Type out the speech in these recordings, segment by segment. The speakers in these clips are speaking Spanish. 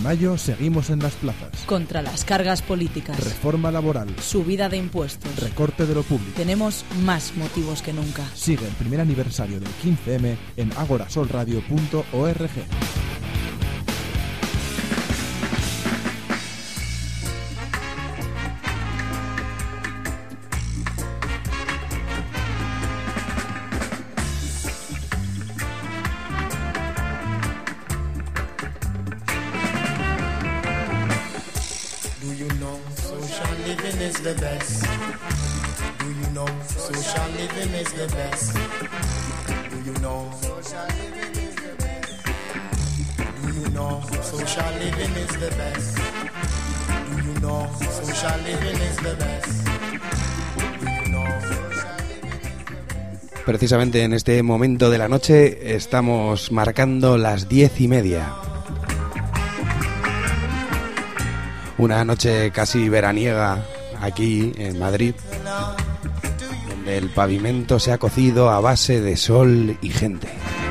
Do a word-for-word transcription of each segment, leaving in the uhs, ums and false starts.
mayo seguimos en las plazas. Contra las cargas políticas. Reforma laboral. Subida de impuestos. Recorte de lo público. Tenemos más motivos que nunca. Sigue el primer aniversario del quince eme en agorasolradio punto org. The best. Do you know social living is the best? Do you know social living is the best? Do you know social living is the best? Do you know social living is the best? Do you know social living is the best? Precisamente en este momento de la noche estamos marcando las diez y media. Una noche casi veraniega aquí en Madrid, donde el pavimento se ha cocido a base de sol y gente.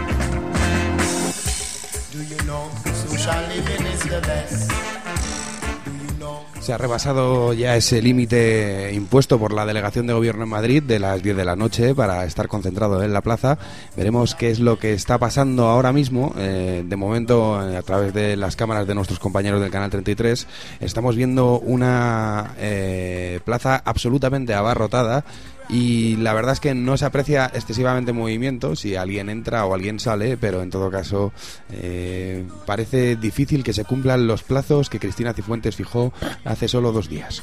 Se ha rebasado ya ese límite impuesto por la Delegación de Gobierno en Madrid de las diez de la noche para estar concentrado en la plaza. Veremos qué es lo que está pasando ahora mismo. Eh, de momento, a través de las cámaras de nuestros compañeros del Canal treinta y tres, estamos viendo una eh, plaza absolutamente abarrotada. Y la verdad es que no se aprecia excesivamente movimiento si alguien entra o alguien sale, pero en todo caso eh, parece difícil que se cumplan los plazos que Cristina Cifuentes fijó hace solo dos días.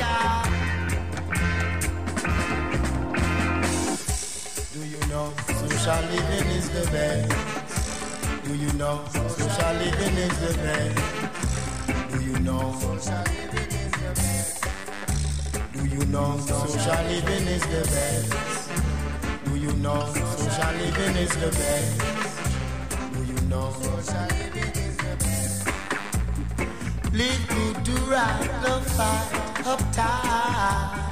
Do you know social living is the best? Do you know social living is the best? Do you know social living is the best? Live good to right, no fight, uptight.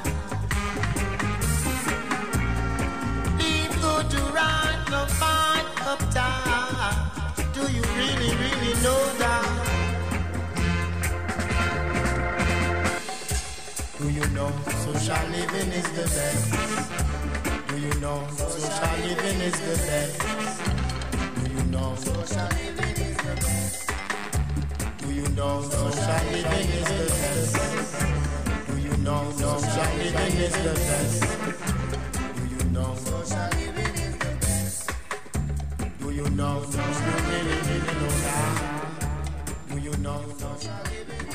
Live good to right, no fight, uptight. Do you really, really know that? Do you know social living is the best? Do you know social living is the best? Do you know social living is the best? Do you know social living is the best? Do you know social living is the best? Do you know social living is the best? Do you know social living is the best? Do you know social living?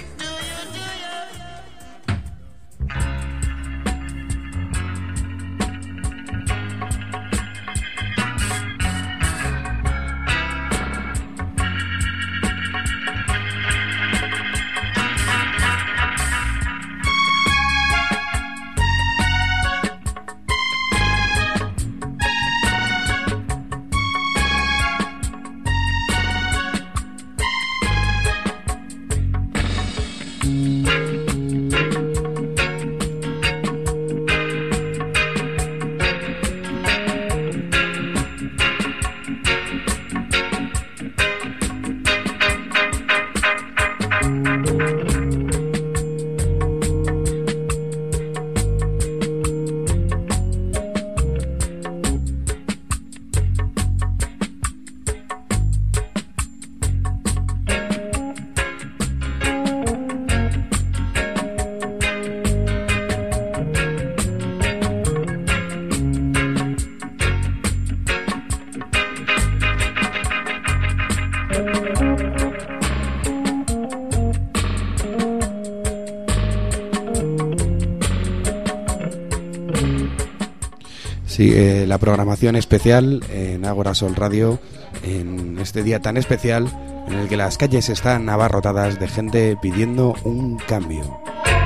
Sigue la programación especial en Ágora Sol Radio en este día tan especial en el que las calles están abarrotadas de gente pidiendo un cambio.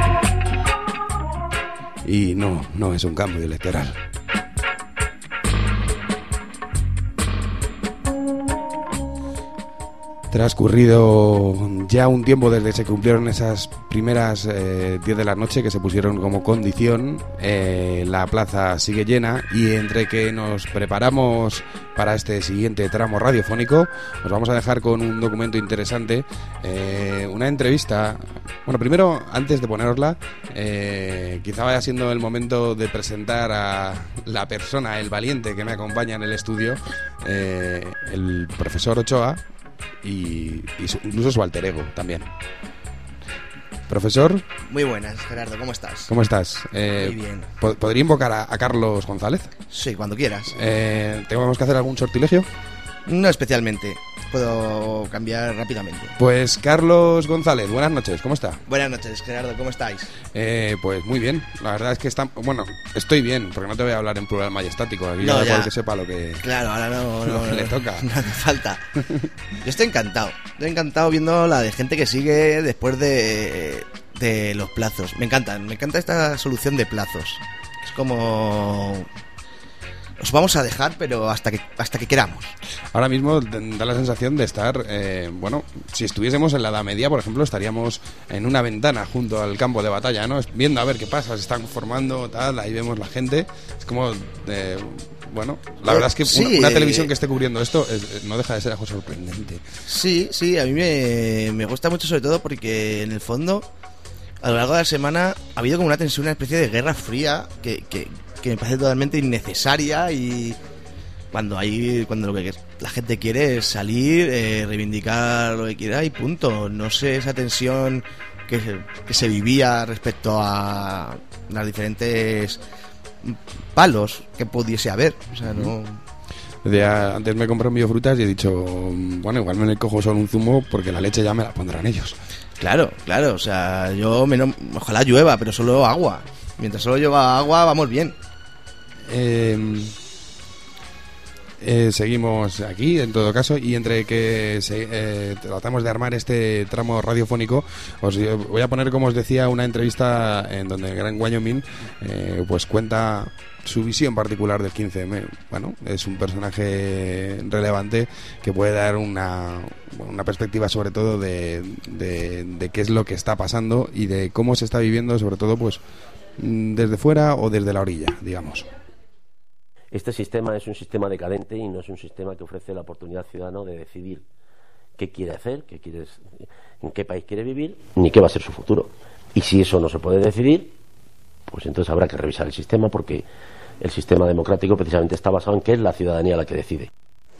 Y no, no es un cambio electoral. Transcurrido ya un tiempo desde que se cumplieron esas primeras eh, diez de la noche que se pusieron como condición, eh, la plaza sigue llena y entre que nos preparamos para este siguiente tramo radiofónico, os vamos a dejar con un documento interesante, eh, una entrevista. Bueno, primero, antes de ponerosla, eh, quizá vaya siendo el momento de presentar a la persona, el valiente que me acompaña en el estudio, eh, el profesor Ochoa. Y, y su, incluso su alter ego también. Profesor. Muy buenas, Gerardo, ¿cómo estás? ¿Cómo estás? Eh, Muy bien. ¿Podría invocar a, a Carlos González? Sí, cuando quieras. Eh, ¿Tenemos que hacer algún sortilegio? No especialmente. Puedo cambiar rápidamente. Pues Carlos González, buenas noches, ¿cómo está? Buenas noches, Gerardo, ¿cómo estáis? Eh, pues muy bien, la verdad es que está, bueno, estoy bien, porque no te voy a hablar en plural majestático, aquí no, ya ya. Porque sepa lo que, claro, ahora no, no, no le toca. No hace falta. Yo estoy encantado, estoy encantado viendo la de gente que sigue después de, de los plazos. Me encantan, me encanta esta solución de plazos. Es como... Os vamos a dejar, pero hasta que hasta que queramos. Ahora mismo da la sensación de estar, eh, bueno, si estuviésemos en la Edad Media, por ejemplo, estaríamos en una ventana junto al campo de batalla, ¿no? Viendo a ver qué pasa, se están formando, tal, ahí vemos la gente. Es como, eh, bueno, la verdad es que sí, una, una eh, televisión que esté cubriendo esto es, no deja de ser algo sorprendente. Sí, sí, a mí me, me gusta mucho, sobre todo porque en el fondo, a lo largo de la semana, ha habido como una tensión, una especie de guerra fría que... que que me parece totalmente innecesaria y cuando hay cuando lo que la gente quiere es salir, eh, reivindicar lo que quiera y punto. No sé esa tensión que, que se vivía respecto a las diferentes palos que pudiese haber. O sea, no... Decía, antes me compré un biofrutas y he dicho, bueno, igual me le cojo solo un zumo porque la leche ya me la pondrán ellos. Claro, claro, o sea, yo menos, ojalá llueva, pero solo agua. Mientras solo llueva agua, vamos bien. Eh, eh, seguimos aquí, en todo caso, y entre que se, eh, tratamos de armar este tramo radiofónico, os voy a poner, como os decía, una entrevista en donde el Gran Wyoming eh, pues cuenta su visión particular del quince eme. Bueno, es un personaje relevante que puede dar una, una perspectiva sobre todo de, de, de qué es lo que está pasando y de cómo se está viviendo, sobre todo pues desde fuera o desde la orilla, digamos. Este sistema es un sistema decadente y no es un sistema que ofrece la oportunidad al ciudadano de decidir qué quiere hacer, qué quiere, en qué país quiere vivir, ni qué va a ser su futuro. Y si eso no se puede decidir, pues entonces habrá que revisar el sistema, porque el sistema democrático precisamente está basado en que es la ciudadanía la que decide.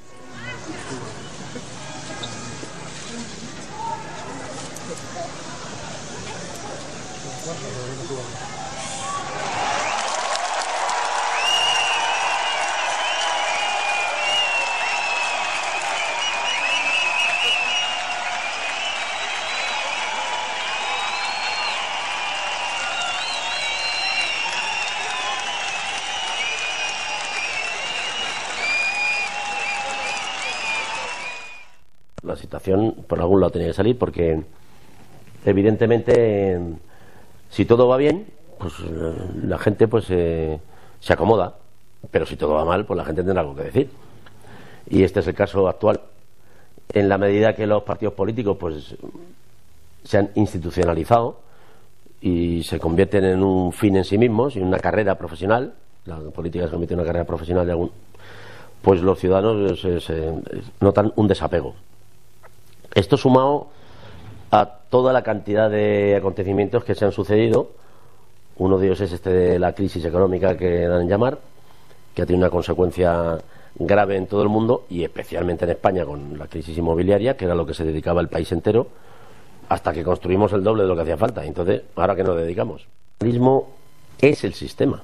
La situación por algún lado tenía que salir, porque evidentemente si todo va bien, pues la gente pues eh, se acomoda, pero si todo va mal, pues la gente tendrá algo que decir. Y este es el caso actual. En la medida que los partidos políticos pues se han institucionalizado y se convierten en un fin en sí mismos y en una carrera profesional, la política se convierte en una carrera profesional de algún, pues los ciudadanos se, se notan un desapego. Esto sumado a toda la cantidad de acontecimientos que se han sucedido. Uno de ellos es este de la crisis económica que dan en llamar, que ha tenido una consecuencia grave en todo el mundo y especialmente en España con la crisis inmobiliaria, que era lo que se dedicaba el país entero, hasta que construimos el doble de lo que hacía falta. Entonces, ¿ahora qué nos dedicamos? El capitalismo es el sistema.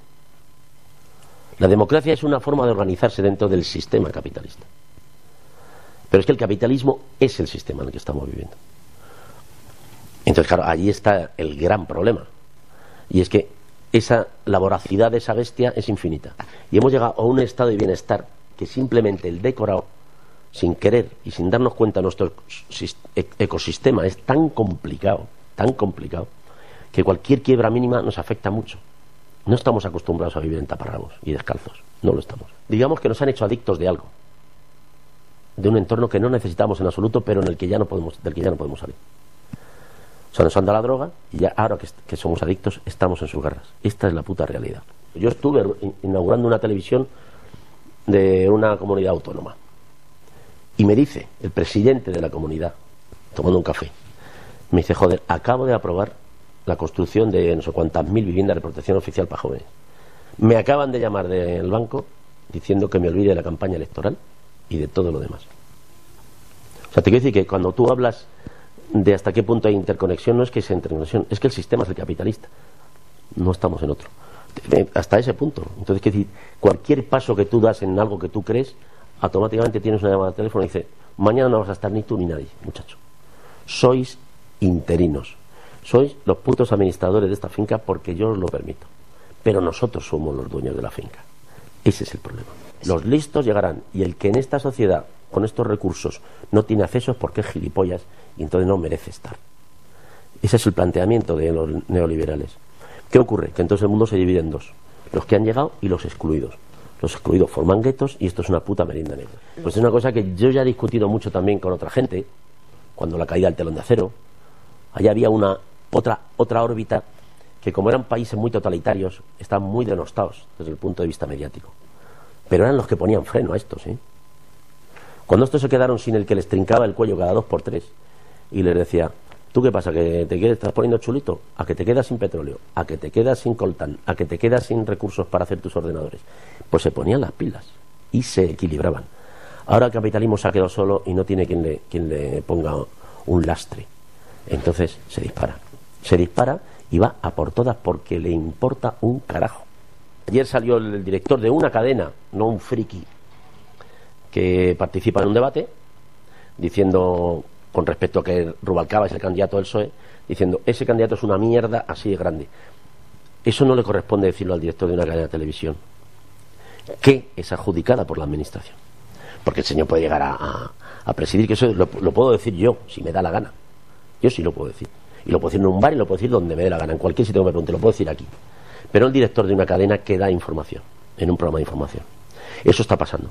La democracia es una forma de organizarse dentro del sistema capitalista. Pero es que el capitalismo es el sistema en el que estamos viviendo. Entonces, claro, allí está el gran problema. Y es que esa, la voracidad de esa bestia es infinita. Y hemos llegado a un estado de bienestar que simplemente el decorado, sin querer y sin darnos cuenta, nuestro ecosistema es tan complicado, tan complicado, que cualquier quiebra mínima nos afecta mucho. No estamos acostumbrados a vivir en taparrabos y descalzos. No lo estamos. Digamos que nos han hecho adictos de algo. de un entorno que no necesitamos en absoluto, pero en el que ya no podemos, del que ya no podemos salir. O sea, nos anda la droga y ya ahora que, que somos adictos estamos en sus garras. Esta es la puta realidad. Yo estuve inaugurando una televisión de una comunidad autónoma y me dice el presidente de la comunidad, tomando un café, me dice, joder, acabo de aprobar la construcción de no sé cuántas mil viviendas de protección oficial para jóvenes. Me acaban de llamar del banco diciendo que me olvide de la campaña electoral y de todo lo demás. O sea, te quiero decir que cuando tú hablas de hasta qué punto hay interconexión, no es que sea interconexión, es que el sistema es el capitalista. No estamos en otro. Hasta ese punto. Entonces, quiero decir, cualquier paso que tú das en algo que tú crees, automáticamente tienes una llamada de teléfono y dice, mañana no vas a estar ni tú ni nadie, muchacho. Sois interinos. Sois los putos administradores de esta finca porque yo os lo permito. Pero nosotros somos los dueños de la finca. Ese es el problema. Los listos llegarán y el que en esta sociedad, con estos recursos, no tiene acceso es porque es gilipollas y entonces no merece estar. Ese es el planteamiento de los neoliberales. ¿Qué ocurre? Que entonces el mundo se divide en dos. Los que han llegado y los excluidos. Los excluidos forman guetos y esto es una puta merienda negra. Pues es una cosa que yo ya he discutido mucho también con otra gente, cuando la caída del telón de acero. Allá había una otra, otra órbita que, como eran países muy totalitarios, estaban muy denostados desde el punto de vista mediático. Pero eran los que ponían freno a estos, ¿eh? Cuando estos se quedaron sin el que les trincaba el cuello cada dos por tres y les decía, ¿tú qué pasa? ¿Que te quedas, estás poniendo chulito? ¿A que te quedas sin petróleo? ¿A que te quedas sin coltán? ¿A que te quedas sin recursos para hacer tus ordenadores? Pues se ponían las pilas y se equilibraban. Ahora el capitalismo se ha quedado solo y no tiene quien le, quien le ponga un lastre. Entonces se dispara. Se dispara y va a por todas porque le importa un carajo. Ayer salió el director de una cadena, no un friki, que participa en un debate, diciendo, con respecto a que Rubalcaba es el candidato del P S O E, diciendo, ese candidato es una mierda así de grande. Eso no le corresponde decirlo al director de una cadena de televisión, que es adjudicada por la administración. Porque el señor puede llegar a, a, a presidir, que eso lo, lo puedo decir yo, si me da la gana. Yo sí lo puedo decir. Y lo puedo decir en un bar y lo puedo decir donde me dé la gana, en cualquier sitio que me pregunte, lo puedo decir aquí. Pero el director de una cadena que da información, en un programa de información. Eso está pasando.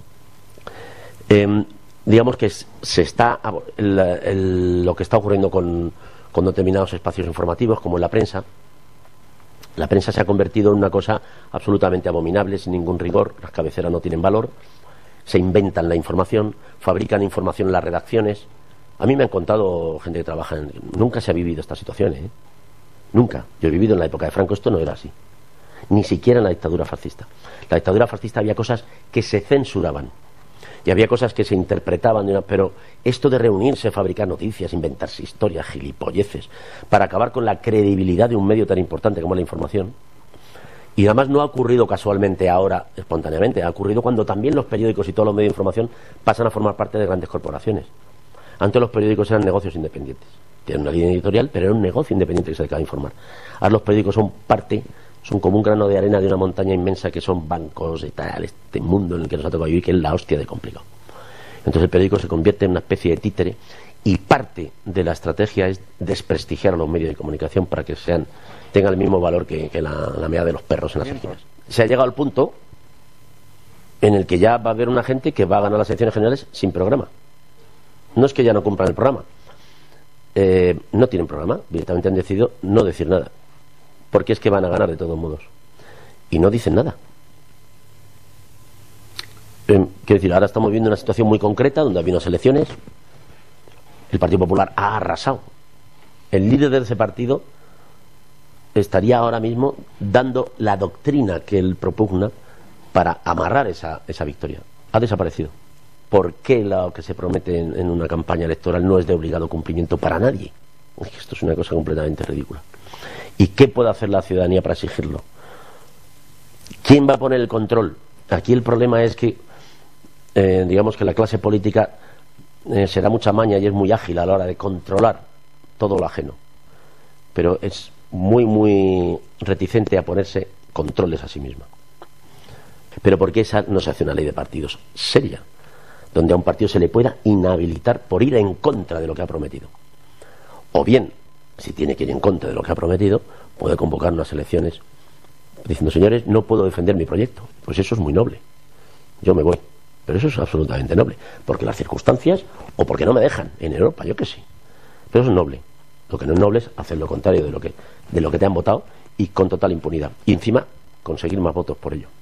Eh, digamos que es, se está el, el, lo que está ocurriendo con, con determinados espacios informativos, como en la prensa. La prensa se ha convertido en una cosa absolutamente abominable, sin ningún rigor. Las cabeceras no tienen valor. Se inventan la información, fabrican información en las redacciones. A mí me han contado gente que trabaja en... Nunca se ha vivido esta situación, ¿eh? Nunca. Yo he vivido en la época de Franco, esto no era así. Ni siquiera en la dictadura fascista. En la dictadura fascista había cosas que se censuraban. Y había cosas que se interpretaban, de una... pero esto de reunirse, fabricar noticias, inventarse historias, gilipolleces, para acabar con la credibilidad de un medio tan importante como la información. Y además no ha ocurrido casualmente ahora, espontáneamente, ha ocurrido cuando también los periódicos y todos los medios de información pasan a formar parte de grandes corporaciones. Antes los periódicos eran negocios independientes. Tienen una línea editorial, pero era un negocio independiente que se dedicaba a informar. Ahora los periódicos son parte... son como un grano de arena de una montaña inmensa que son bancos y tal, este mundo en el que nos ha tocado vivir, que es la hostia de complicado. Entonces el periódico se convierte en una especie de títere y parte de la estrategia es desprestigiar a los medios de comunicación para que sean tengan el mismo valor que, que la, la meada de los perros en las esquinas. Se ha llegado al punto en el que ya va a haber una gente que va a ganar las elecciones generales sin programa. No es que ya no cumplan el programa, eh, no tienen programa, directamente han decidido no decir nada. Porque es que van a ganar de todos modos. Y no dicen nada. Eh, quiero decir, ahora estamos viendo una situación muy concreta donde ha habido unas elecciones. El Partido Popular ha arrasado. El líder de ese partido estaría ahora mismo dando la doctrina que él propugna para amarrar esa, esa victoria. Ha desaparecido. ¿Por qué lo que se promete en, en una campaña electoral no es de obligado cumplimiento para nadie? Esto es una cosa completamente ridícula. ¿Y qué puede hacer la ciudadanía para exigirlo? ¿Quién va a poner el control? Aquí el problema es que, eh, digamos que la clase política eh, se da mucha maña y es muy ágil a la hora de controlar todo lo ajeno. Pero es muy, muy reticente a ponerse controles a sí misma. Pero ¿por qué esa no se hace una ley de partidos seria? Donde a un partido se le pueda inhabilitar por ir en contra de lo que ha prometido. O bien, si tiene que ir en contra de lo que ha prometido, puede convocar unas elecciones diciendo, señores, no puedo defender mi proyecto. Pues eso es muy noble. Yo me voy. Pero eso es absolutamente noble, porque las circunstancias, o porque no me dejan en Europa, yo que sé. Pero eso es noble. Lo que no es noble es hacer lo contrario de lo que, de lo que te han votado y con total impunidad. Y encima, conseguir más votos por ello.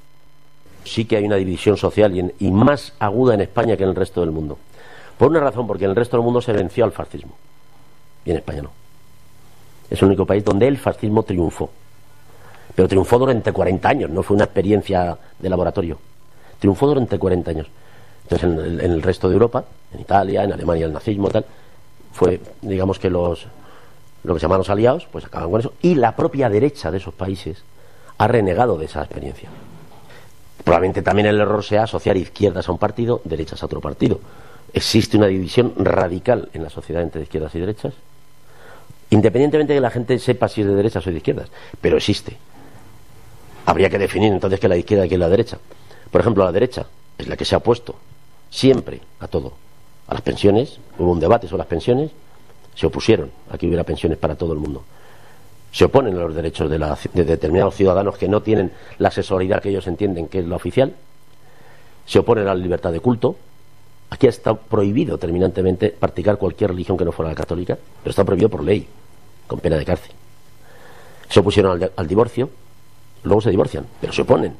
Sí que hay una división social y, en, y más aguda en España que en el resto del mundo. Por una razón, porque en el resto del mundo se venció al fascismo. Y en España no. Es el único país donde el fascismo triunfó. Pero triunfó durante cuarenta años, no fue una experiencia de laboratorio. Triunfó durante cuarenta años. Entonces, en el, en el resto de Europa, en Italia, en Alemania, el nazismo, tal, fue, digamos que los, lo que se llaman los aliados, pues acaban con eso. Y la propia derecha de esos países ha renegado de esa experiencia. Probablemente también el error sea asociar izquierdas a un partido, derechas a otro partido. Existe una división radical en la sociedad entre izquierdas y derechas, independientemente de que la gente sepa si es de derechas o de izquierdas, pero existe. Habría que definir entonces qué es la izquierda y qué es la derecha. Por ejemplo, la derecha es la que se ha opuesto siempre a todo. A las pensiones, hubo un debate sobre las pensiones, se opusieron a que hubiera pensiones para todo el mundo. Se oponen a los derechos de, la, de determinados ciudadanos que no tienen la asesoridad que ellos entienden que es la oficial. Se oponen a la libertad de culto. Aquí está prohibido terminantemente practicar cualquier religión que no fuera la católica, pero está prohibido por ley, con pena de cárcel. Se opusieron al, al divorcio, luego se divorcian, pero se oponen.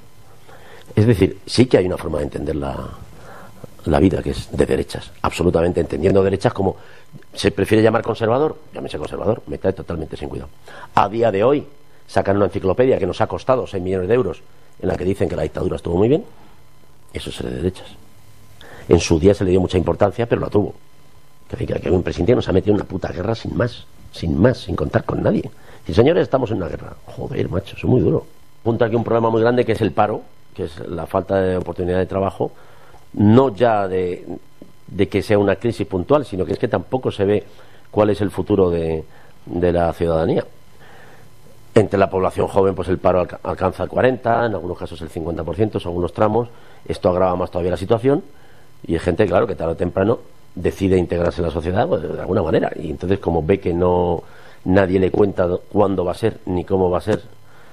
Es decir, sí que hay una forma de entender la, la vida que es de derechas, absolutamente, entendiendo derechas como se prefiere llamar conservador, llámese conservador, me trae totalmente sin cuidado. A día de hoy sacan una enciclopedia que nos ha costado seis millones de euros en la que dicen que la dictadura estuvo muy bien. Eso es de derechas. En su día se le dio mucha importancia, pero la tuvo. Que decir, que un presidente nos ha metido en una puta guerra sin más, sin más, sin contar con nadie. Y señores, estamos en una guerra. Joder, macho, eso es muy duro. Junto aquí un problema muy grande que es el paro, que es la falta de oportunidad de trabajo, no ya de, de que sea una crisis puntual, sino que es que tampoco se ve cuál es el futuro de, de la ciudadanía. Entre la población joven, pues el paro alca- alcanza el cuarenta, en algunos casos el cincuenta por ciento, son algunos tramos. Esto agrava más todavía la situación. Y hay gente, claro, que tarde o temprano decide integrarse en la sociedad, pues, de alguna manera. Y entonces, como ve que no nadie le cuenta cuándo va a ser ni cómo va a ser,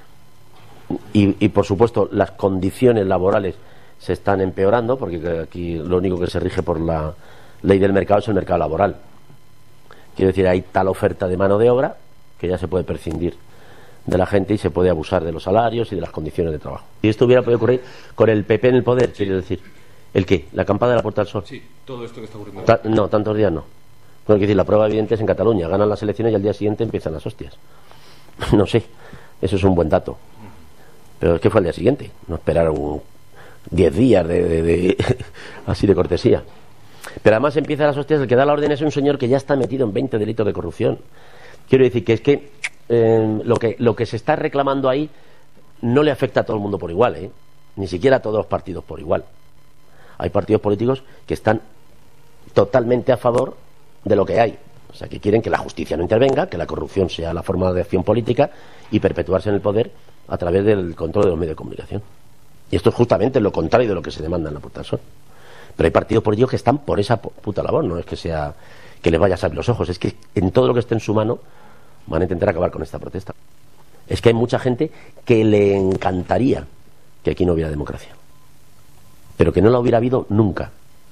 y, y por supuesto las condiciones laborales se están empeorando, porque aquí lo único que se rige por la ley del mercado es el mercado laboral. Quiero decir, hay tal oferta de mano de obra que ya se puede prescindir de la gente y se puede abusar de los salarios y de las condiciones de trabajo. Y esto hubiera podido ocurrir con el P P en el poder, quiero decir. ¿El qué? ¿La acampada de la Puerta del Sol? Sí, todo esto que está ocurriendo. Ta- no, tantos días no. Bueno, quiero decir, la prueba evidente es en Cataluña. Ganan las elecciones y al día siguiente empiezan las hostias. No sé, eso es un buen dato. Pero es que fue al día siguiente. No esperaron diez días de, de, de así de cortesía. Pero además empiezan las hostias. El que da la orden es un señor que ya está metido en veinte delitos de corrupción. Quiero decir que es que, eh, lo que lo que se está reclamando ahí no le afecta a todo el mundo por igual, ¿eh? Ni siquiera a todos los partidos por igual. Hay partidos políticos que están totalmente a favor de lo que hay. O sea, que quieren que la justicia no intervenga, que la corrupción sea la forma de acción política y perpetuarse en el poder a través del control de los medios de comunicación. Y esto es justamente lo contrario de lo que se demanda en la Puerta del Sol. Pero hay partidos políticos que están por esa puta labor. No es que sea que les vaya a salir los ojos, es que en todo lo que esté en su mano van a intentar acabar con esta protesta. Es que hay mucha gente que le encantaría que aquí no hubiera democracia, pero que no la hubiera habido nunca.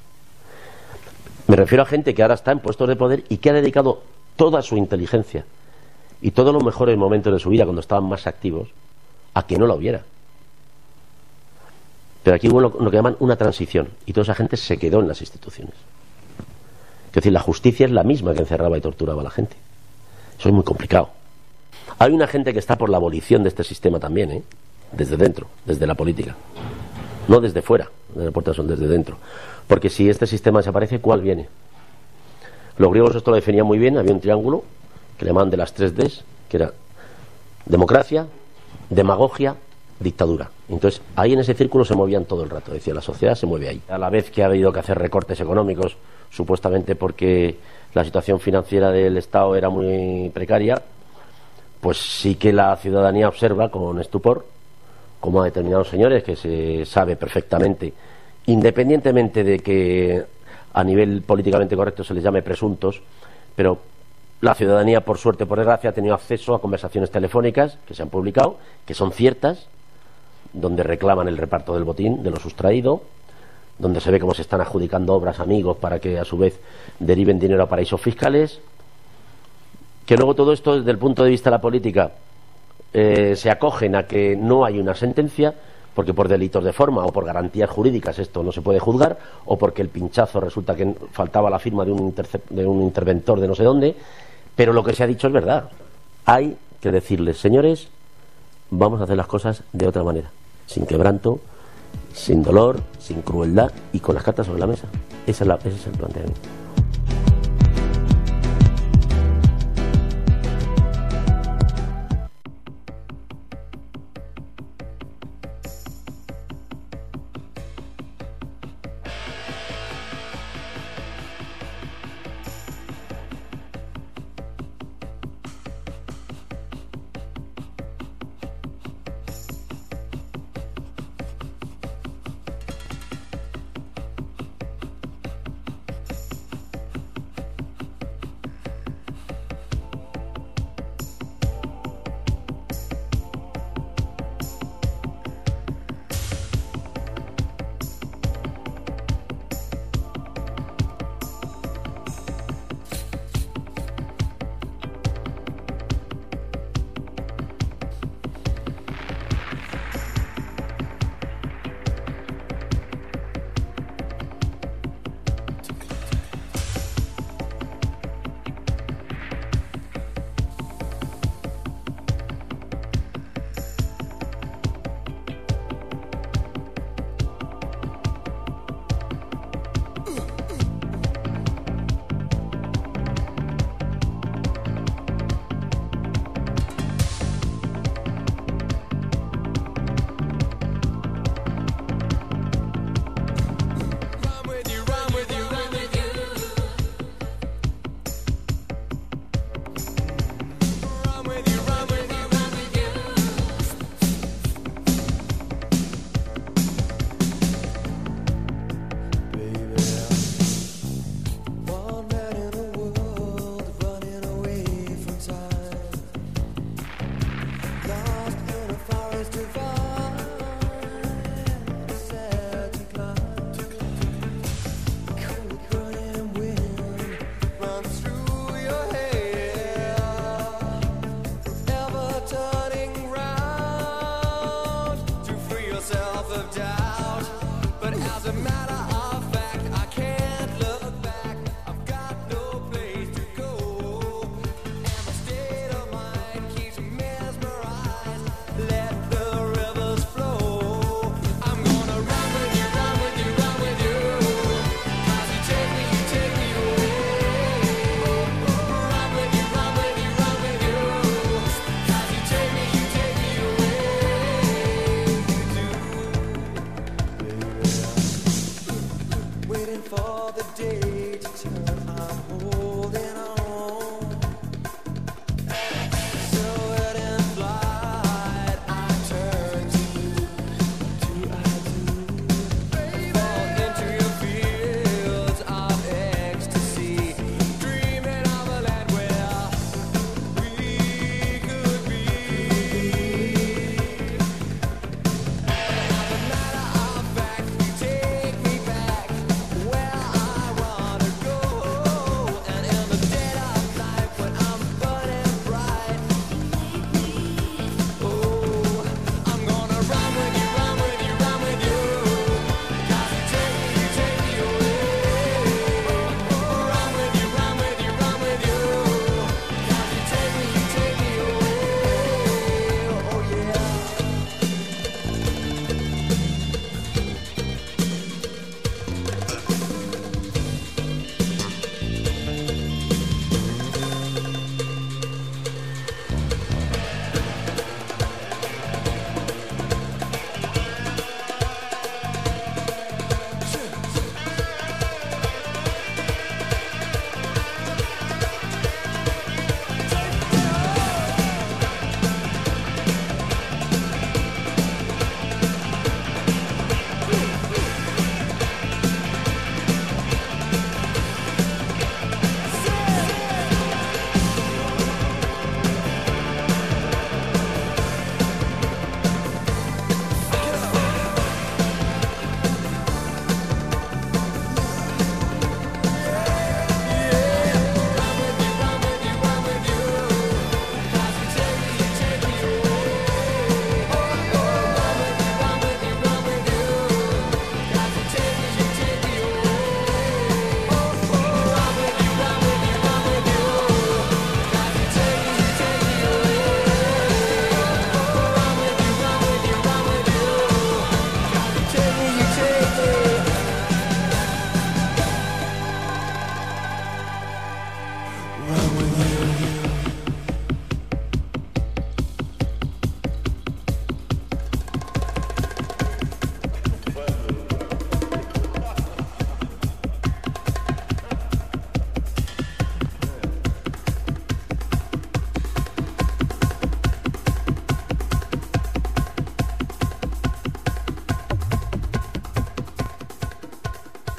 Me refiero a gente que ahora está en puestos de poder y que ha dedicado toda su inteligencia y todos los mejores momentos de su vida, cuando estaban más activos, a que no la hubiera. Pero aquí hubo lo, lo que llaman una transición, y toda esa gente se quedó en las instituciones. Es decir, la justicia es la misma que encerraba y torturaba a la gente. Eso es muy complicado. Hay una gente que está por la abolición de este sistema también, ¿eh? Desde dentro, desde la política. No desde fuera, de la Puerta del Sol, desde dentro. Porque si este sistema desaparece, ¿cuál viene? Los griegos esto lo definían muy bien. Había un triángulo que le llamaban de las tres Ds, que era democracia, demagogia, dictadura. Entonces, ahí en ese círculo se movían todo el rato. Decía, la sociedad se mueve ahí. A la vez que ha habido que hacer recortes económicos, supuestamente porque la situación financiera del Estado era muy precaria, pues sí que la ciudadanía observa con estupor como a determinados señores, que se sabe perfectamente, independientemente de que a nivel políticamente correcto se les llame presuntos, pero la ciudadanía, por suerte, por desgracia, ha tenido acceso a conversaciones telefónicas que se han publicado, que son ciertas, donde reclaman el reparto del botín, de lo sustraído, donde se ve cómo se están adjudicando obras a amigos para que a su vez deriven dinero a paraísos fiscales, que luego todo esto desde el punto de vista de la política eh, se acogen a que no hay una sentencia, porque por delitos de forma o por garantías jurídicas esto no se puede juzgar, o porque el pinchazo resulta que faltaba la firma de un, de un interventor de no sé dónde, pero lo que se ha dicho es verdad. Hay que decirles, señores, vamos a hacer las cosas de otra manera, sin quebranto, sin dolor, sin crueldad y con las cartas sobre la mesa. Esa es la, ese es el planteamiento.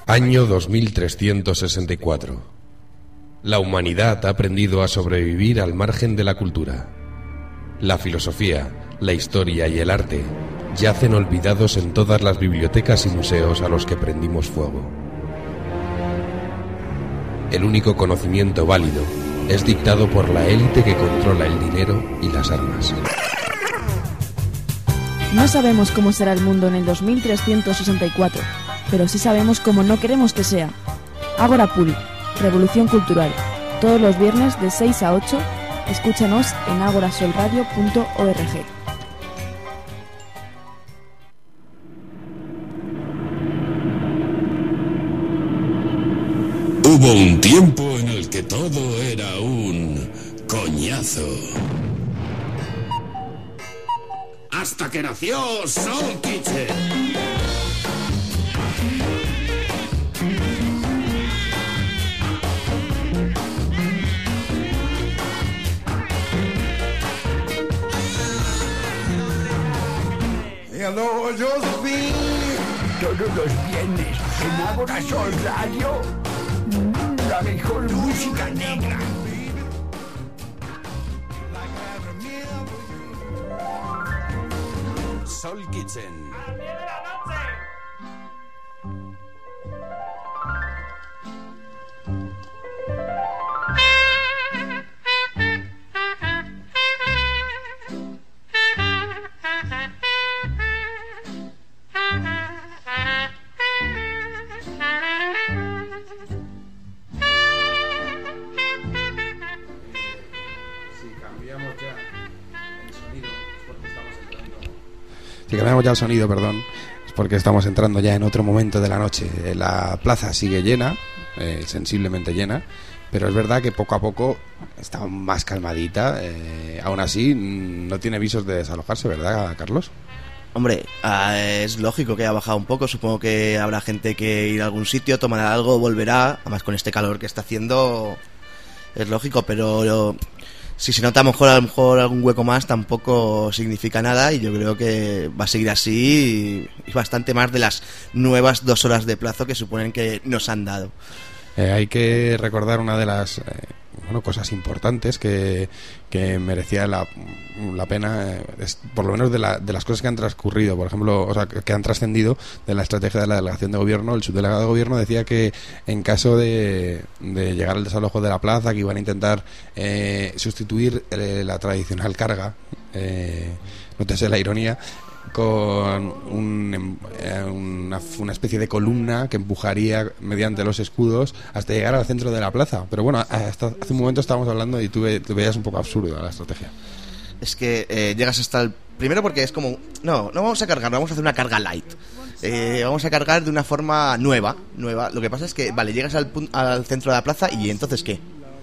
Año dos mil trescientos sesenta y cuatro. La humanidad ha aprendido a sobrevivir al margen de la cultura. La filosofía, la historia y el arte yacen olvidados en todas las bibliotecas y museos a los que prendimos fuego. El único conocimiento válido es dictado por la élite que controla el dinero y las armas. No sabemos cómo será el mundo en el dos mil trescientos sesenta y cuatro, pero sí sabemos cómo no queremos que sea. Agora Puri, Revolución Cultural. Todos los viernes de seis a ocho, escúchanos en agora sol radio punto org. Hubo un tiempo en el que todo era un coñazo. Hasta que nació Soul Kitchen. Hello, Josephine. Todos los viernes en Agora Sol Radio, la mejor música negra. Soul Kitchen. Si cambiamos ya el sonido, perdón, es porque estamos entrando ya en otro momento de la noche. La plaza sigue llena, eh, sensiblemente llena, pero es verdad que poco a poco está más calmadita. Eh, aún así, no tiene visos de desalojarse, ¿verdad, Carlos? Hombre, eh, es lógico que haya bajado un poco. Supongo que habrá gente que irá a algún sitio, tomará algo, volverá. Además, con este calor que está haciendo, es lógico, pero si se nota a lo mejor, a lo mejor algún hueco más, tampoco significa nada, y yo creo que va a seguir así y, y bastante más de las nuevas dos horas de plazo que suponen que nos han dado. Eh, hay que recordar una de las eh, bueno, cosas importantes que, que merecía la, la pena, eh, es, por lo menos de, la, de las cosas que han transcurrido, por ejemplo, o sea, que, que han trascendido de la estrategia de la delegación de gobierno. El subdelegado de gobierno decía que en caso de, de llegar al desalojo de la plaza, que iban a intentar eh, sustituir eh, la tradicional carga, eh, nótese la ironía, con un, eh, una, una especie de columna que empujaría mediante los escudos hasta llegar al centro de la plaza. Pero bueno, hasta hace un momento estábamos hablando y tú, ve, tú veías un poco absurdo la estrategia. Es que eh, llegas hasta el... Primero porque es como... No, no vamos a cargar, vamos a hacer una carga light. Eh, vamos a cargar de una forma nueva, nueva. Lo que pasa es que, vale, llegas al, al centro de la plaza y entonces ¿qué?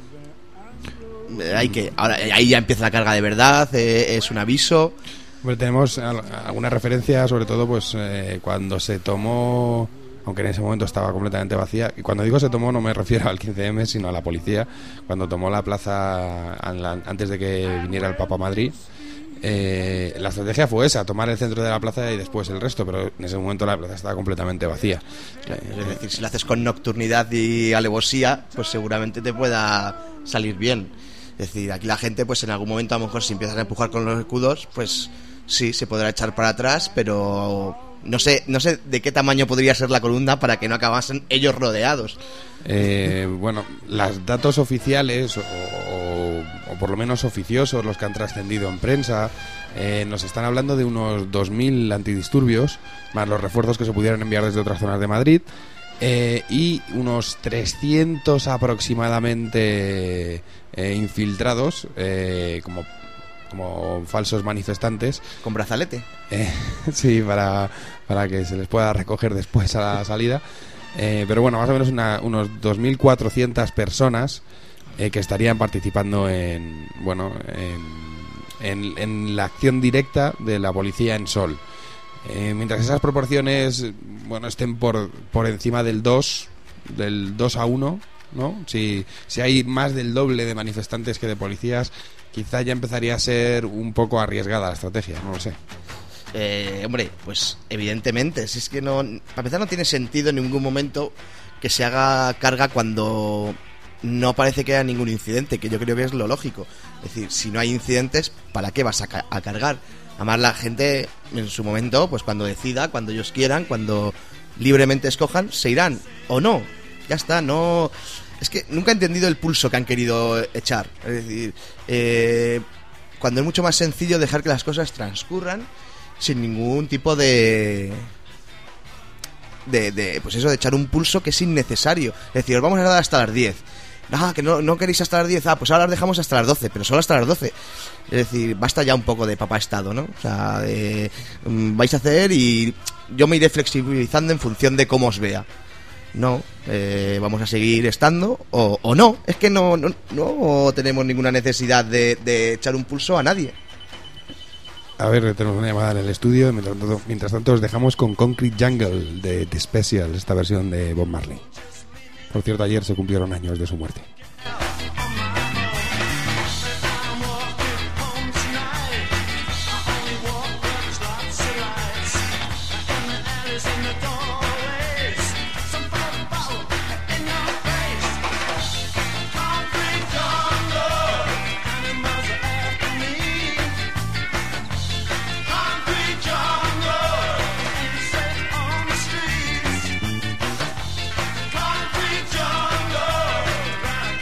Hay que... Ahora, ahí ya empieza la carga de verdad, eh, es un aviso... Bueno, tenemos alguna referencia, sobre todo pues eh, cuando se tomó, aunque en ese momento estaba completamente vacía, y cuando digo se tomó no me refiero al quince eme, sino a la policía, cuando tomó la plaza antes de que viniera el Papa a Madrid. Eh, la estrategia fue esa, tomar el centro de la plaza y después el resto, pero en ese momento la plaza estaba completamente vacía. Es decir, si lo haces con nocturnidad y alevosía, pues seguramente te pueda salir bien. Es decir, aquí la gente, pues en algún momento a lo mejor si empiezan a empujar con los escudos, pues sí, se podrá echar para atrás, pero no sé no sé de qué tamaño podría ser la columna para que no acabasen ellos rodeados. Eh, bueno, los datos oficiales, o, o, o por lo menos oficiosos, los que han trascendido en prensa, eh, nos están hablando de unos dos mil antidisturbios, más los refuerzos que se pudieran enviar desde otras zonas de Madrid, eh, y unos trescientos aproximadamente eh, infiltrados, eh, como como falsos manifestantes. ¿Con brazalete? Eh, sí, para, para que se les pueda recoger después a la salida. Eh, pero bueno, más o menos una, unos dos mil cuatrocientas personas eh, que estarían participando en, bueno, en, en, en la acción directa de la policía en Sol. Eh, mientras esas proporciones, bueno, estén por, por encima del dos, del dos a uno, ¿no? Si, si hay más del doble de manifestantes que de policías, quizá ya empezaría a ser un poco arriesgada la estrategia, no lo sé. Eh, hombre, pues evidentemente, si es que no, para empezar no tiene sentido en ningún momento que se haga carga cuando no parece que haya ningún incidente, que yo creo que es lo lógico. Es decir, si no hay incidentes, ¿para qué vas a, ca- a cargar? Además la gente en su momento, pues cuando decida, cuando ellos quieran, cuando libremente escojan, se irán o no. Ya está, no... Es que nunca he entendido el pulso que han querido echar. Es decir, eh, cuando es mucho más sencillo dejar que las cosas transcurran sin ningún tipo de... De, de, pues eso, de echar un pulso que es innecesario. Es decir, os vamos a dar hasta las diez. Ah, que no, no queréis hasta las diez. Ah, pues ahora os dejamos hasta las doce, pero solo hasta las doce. Es decir, basta ya un poco de papá estado, ¿no? O sea, de, mm, vais a hacer y yo me iré flexibilizando en función de cómo os vea. No, eh, vamos a seguir estando o, o no. Es que no, no, no tenemos ninguna necesidad de, de echar un pulso a nadie. A ver, tenemos una llamada en el estudio. Mientras tanto, mientras tanto os dejamos con Concrete Jungle de The Special, esta versión de Bob Marley. Por cierto, ayer se cumplieron años de su muerte. Concrete jungle,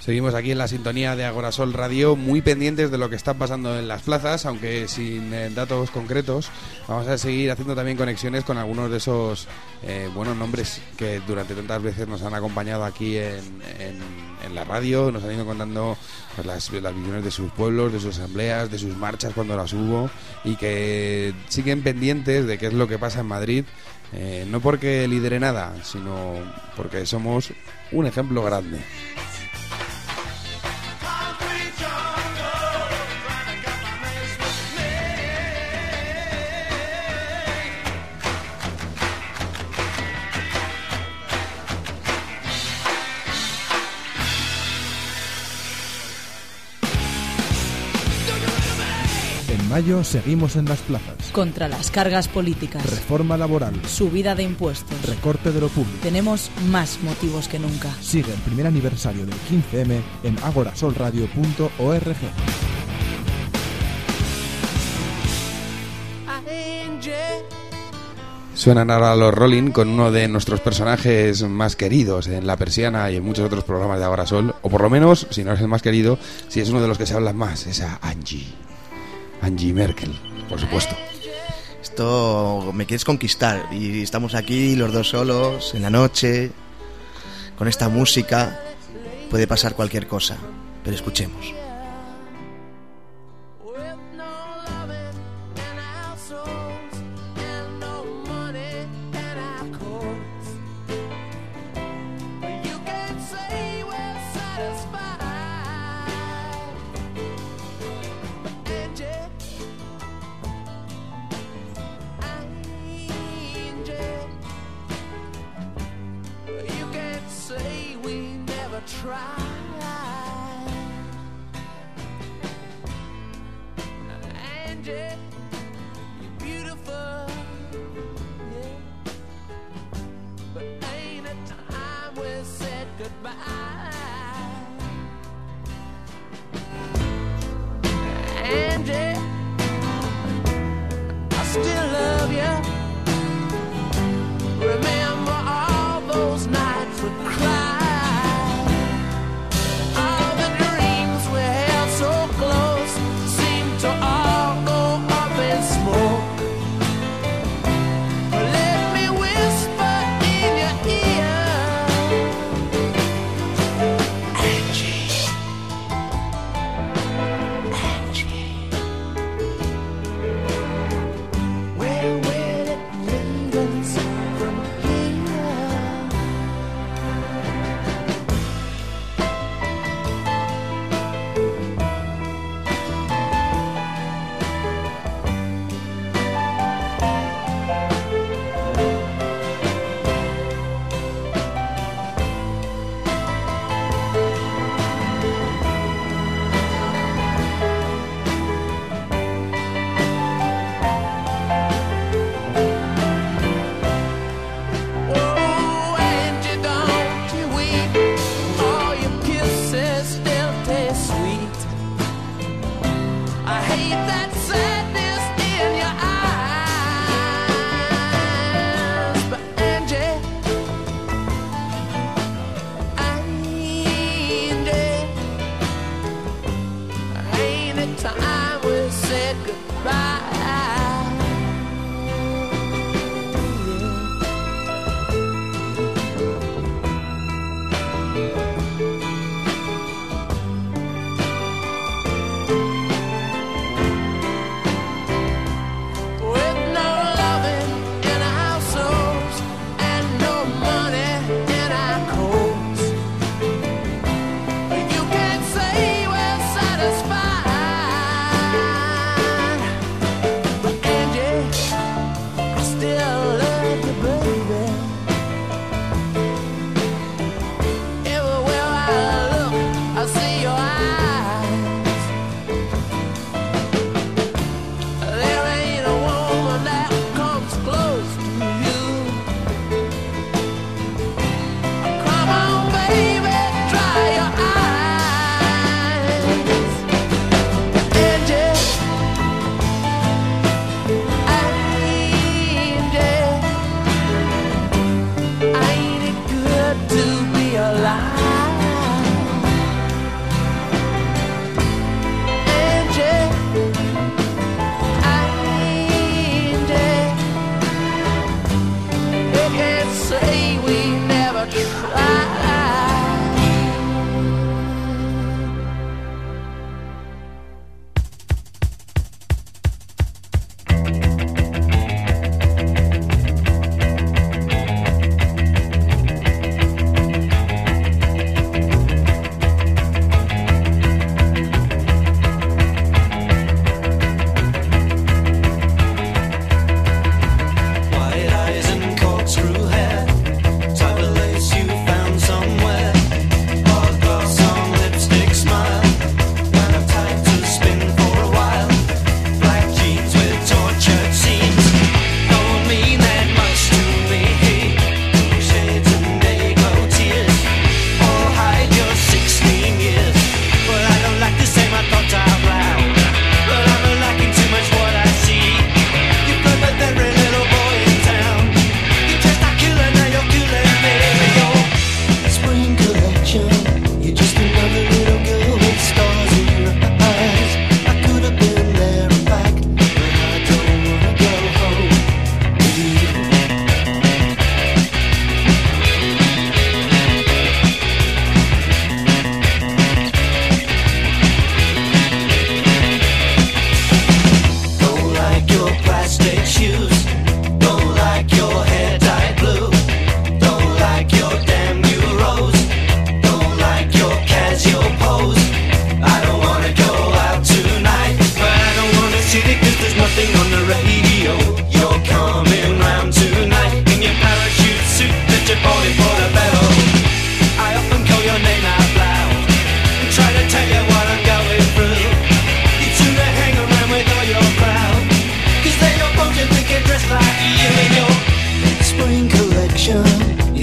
Seguimos aquí en la sintonía de Agorasol Radio, muy pendientes de lo que está pasando en las plazas, aunque sin eh, datos concretos. Vamos a seguir haciendo también conexiones con algunos de esos eh, buenos nombres que durante tantas veces nos han acompañado aquí en, en, en la radio, nos han ido contando pues, las, las visiones de sus pueblos, de sus asambleas, de sus marchas cuando las hubo, y que siguen pendientes de qué es lo que pasa en Madrid, eh, no porque lidere nada, sino porque somos un ejemplo grande. En mayo seguimos en las plazas. Contra las cargas políticas. Reforma laboral. Subida de impuestos. Recorte de lo público. Tenemos más motivos que nunca. Sigue el primer aniversario del quince eme en agorasolradio punto org. Suenan ahora los Rolling con uno de nuestros personajes más queridos en La Persiana y en muchos otros programas de Agorasol, o por lo menos, si no es el más querido, si es uno de los que se habla más, esa Angie. Angie Merkel, por supuesto. Esto me quieres conquistar y estamos aquí los dos solos en la noche con esta música. Puede pasar cualquier cosa, pero escuchemos.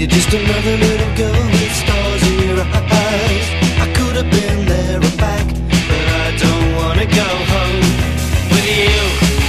You're just another little girl with stars in your eyes. I could have been there or back, but I don't wanna go home with you.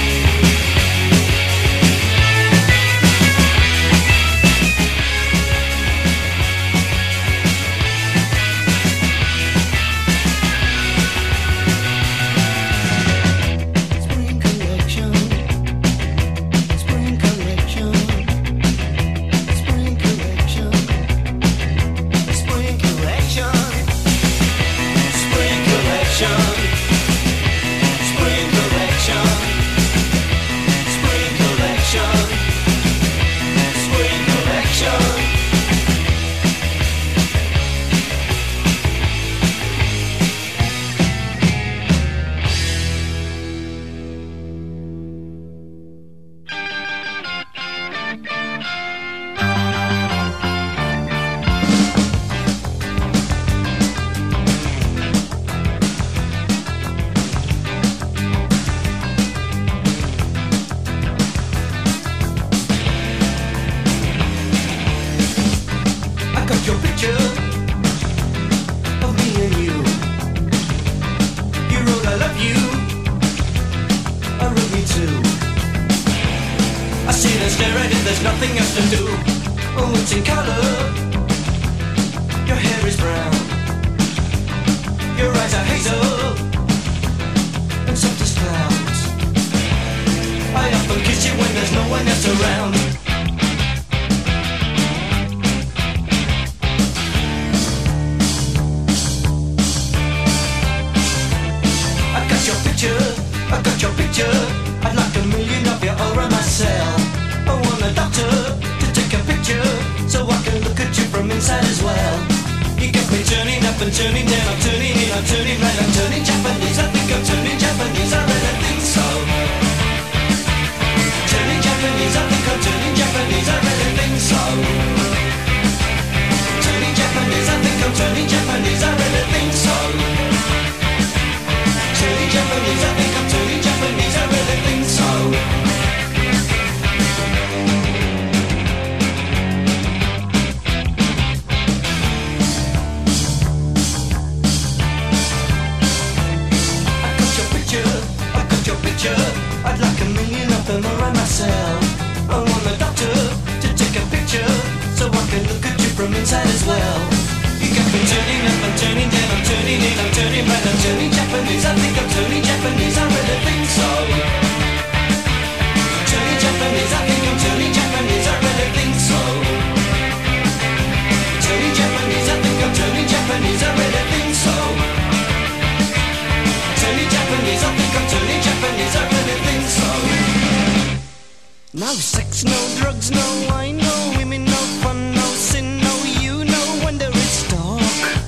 No sex, no drugs, no wine, no women, no fun, no sin, no you, no wonder it's dark.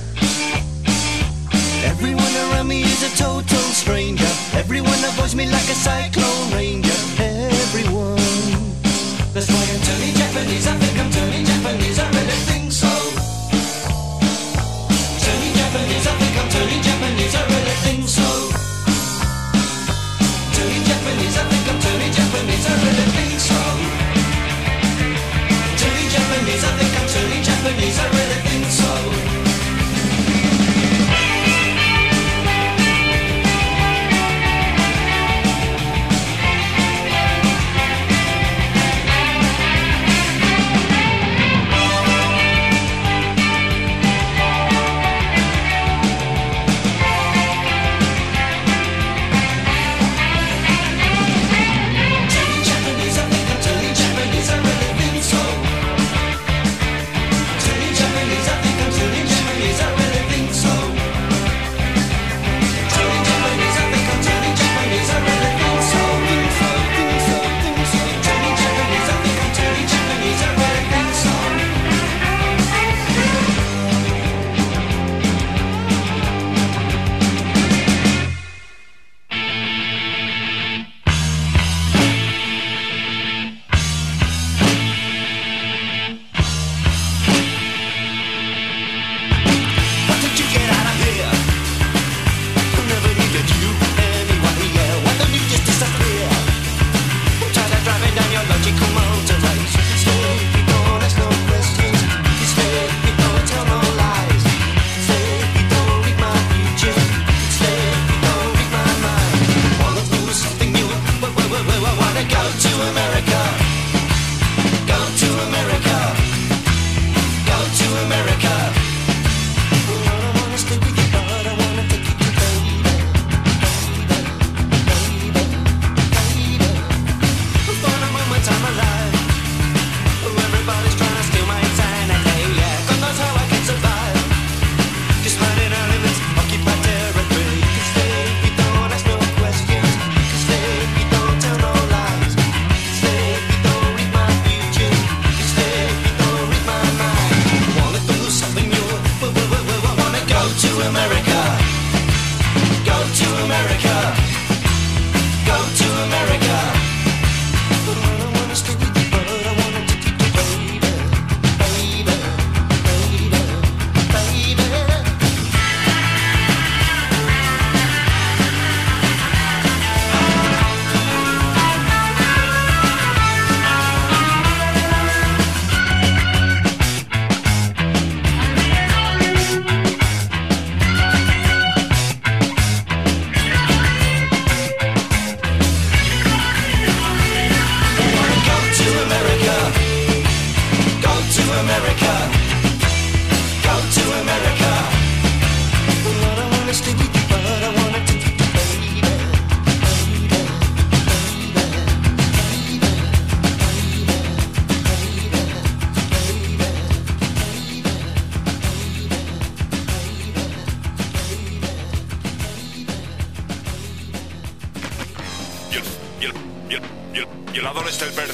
Everyone around me is a total stranger. Everyone avoids me like a cyclone ranger. Everyone. That's why I'm turning Japanese, I think I'm turning Japanese, I really think so. Turning Japanese, I think I'm turning Japanese, I really think so. Turning Japanese, I think I'm turning Japanese, I really think so. Turning Japanese, I think I'm turning Japanese, I really think so.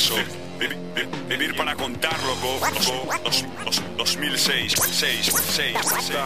eso. Vivir, vivir para contar, loco. Dos, dos, dos, dos mil seis, seis, seis,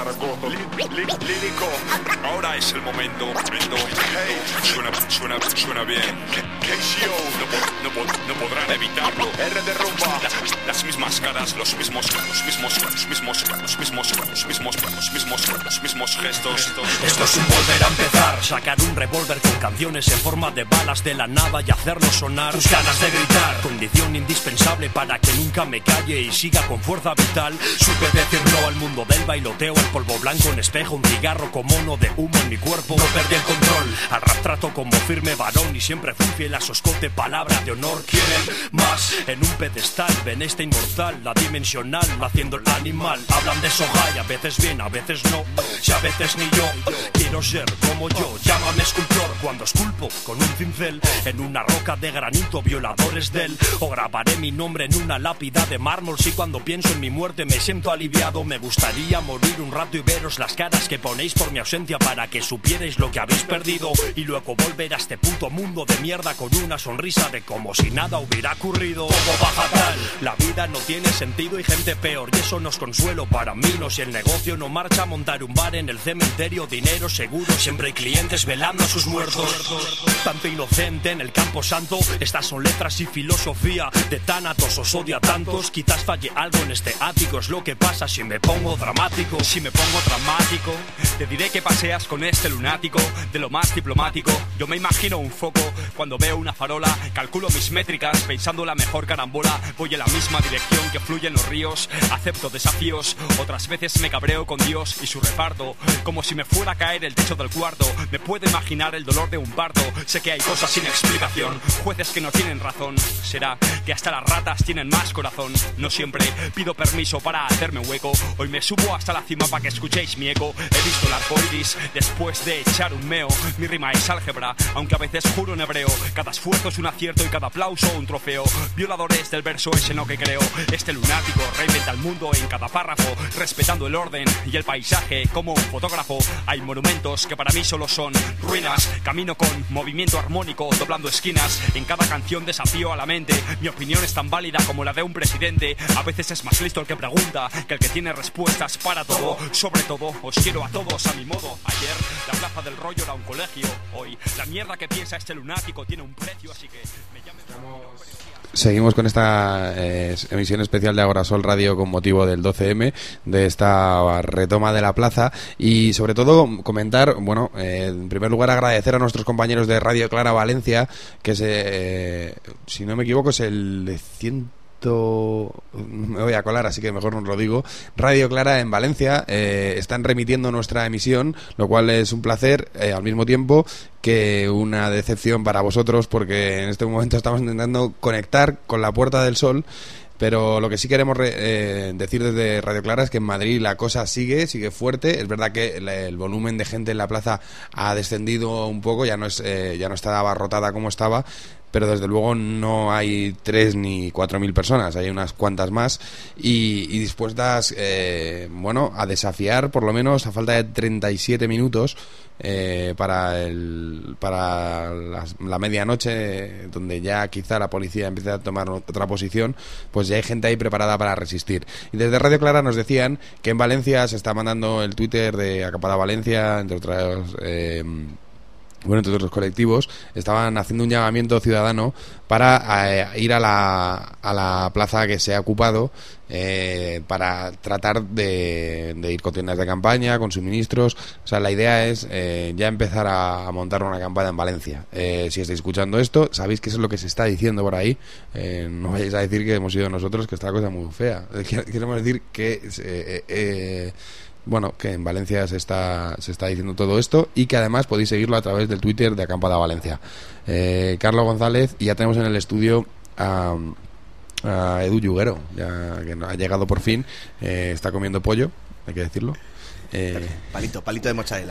lírico. Ahora es el momento. Hey, suena, suena, suena bien. Hey, yo, no, no, no podrán evitarlo. R de rumba. Las, las mismas caras, los mismos, los mismos, los mismos, los mismos, los mismos, los mismos, los mismos gestos. Esto es un volver a empezar. Sacar un revólver con canciones en forma de balas de la nada y hacerlo sonar. Tus ganas de gritar. Condición indispensable para que nunca me calle y siga con fuerza vital. Supe decir no al mundo del bailoteo, el polvo blanco en espejo, un cigarro con mono de humo en mi cuerpo. No perdí el control, al rap trato como firme varón y siempre fui fiel a su escote, palabra de honor. Quieren más en un pedestal, ven esta inmortal, la dimensional, haciendo el animal. Hablan de soja y a veces bien, a veces no, si a veces ni yo. Quiero ser como yo, llámame escultor cuando esculpo con un cincel en una roca de granito, violadores del. O grabaré mi nombre en una lápida de mármol. Si cuando pienso en mi muerte me siento aliviado, me gustaría morir un rato y veros las caras que ponéis por mi ausencia para que supierais lo que habéis perdido y luego volver a este puto mundo de mierda con una sonrisa de como si nada hubiera ocurrido. Todo va fatal, la vida no tiene sentido y gente peor, y eso no es consuelo para mí. No, si el negocio no marcha, montar un bar en el cementerio, dinero seguro, siempre hay clientes velando a sus muertos. Tanto inocente en el campo santo, estas son letras y filosofía de tánatos, os odio a tantos. Quizás falle algo en este ático, es lo que pasa si me pongo dramático. Si me pongo dramático, te diré que paseas con este lunático. De lo más diplomático, yo me imagino un foco cuando veo una farola. Calculo mis métricas pensando la mejor carambola. Voy en la misma dirección que fluyen los ríos. Acepto desafíos, otras veces me cabreo con Dios y su reparto. Como si me fuera a caer el techo del cuarto. Me puedo imaginar el dolor de un parto. Sé que hay cosas sin explicación, jueces que no tienen razón. Será que hasta las ratas tienen más corazón. No siempre pido permiso para hacerme hueco. Hoy me subo hasta la cima para que escuchéis mi eco. He visto el arco iris después de echar un meo. Mi rima es álgebra, aunque a veces juro en hebreo. Cada esfuerzo es un acierto y cada aplauso un trofeo. Violadores del verso es en lo que creo. Este lunático reinventa el mundo en cada párrafo, respetando el orden y el paisaje como un fotógrafo. Hay monumentos que para mí solo son ruinas. Camino con movimiento armónico, doblando esquinas. En cada canción desafío a la mente. Mi opinión es tan válida como la de un presidente. A veces es más listo el que pregunta que el que tiene respuestas para todo. Sobre todo, os quiero a todos a mi modo. Ayer, la plaza del rollo era un colegio. Hoy, la mierda que piensa este lunático tiene un precio, así que me llamen... Seguimos con esta eh, emisión especial de Agorasol Radio con motivo del doce eme, de esta retoma de la plaza, y sobre todo comentar, bueno, eh, en primer lugar agradecer a nuestros compañeros de Radio Clara Valencia, que es, eh, si no me equivoco, es el ciento... me voy a colar, así que mejor no lo digo. Radio Clara en Valencia eh, están remitiendo nuestra emisión, lo cual es un placer, eh, al mismo tiempo que una decepción para vosotros, porque en este momento estamos intentando conectar con la Puerta del Sol. Pero lo que sí queremos re, eh, decir desde Radio Clara es que en Madrid la cosa sigue, sigue fuerte. Es verdad que el, el volumen de gente en la plaza ha descendido un poco, ya no es eh, ya no está abarrotada como estaba, pero desde luego no hay tres ni cuatro mil personas, hay unas cuantas más y, y dispuestas, eh, bueno, a desafiar por lo menos a falta de treinta y siete minutos eh, para el para las, la medianoche, donde ya quizá la policía empiece a tomar otra posición, pues ya hay gente ahí preparada para resistir. Y desde Radio Clara nos decían que en Valencia se está mandando el Twitter de Acampada Valencia, entre otras... Eh, bueno, entre otros colectivos, estaban haciendo un llamamiento ciudadano para eh, ir a la, a la plaza que se ha ocupado eh, para tratar de, de ir con tiendas de campaña, con suministros. O sea, la idea es eh, ya empezar a, a montar una campaña en Valencia. Eh, si estáis escuchando esto, sabéis que eso es lo que se está diciendo por ahí. Eh, no vayáis a decir que hemos sido nosotros, que está la cosa muy fea. Queremos decir que... Eh, eh, bueno, que en Valencia se está se está diciendo todo esto y que además podéis seguirlo a través del Twitter de Acampada Valencia. Eh, Carlos González, y ya tenemos en el estudio a, a Edu Yuguero, ya que ha llegado por fin, eh, está comiendo pollo, hay que decirlo. Eh, palito, palito de mozzarella.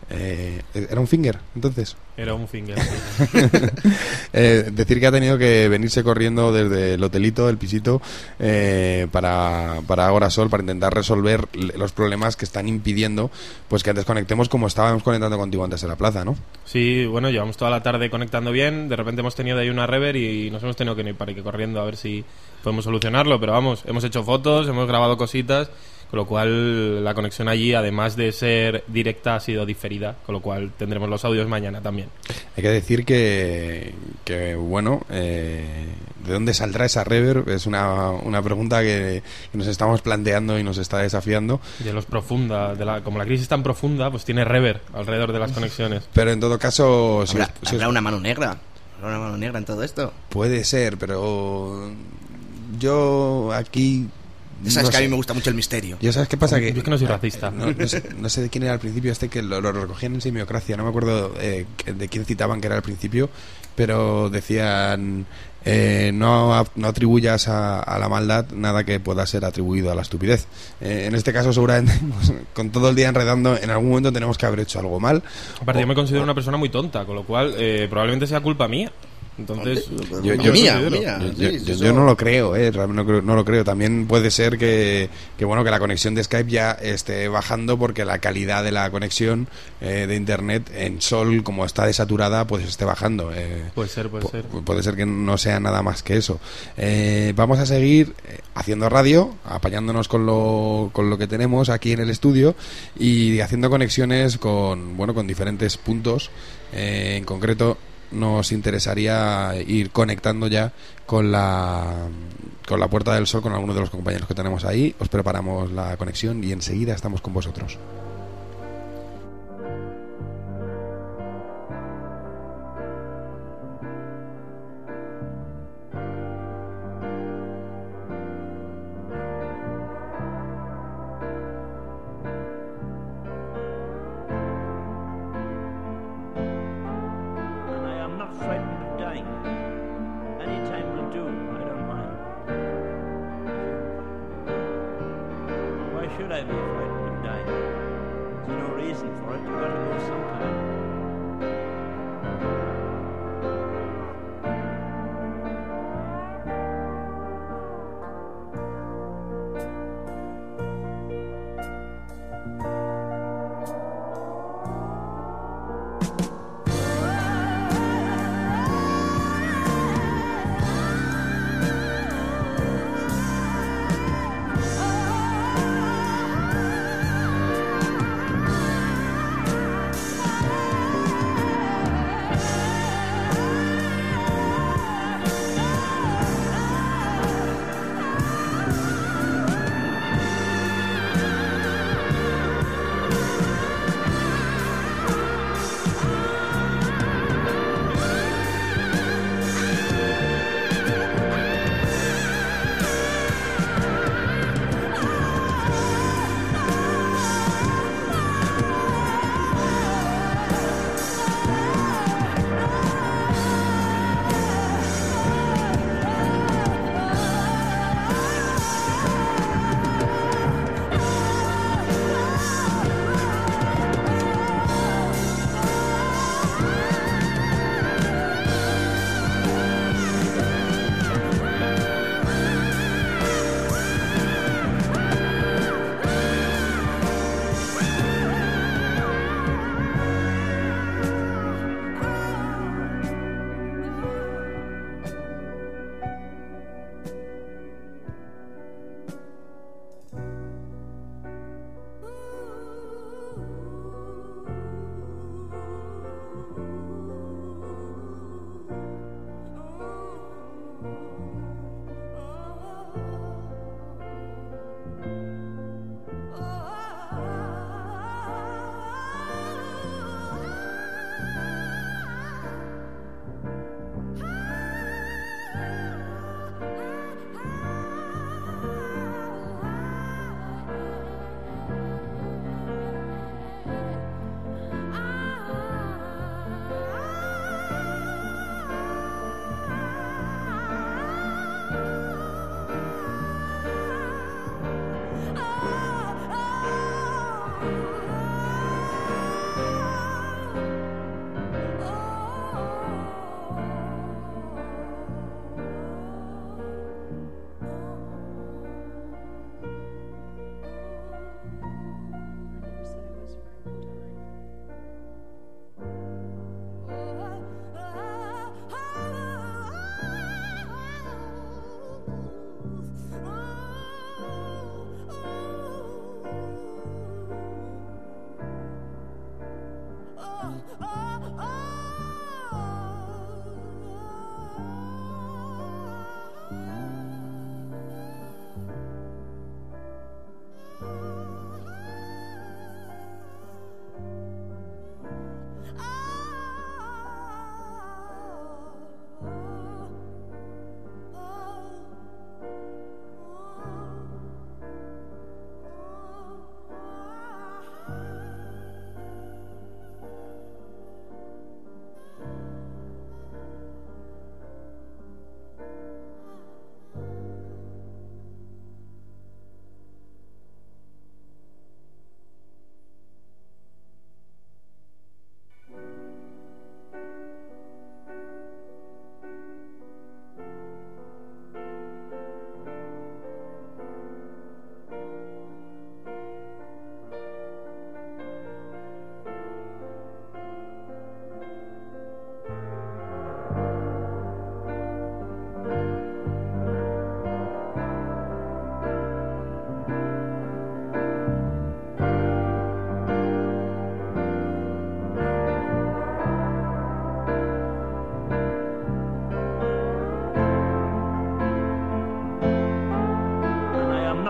Eh, ¿Era un finger, entonces? Era un finger, sí. eh, decir que ha tenido que venirse corriendo desde el hotelito, el pisito, eh, para, para Agora Sol, para intentar resolver los problemas que están impidiendo pues que antes conectemos como estábamos conectando contigo antes en la plaza, ¿no? Sí, bueno, llevamos toda la tarde conectando bien, de repente hemos tenido ahí una rever y nos hemos tenido que ir para aquí corriendo a ver si podemos solucionarlo, pero vamos, hemos hecho fotos, hemos grabado cositas, con lo cual la conexión allí, además de ser directa, ha sido diferida, con lo cual tendremos los audios mañana también. Hay que decir que, que bueno, eh, ¿de dónde saldrá esa reverb? Es una, una pregunta que, que nos estamos planteando y nos está desafiando. De los profunda, de la, como la crisis es tan profunda, pues tiene reverb alrededor de las conexiones. Pero en todo caso... Si ¿Habrá, os, si ¿habrá os, una mano negra? ¿Habrá una mano negra en todo esto? Puede ser, pero yo aquí... Sabes no que sé. a mí me gusta mucho el misterio. ¿Ya sabes qué pasa? Que, yo es que no soy racista. No, no, sé, no sé de quién era al principio este que lo, lo recogían en Simiocracia. No me acuerdo eh, de quién citaban que era al principio, pero decían... Eh, no, no atribuyas a, a la maldad nada que pueda ser atribuido a la estupidez. Eh, en este caso, seguramente, pues, con todo el día enredando, en algún momento tenemos que haber hecho algo mal. Aparte, o, yo me considero o, una persona muy tonta, con lo cual eh, probablemente sea culpa mía. Entonces, yo, yo, mía, yo, mía, yo, sí, yo, sí, yo no lo creo, eh, realmente no, creo, no lo creo. También puede ser que, que bueno que la conexión de Skype ya esté bajando porque la calidad de la conexión eh, de internet en Sol, como está desaturada, pues esté bajando. Eh, puede ser, puede ser. Puede ser que no sea nada más que eso. Eh, vamos a seguir haciendo radio, apañándonos con lo, con lo que tenemos aquí en el estudio y haciendo conexiones con bueno con diferentes puntos. Eh, en concreto, nos interesaría ir conectando ya con la con la Puerta del Sol, con algunos de los compañeros que tenemos ahí. Os preparamos la conexión y enseguida estamos con vosotros.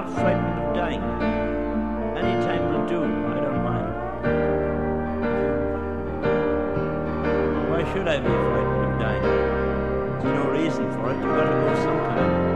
not frightened of dying. Any time will do, I don't mind. Why should I be frightened of dying? There's no reason for it. You've got to go sometime.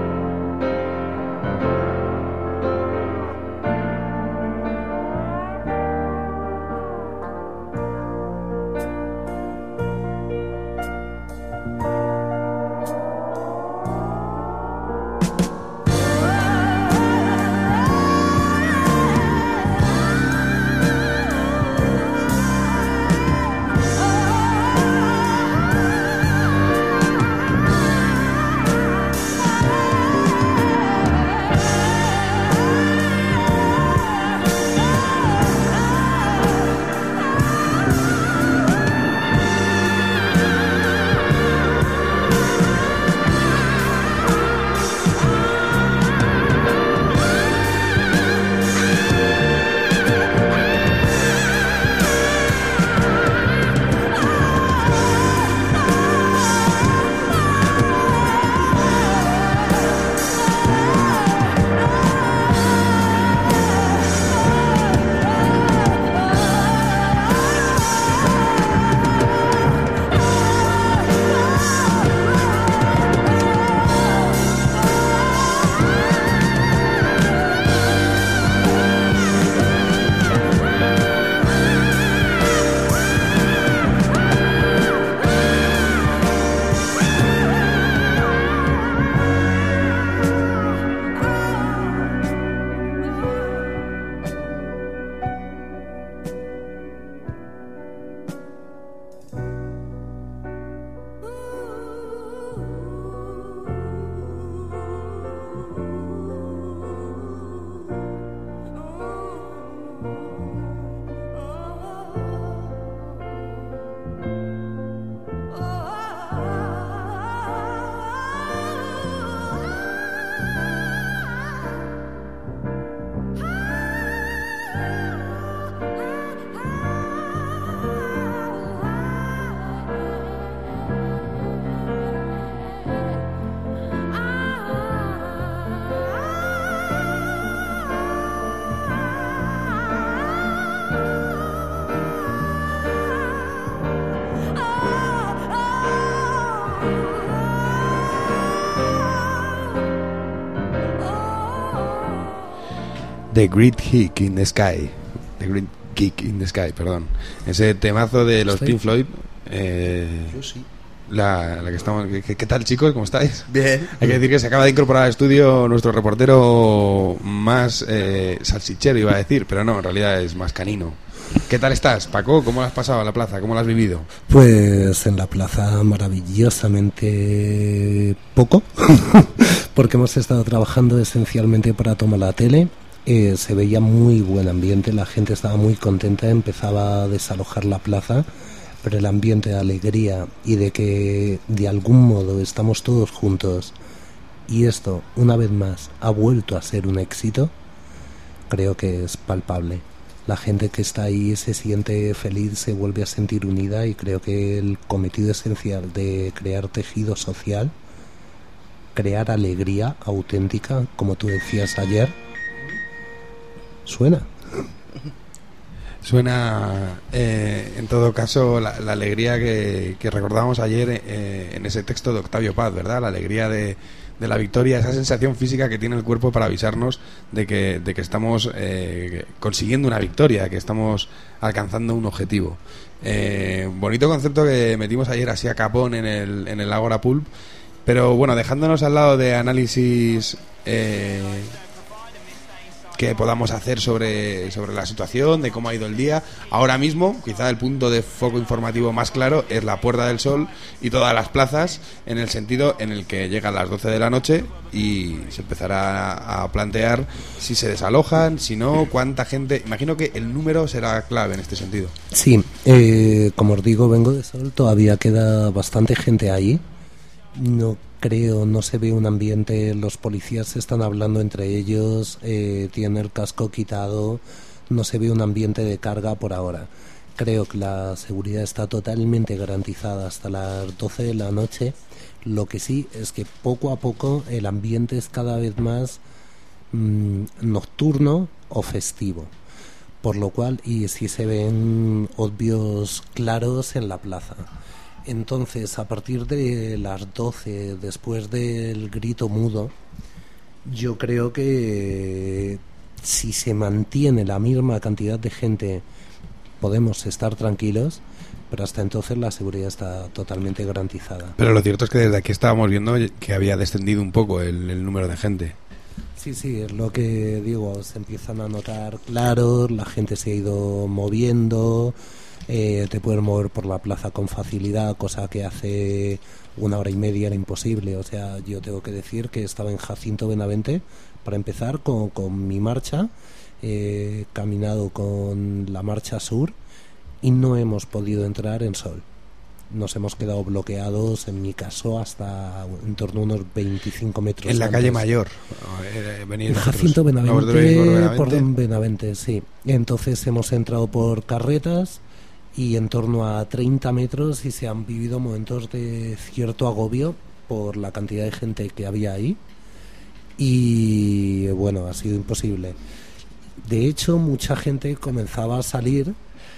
The Great Geek in the Sky. The Great Geek in the Sky, perdón. Ese temazo de los Pink Floyd. Eh, Yo sí. La, la que estamos. ¿qué, ¿Qué tal, chicos? ¿Cómo estáis? Bien. Hay que decir que se acaba de incorporar al estudio nuestro reportero más eh, salsichero, iba a decir, pero no, en realidad es más canino. ¿Qué tal estás, Paco? ¿Cómo lo has pasado en la plaza? ¿Cómo lo has vivido? Pues en la plaza maravillosamente poco, porque hemos estado trabajando esencialmente para Toma la Tele. Eh, se veía muy buen ambiente, la gente estaba muy contenta, empezaba a desalojar la plaza, pero el ambiente de alegría y de que de algún modo estamos todos juntos y esto, una vez más, ha vuelto a ser un éxito, creo que es palpable. La gente que está ahí se siente feliz, se vuelve a sentir unida y creo que el cometido esencial de crear tejido social, crear alegría auténtica, como tú decías ayer, suena. Suena, eh, en todo caso, la, la alegría que, que recordábamos ayer eh, en ese texto de Octavio Paz, ¿verdad? La alegría de, de la victoria, esa sensación física que tiene el cuerpo para avisarnos de que, de que estamos eh, consiguiendo una victoria, que estamos alcanzando un objetivo. Eh, bonito concepto que metimos ayer así a capón en el, en el Agora Pulp, pero bueno, dejándonos al lado de análisis eh, que podamos hacer sobre, sobre la situación, de cómo ha ido el día. Ahora mismo, quizá el punto de foco informativo más claro es la Puerta del Sol y todas las plazas, en el sentido en el que llegan las doce de la noche y se empezará a plantear si se desalojan, si no, cuánta gente. Imagino que el número será clave en este sentido. Sí, eh, como os digo, vengo de Sol, todavía queda bastante gente ahí. No creo, no se ve un ambiente, los policías están hablando entre ellos, eh, tienen el casco quitado, no se ve un ambiente de carga por ahora. Creo que la seguridad está totalmente garantizada hasta las doce de la noche. Lo que sí es que poco a poco el ambiente es cada vez más mmm, nocturno o festivo, por lo cual y sí se ven obvios claros en la plaza. Entonces, a partir de las doce, después del grito mudo, yo creo que si se mantiene la misma cantidad de gente podemos estar tranquilos, pero hasta entonces la seguridad está totalmente garantizada. Pero lo cierto es que desde aquí estábamos viendo que había descendido un poco el, el número de gente. Sí, sí, es lo que digo, se empiezan a notar claros, la gente se ha ido moviendo, eh, te puedes mover por la plaza con facilidad, cosa que hace una hora y media era imposible. O sea, yo tengo que decir que estaba en Jacinto Benavente, para empezar, con, con mi marcha, he caminado con la marcha sur y no hemos podido entrar en Sol. Nos hemos quedado bloqueados, en mi caso, hasta en torno a unos veinticinco metros. En la antes. Calle Mayor. Eh, en Jacinto Benavente, Benavente, por Benavente, sí. Entonces hemos entrado por carretas y en torno a treinta metros y se han vivido momentos de cierto agobio por la cantidad de gente que había ahí. Y bueno, ha sido imposible. De hecho, mucha gente comenzaba a salir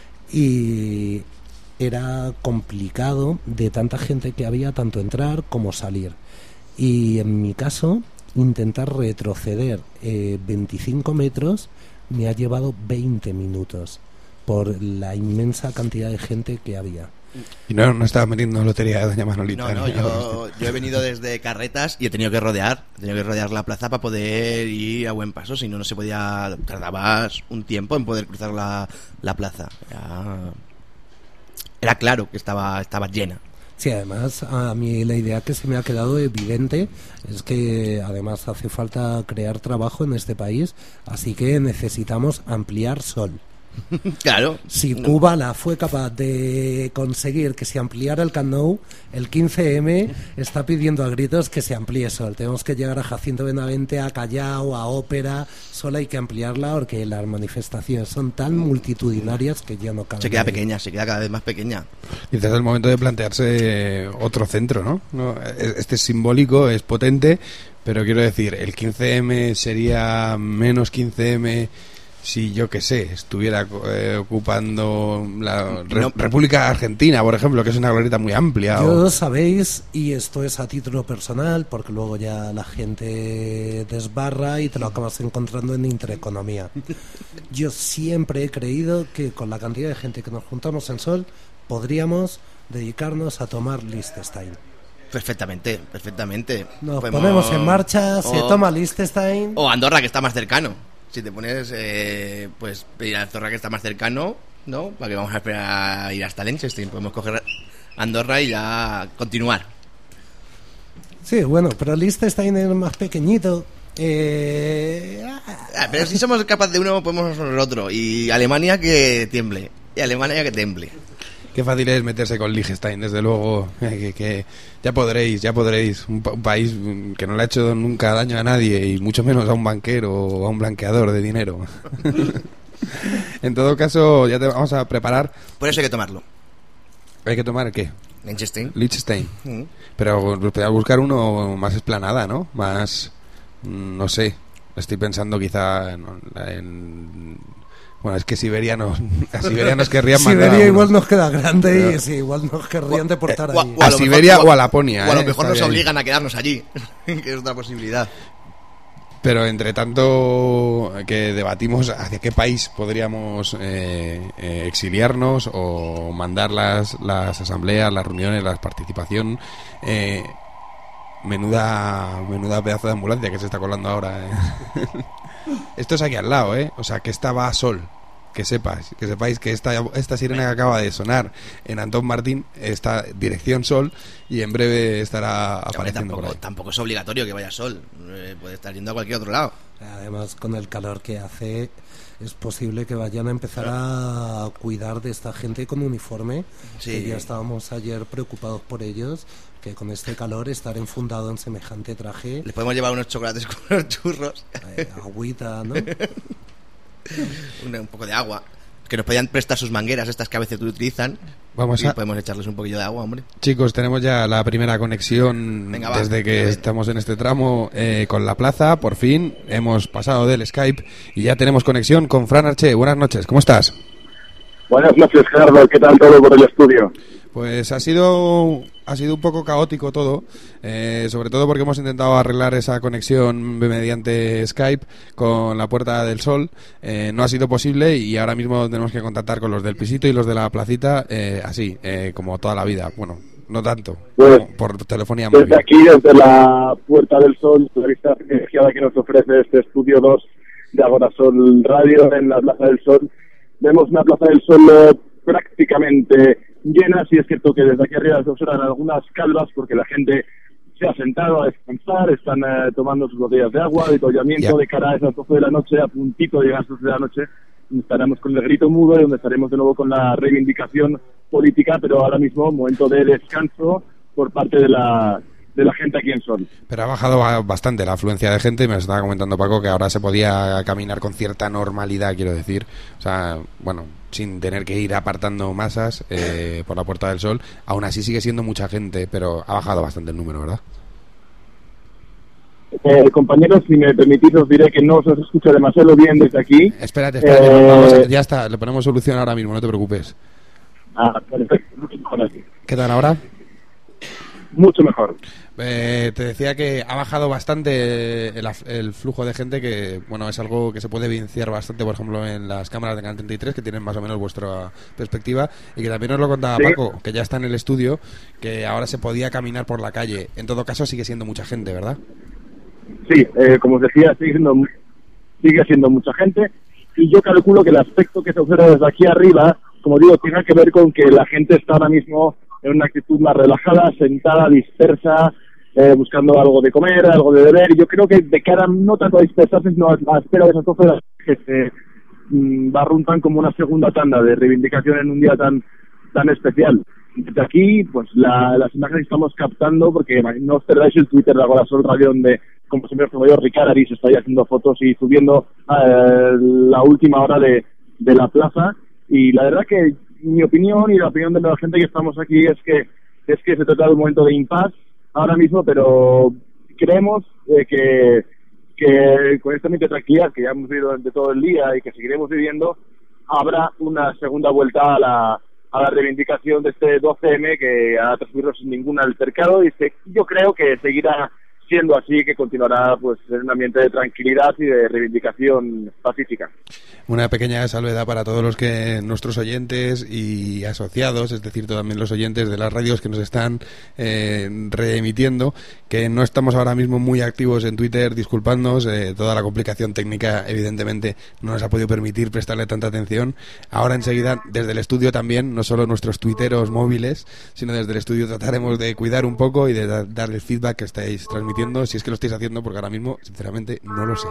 y era complicado de tanta gente que había, tanto entrar como salir. Y en mi caso, intentar retroceder eh, veinticinco metros me ha llevado veinte minutos por la inmensa cantidad de gente que había. Y no, no estaba metiendo lotería de Doña Manolita. No, no, yo, yo he venido desde carretas y he tenido que rodear, he tenido que rodear la plaza para poder ir a buen paso, si no, no se podía, tardabas un tiempo en poder cruzar la, la plaza. Era, era claro que estaba, estaba llena. Sí, además a mí la idea que se me ha quedado evidente es que además hace falta crear trabajo en este país, así que necesitamos ampliar Sol. Claro. Si Cuba la fue capaz de conseguir que se ampliara el Camp Nou, el quince eme está pidiendo a gritos que se amplíe Sol. Tenemos que llegar a Jacinto Benavente, a Callao, a Ópera. Solo hay que ampliarla porque las manifestaciones son tan multitudinarias que ya no cabe. Se queda pequeña, se queda cada vez más pequeña. Quizás es el momento de plantearse otro centro, ¿no? ¿no? Este es simbólico, es potente, pero quiero decir, el quince eme sería menos quince eme si, yo qué sé, estuviera eh, ocupando la Re- no, República Argentina, por ejemplo, que es una glorieta muy amplia. Yo o... sabéis, y esto es a título personal, porque luego ya la gente desbarra y te lo acabas encontrando en Intereconomía. Yo siempre he creído que con la cantidad de gente que nos juntamos en Sol, podríamos dedicarnos a tomar Liechtenstein. Perfectamente, perfectamente. Nos Podemos... ponemos en marcha, o... se toma Liechtenstein. O Andorra, que está más cercano. Si te pones, eh, pues pedir a Andorra, que está más cercano, ¿no? Para que vamos a esperar a ir hasta Liechtenstein. Podemos coger Andorra y ya continuar. Sí, bueno, pero Liechtenstein es más pequeñito. Eh... Ah, pero si somos capaces de uno, podemos hacer el otro. Y Alemania que tiemble. Y Alemania que temble. Qué fácil es meterse con Liechtenstein, desde luego, que, que ya podréis, ya podréis, un, un país que no le ha hecho nunca daño a nadie y mucho menos a un banquero o a un blanqueador de dinero. En todo caso, ya te vamos a preparar. Por eso hay que tomarlo. ¿Hay que tomar qué? Liechtenstein. Liechtenstein. Mm. Pero podrías buscar uno más esplanada, ¿no? Más, no sé, estoy pensando quizá en... en Bueno, es que Siberia nos, a Siberia nos querrían mandar. Siberia igual nos queda grande pero... y sí, igual nos querrían deportar o, allí. O a, a Siberia mejor, o a Laponia. O a lo eh, mejor nos bien. obligan a quedarnos allí, que es otra posibilidad. Pero entre tanto que debatimos hacia qué país podríamos eh, eh, exiliarnos o mandar las, las asambleas, las reuniones, la participación, eh, menuda menuda pedazo de ambulancia que se está colando ahora. Eh. Esto es aquí al lado, ¿eh? O sea, que esta va a Sol. Que sepas, que sepáis que esta, esta sirena que acaba de sonar en Antón Martín está dirección Sol y en breve estará apareciendo tampoco, por ahí. Tampoco es obligatorio que vaya Sol, eh, puede estar yendo a cualquier otro lado. Además, con el calor que hace, es posible que vayan a empezar a cuidar de esta gente con uniforme, sí. Que ya estábamos ayer preocupados por ellos, que con este calor estar enfundado en semejante traje. Les podemos llevar unos chocolates con unos churros. Eh, agüita, ¿no? un, un poco de agua. que nos podían prestar sus mangueras, estas que a veces utilizan. Vamos y a... podemos echarles un poquillo de agua, hombre. Chicos, tenemos ya la primera conexión. Venga, va. Desde que estamos en este tramo eh, con la plaza. Por fin hemos pasado del Skype y ya tenemos conexión con Fran Arche. Buenas noches, ¿cómo estás? Buenas noches, Gerardo. ¿Qué tal todo por el estudio? Pues ha sido ha sido un poco caótico todo, eh, sobre todo porque hemos intentado arreglar esa conexión mediante Skype con la Puerta del Sol. Eh, no ha sido posible y ahora mismo tenemos que contactar con los del pisito y los de la placita, eh, así, eh, como toda la vida. Bueno, no tanto, pues, por telefonía móvil. Desde aquí, desde la Puerta del Sol, la vista privilegiada que nos ofrece este estudio dos de Agorasol Radio en la Plaza del Sol, vemos una Plaza del Sol eh, prácticamente llena. Sí es cierto que desde aquí arriba se observan algunas calvas porque la gente se ha sentado a descansar, están eh, tomando sus botellas de agua, de toallamiento, de cara a esas doce de la noche, a puntito de llegar a las doce de la noche, donde estaremos con el grito mudo y donde estaremos de nuevo con la reivindicación política, pero ahora mismo momento de descanso por parte de la de la gente aquí en Sol. Pero ha bajado bastante la afluencia de gente. Me estaba comentando Paco que ahora se podía caminar con cierta normalidad, quiero decir, o sea, bueno, sin tener que ir apartando masas eh, por la Puerta del Sol. Aún así sigue siendo mucha gente, pero ha bajado bastante el número, ¿verdad? Eh, compañeros, si me permitís, os diré que no os escucho demasiado bien desde aquí. Espérate, espérate, eh... vamos a, ya está, le ponemos solución ahora mismo, no te preocupes. Ah, perfecto, mucho mejor así. ¿Qué tal ahora? Mucho mejor. Eh, te decía que ha bajado bastante el, el flujo de gente, que bueno, es algo que se puede evidenciar bastante, por ejemplo, en las cámaras de Canal treinta y tres, que tienen más o menos vuestra perspectiva, y que también os lo contaba ¿Sí? Paco, que ya está en el estudio, que ahora se podía caminar por la calle. En todo caso sigue siendo mucha gente, ¿verdad? Sí, eh, como os decía, sigue siendo, sigue siendo mucha gente, y yo calculo que el aspecto que se observa desde aquí arriba, como digo, tiene que ver con que la gente está ahora mismo en una actitud más relajada, sentada, dispersa, eh, buscando algo de comer, algo de beber. Y yo creo que de cara no tanto a dispersarse, sino a, a espera de esas cosas que se mmm, barruntan como una segunda tanda de reivindicación en un día tan tan especial. Desde aquí, pues la, las imágenes estamos captando, porque no os perdáis el Twitter de Agorasol Radio, donde, como siempre, como yo, Ricard Aris está ahí haciendo fotos y subiendo eh, la última hora de, de la plaza. Y la verdad que mi opinión y la opinión de la gente que estamos aquí es que es que se trata de un momento de impasse ahora mismo, pero creemos eh, que, que con esta ambiente de tranquilidad que ya hemos vivido durante todo el día y que seguiremos viviendo, habrá una segunda vuelta a la, a la reivindicación de este doce eme que ha transcurrido sin ningún altercado, y se, yo creo que seguirá siendo así, que continuará pues en un ambiente de tranquilidad y de reivindicación pacífica. Una pequeña salvedad para todos los que nuestros oyentes y asociados, es decir, también los oyentes de las radios que nos están eh, reemitiendo, que no estamos ahora mismo muy activos en Twitter, disculpadnos, eh, toda la complicación técnica evidentemente no nos ha podido permitir prestarle tanta atención. Ahora enseguida desde el estudio también, no solo nuestros tuiteros móviles, sino desde el estudio trataremos de cuidar un poco y de da- dar el feedback que estáis transmitiendo, si es que lo estáis haciendo, porque ahora mismo sinceramente no lo sé.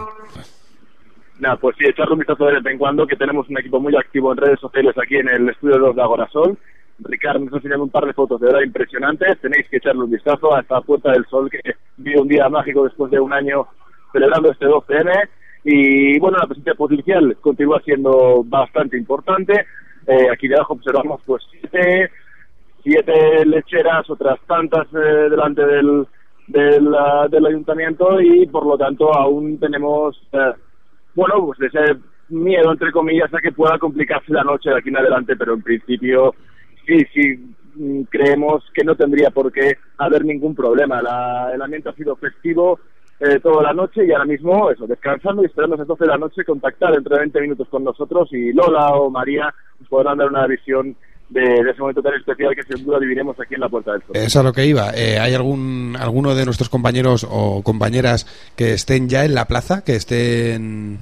Nada, pues sí, echarle un vistazo de vez en cuando, que tenemos un equipo muy activo en redes sociales aquí en el estudio dos de Agorasol. Ricardo nos ha enseñado un par de fotos de verdad impresionantes, tenéis que echarle un vistazo a esta Puerta del Sol que vive un día mágico después de un año celebrando este doce eme. Y bueno, la presencia policial continúa siendo bastante importante. Eh, aquí debajo observamos pues siete, siete lecheras, otras tantas eh, delante del, del, uh, del ayuntamiento, y por lo tanto aún tenemos... Eh, bueno, pues ese miedo, entre comillas, a que pueda complicarse la noche de aquí en adelante, pero en principio sí, sí, creemos que no tendría por qué haber ningún problema. La, el ambiente ha sido festivo eh, toda la noche, y ahora mismo, eso, descansando y esperando a las doce de la noche, contactar entre veinte minutos con nosotros, y Lola o María nos podrán dar una visión de, de ese momento tan especial que sin duda viviremos aquí en la Puerta del Sol. Eso es a lo que iba. Eh, ¿Hay algún alguno de nuestros compañeros o compañeras que estén ya en la plaza, que estén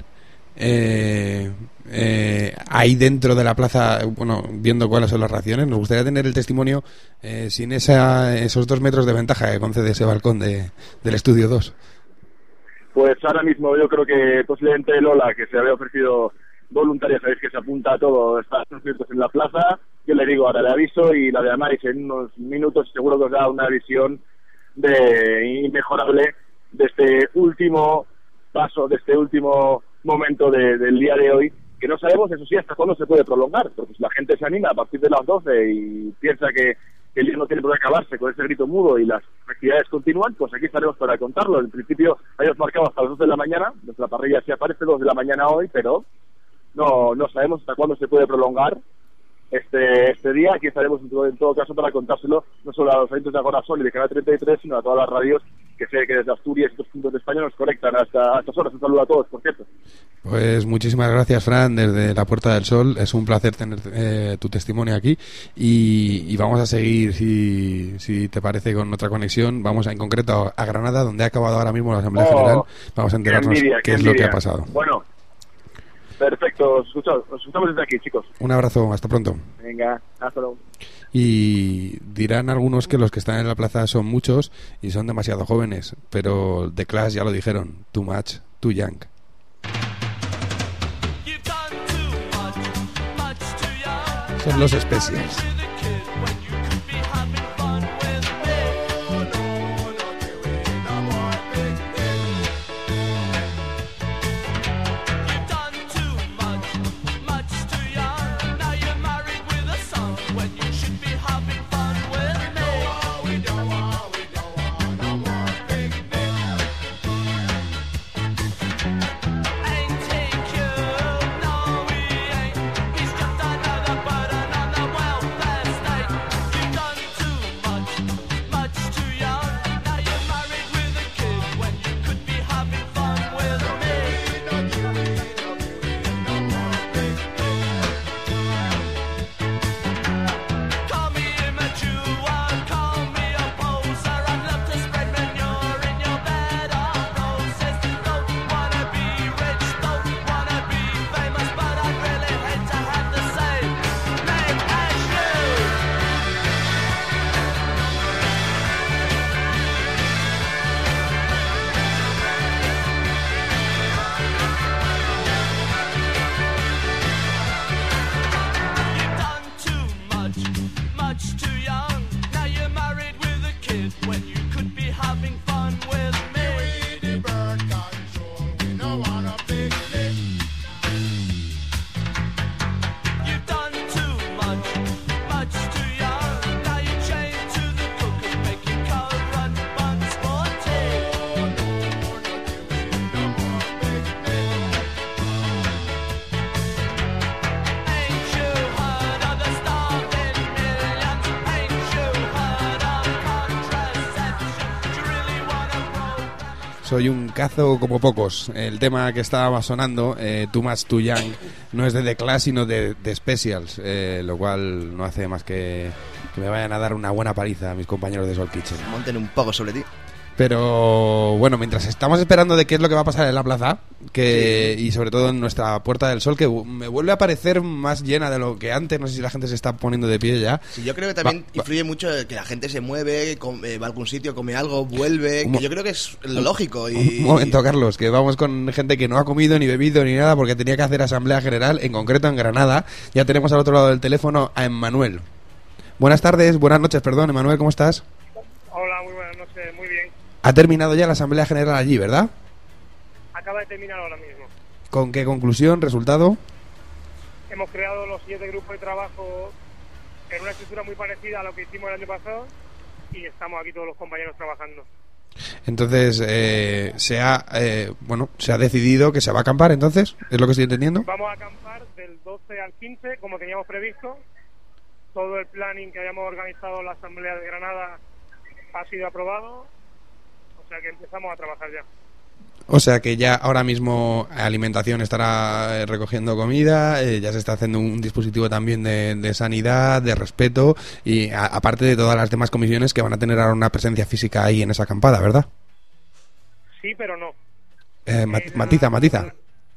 eh, eh, ahí dentro de la plaza, bueno, viendo cuáles son las raciones? Nos gustaría tener el testimonio eh, sin esa, esos dos metros de ventaja que concede ese balcón de, del estudio dos. Pues ahora mismo yo creo que posiblemente Lola, que se había ofrecido voluntaria, sabéis que se apunta a todo, está en la plaza. Yo le digo, ahora le aviso, y la de Amaris en unos minutos seguro que os da una visión de inmejorable de este último paso, de este último momento de, del día de hoy, que no sabemos, eso sí, hasta cuándo se puede prolongar, porque si la gente se anima a partir de las doce y piensa que, que el día no tiene por qué acabarse con ese grito mudo y las actividades continúan, pues aquí estaremos para contarlo. En principio hayamos marcado hasta las dos de la mañana, nuestra parrilla sí aparece dos de la mañana hoy, pero no no sabemos hasta cuándo se puede prolongar este este día. Aquí estaremos en todo, en todo caso para contárselo, no solo a los oyentes de Agora Sol y de Canal treinta y tres, sino a todas las radios que sé que desde Asturias y estos puntos de España nos conectan hasta a estas horas. Un saludo a todos, por cierto. Pues muchísimas gracias, Fran, desde la Puerta del Sol. Es un placer tener eh, tu testimonio aquí y, y vamos a seguir, si, si te parece, con otra conexión. Vamos a, en concreto a Granada, donde ha acabado ahora mismo la Asamblea oh, General. Vamos a enterarnos qué, envidia, qué, qué es envidia. lo que ha pasado. Bueno, perfecto. Os escuchamos, os escuchamos desde aquí, chicos. Un abrazo, hasta pronto. Venga, hasta luego. Y dirán algunos que los que están en la plaza son muchos y son demasiado jóvenes, pero The Clash ya lo dijeron, too much, too young. Son los Specials. Soy un cazo como pocos. El tema que estaba sonando, eh, Too Much Too Young, no es de The Clash, sino de, de Specials, eh, lo cual no hace más que que me vayan a dar una buena paliza a mis compañeros de Soul Kitchen. Monten un poco sobre ti. Pero bueno, mientras estamos esperando de qué es lo que va a pasar en la plaza, que sí, y sobre todo en nuestra Puerta del Sol, que me vuelve a parecer más llena de lo que antes, no sé si la gente se está poniendo de pie ya. Sí, yo creo que también va, influye va. mucho que la gente se mueve, come, va a algún sitio, come algo, vuelve, que yo creo que es lo lógico. Y... Un momento, Carlos, que vamos con gente que no ha comido ni bebido ni nada porque tenía que hacer asamblea general, en concreto en Granada. Ya tenemos al otro lado del teléfono a Emmanuel. Buenas tardes, buenas noches, perdón, Emmanuel, ¿cómo estás? Hola, muy buenas noches, muy bien. Ha terminado ya la asamblea general allí, ¿verdad? Acaba de terminar ahora mismo. ¿Con qué conclusión, resultado? Hemos creado los siete grupos de trabajo en una estructura muy parecida a lo que hicimos el año pasado y estamos aquí todos los compañeros trabajando. Entonces, eh, se ha eh, bueno, se ha decidido que se va a acampar, entonces, ¿es lo que estoy entendiendo? Vamos a acampar del doce al quince, como teníamos previsto. Todo el planning que habíamos organizado en la asamblea de Granada ha sido aprobado. O sea que empezamos a trabajar ya. O sea que ya ahora mismo alimentación estará recogiendo comida, eh, ya se está haciendo un dispositivo también de, de sanidad, de respeto, y a, aparte de todas las demás comisiones que van a tener ahora una presencia física ahí en esa acampada, ¿verdad? Sí, pero no. Eh, mat- eh, matiza, matiza.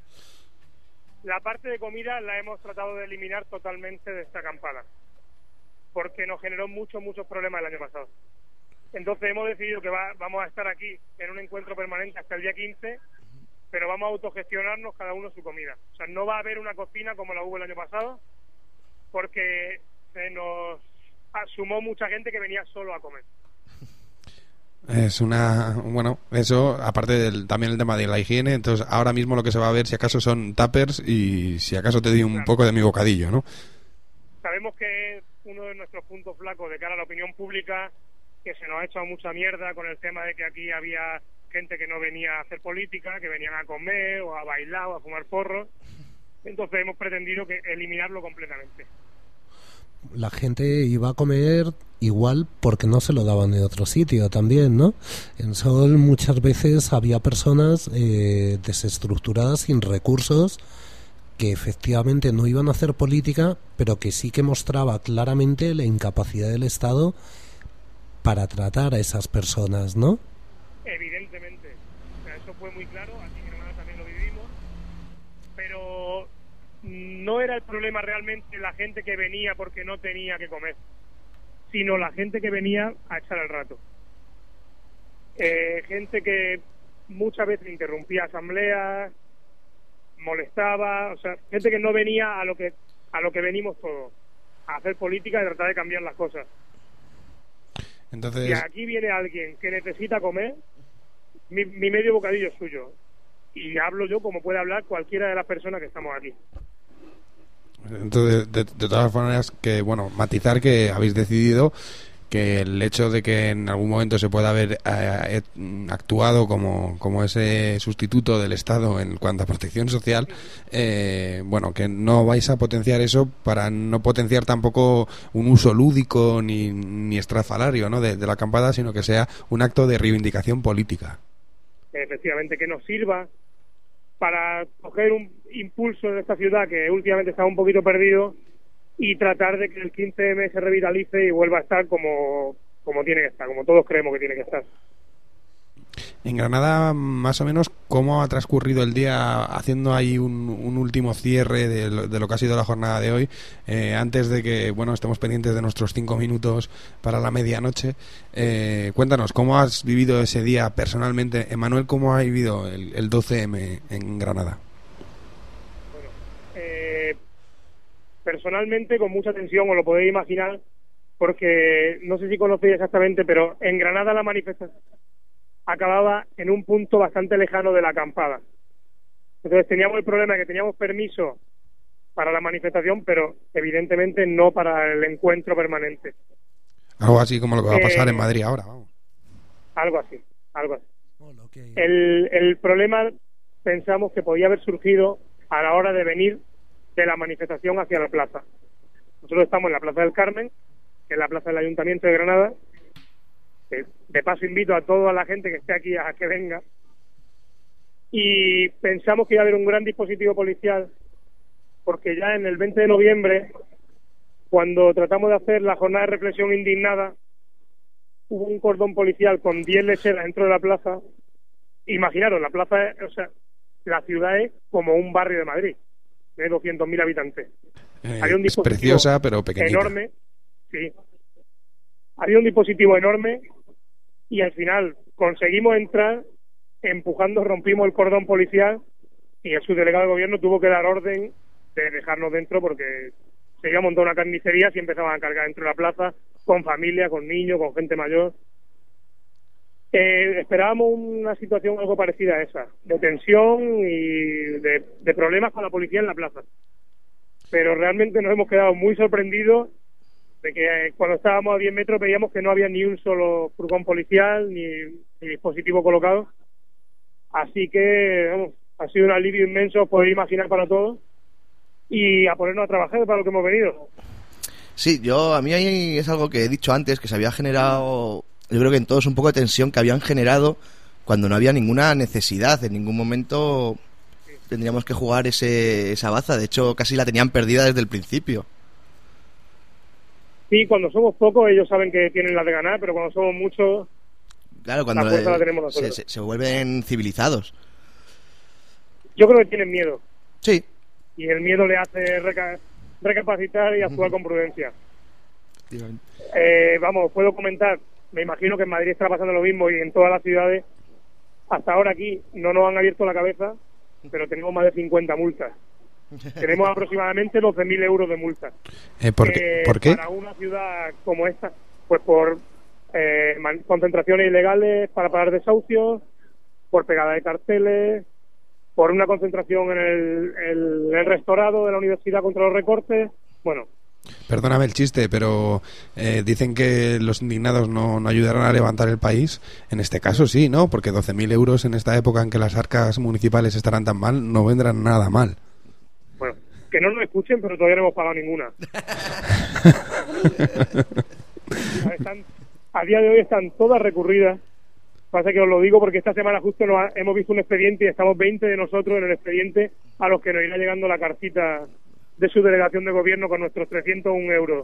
La parte de comida la hemos tratado de eliminar totalmente de esta acampada, porque nos generó muchos, muchos problemas el año pasado. Entonces hemos decidido que va, vamos a estar aquí en un encuentro permanente hasta el día quince, pero vamos a autogestionarnos cada uno su comida. O sea, no va a haber una cocina como la hubo el año pasado, porque se nos sumó mucha gente que venía solo a comer. Es una, bueno, eso, aparte del también el tema de la higiene, entonces ahora mismo lo que se va a ver si acaso son tuppers y si acaso te doy un poco de mi bocadillo, ¿no? Sabemos que es uno de nuestros puntos flacos de cara a la opinión pública, que se nos ha echado mucha mierda con el tema de que aquí había gente que no venía a hacer política, que venían a comer o a bailar o a fumar porros. Entonces hemos pretendido que eliminarlo completamente. La gente iba a comer igual porque no se lo daban en otro sitio también, ¿no? En Sol muchas veces había personas eh, desestructuradas, sin recursos, que efectivamente no iban a hacer política, pero que sí que mostraba claramente la incapacidad del Estado para tratar a esas personas, ¿no? Evidentemente. O sea, eso fue muy claro, aquí en Granada también lo vivimos, pero no era el problema realmente la gente que venía porque no tenía que comer, sino la gente que venía a echar el rato. Eh, gente que muchas veces interrumpía asambleas, molestaba, o sea, gente que no venía a lo que a lo que venimos todos, a hacer política y tratar de cambiar las cosas. Entonces, y aquí viene alguien que necesita comer, mi, mi medio bocadillo es suyo, y hablo yo como puede hablar cualquiera de las personas que estamos aquí. Entonces, de, de todas maneras, que bueno, matizar que habéis decidido que el hecho de que en algún momento se pueda haber eh, actuado como, como ese sustituto del Estado en cuanto a protección social, eh, bueno, que no vais a potenciar eso para no potenciar tampoco un uso lúdico ni, ni estrafalario, ¿no?, de, de la acampada, sino que sea un acto de reivindicación política. Efectivamente, que nos sirva para coger un impulso en esta ciudad que últimamente está un poquito perdido y tratar de que el quince eme se revitalice y vuelva a estar como, como tiene que estar, como todos creemos que tiene que estar. En Granada, más o menos, ¿cómo ha transcurrido el día haciendo ahí un, un último cierre de lo, de lo que ha sido la jornada de hoy, eh, antes de que, bueno, estemos pendientes de nuestros cinco minutos para la medianoche? Eh, cuéntanos, ¿cómo has vivido ese día personalmente? Emanuel, ¿cómo ha vivido el, el doce eme en Granada? Bueno, eh, personalmente con mucha tensión, os lo podéis imaginar, porque no sé si conocéis exactamente, pero en Granada la manifestación acababa en un punto bastante lejano de la acampada. Entonces teníamos el problema de que teníamos permiso para la manifestación, pero evidentemente no para el encuentro permanente. Algo así como lo que va a pasar eh, en Madrid ahora, vamos. Algo así, algo así. El, el problema pensamos que podía haber surgido a la hora de venir de la manifestación hacia la plaza. Nosotros estamos en la Plaza del Carmen, que es la plaza del Ayuntamiento de Granada. De paso invito a toda la gente que esté aquí a que venga, y pensamos que iba a haber un gran dispositivo policial, porque ya en el veinte de noviembre, cuando tratamos de hacer la jornada de reflexión indignada, hubo un cordón policial con diez lecheras dentro de la plaza. Imaginaros, la plaza, o sea, la ciudad es como un barrio de Madrid, de doscientos mil habitantes. Eh, Había un es dispositivo preciosa, pero pequeñita. enorme, sí. Había un dispositivo enorme y al final conseguimos entrar, empujando, rompimos el cordón policial y el subdelegado de gobierno tuvo que dar orden de dejarnos dentro porque se iba a montar una carnicería si empezaban a cargar dentro de la plaza con familia, con niños, con gente mayor. Eh, esperábamos una situación algo parecida a esa, de tensión y de, de problemas con la policía en la plaza. Pero realmente nos hemos quedado muy sorprendidos de que eh, cuando estábamos a diez metros veíamos que no había ni un solo furgón policial ni, ni dispositivo colocado. Así que, vamos, ha sido un alivio inmenso, podéis imaginar, para todos, y a ponernos a trabajar para lo que hemos venido. Sí, yo, a mí ahí es algo que he dicho antes, que se había generado, yo creo que en todos un poco de tensión que habían generado cuando no había ninguna necesidad, en ningún momento tendríamos que jugar ese, esa baza, de hecho casi la tenían perdida desde el principio. Sí, cuando somos pocos ellos saben que tienen la de ganar, pero cuando somos muchos, claro, cuando la fuerza eh, la tenemos nosotros. se, se, se vuelven civilizados. Yo creo que tienen miedo. Sí. Y el miedo le hace reca recapacitar y actuar con prudencia. Eh, vamos, puedo comentar, me imagino que en Madrid está pasando lo mismo y en todas las ciudades. Hasta ahora aquí no nos han abierto la cabeza, pero tenemos más de cincuenta multas. Tenemos aproximadamente doce mil euros de multas. Eh, ¿por, qué? Eh, ¿Por qué? Para una ciudad como esta, pues por eh, man- concentraciones ilegales para parar desahucios, por pegada de carteles, por una concentración en el, el, el rectorado de la universidad contra los recortes. Bueno, Perdóname el chiste, pero eh, dicen que los indignados no, no ayudarán a levantar el país. En este caso sí, ¿no? Porque doce mil euros en esta época en que las arcas municipales estarán tan mal, no vendrán nada mal. bueno, que no nos escuchen, pero todavía no hemos pagado ninguna. Están, a día de hoy están todas recurridas. Pasa que os lo digo porque esta semana justo nos ha- hemos visto un expediente y estamos veinte de nosotros en el expediente a los que nos irá llegando la cartita de su delegación de gobierno con nuestros trescientos uno euros.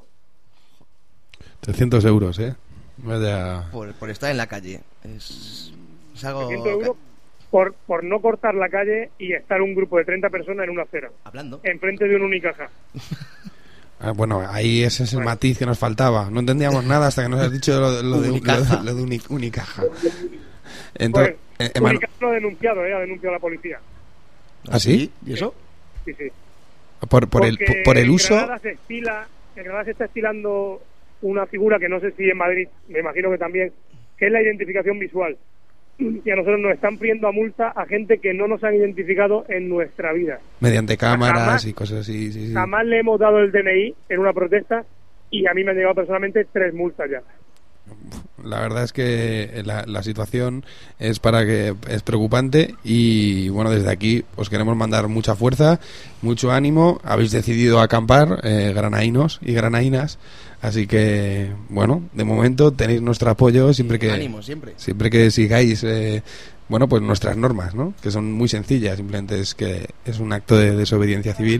trescientos euros, ¿eh? Vaya... Por, por estar en la calle. Es, es algo... trescientos euros por, por no cortar la calle y estar un grupo de treinta personas en una acera. Hablando. Enfrente de un Unicaja. Ah, bueno, ahí ese es el matiz que nos faltaba. No entendíamos nada hasta que nos has dicho lo, de- lo de, lo de- lo de Uni- Unicaja. Entonces, Pues, eh, Emanu- Unicaja lo ha denunciado, ¿eh? Ha denunciado a la policía. ¿Ah, sí? ¿Y eso? Sí, sí. Por, por, el, Porque por el en uso... Granada se estila, en Granada se está estilando una figura que no sé si en Madrid, me imagino que también, que es la identificación visual. Y a nosotros nos están pidiendo a multa a gente que no nos han identificado en nuestra vida. Mediante cámaras Jamás- y cosas así. Sí, sí. Jamás le hemos dado el D N I en una protesta y a mí me han llegado personalmente tres multas ya. La verdad es que la, la situación es para que es preocupante y bueno, desde aquí os queremos mandar mucha fuerza, mucho ánimo. Habéis decidido acampar, eh, granainos y granainas, así que bueno, de momento tenéis nuestro apoyo siempre que Ánimo, siempre. siempre que sigáis eh, bueno, pues nuestras normas, ¿no? Que son muy sencillas, simplemente es que es un acto de desobediencia civil.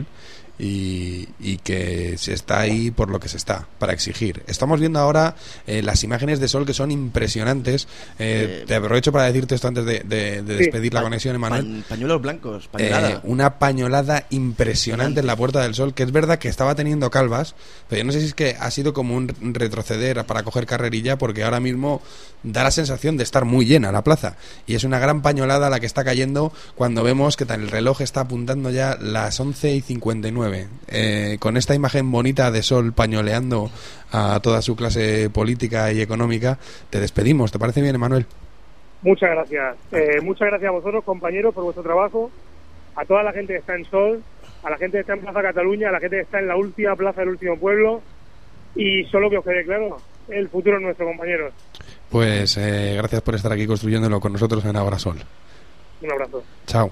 Y, y que se está ahí por lo que se está, para exigir. Estamos viendo ahora eh, las imágenes de sol que son impresionantes. Eh, Eh, te aprovecho para decirte esto antes de, de- de Sí. despedir la Pa- conexión, Emanuel. pañ- pañuelos blancos, Eh, pañolada. una pañolada impresionante en la Puerta del Sol, que es verdad que estaba teniendo calvas, pero yo no sé si es que ha sido como un retroceder para coger carrerilla, porque ahora mismo da la sensación de estar muy llena la plaza, y es una gran pañolada la que está cayendo cuando vemos que el reloj está apuntando ya las once y cincuenta y nueve. Eh, con esta imagen bonita de sol pañoleando a toda su clase política y económica, te despedimos. ¿Te parece bien, Emanuel? Muchas gracias. Eh, muchas gracias a vosotros, compañeros, por vuestro trabajo. A toda la gente que está en Sol, a la gente que está en Plaza Cataluña, a la gente que está en la última plaza del último pueblo. Y solo que os quede claro, el futuro es nuestro, compañeros. Pues eh, gracias por estar aquí construyéndolo con nosotros en Ahora Sol. Un abrazo. Chao.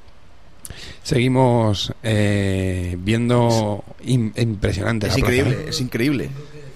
Seguimos eh, viendo im- impresionante Es la plaza, increíble, ¿eh? es increíble.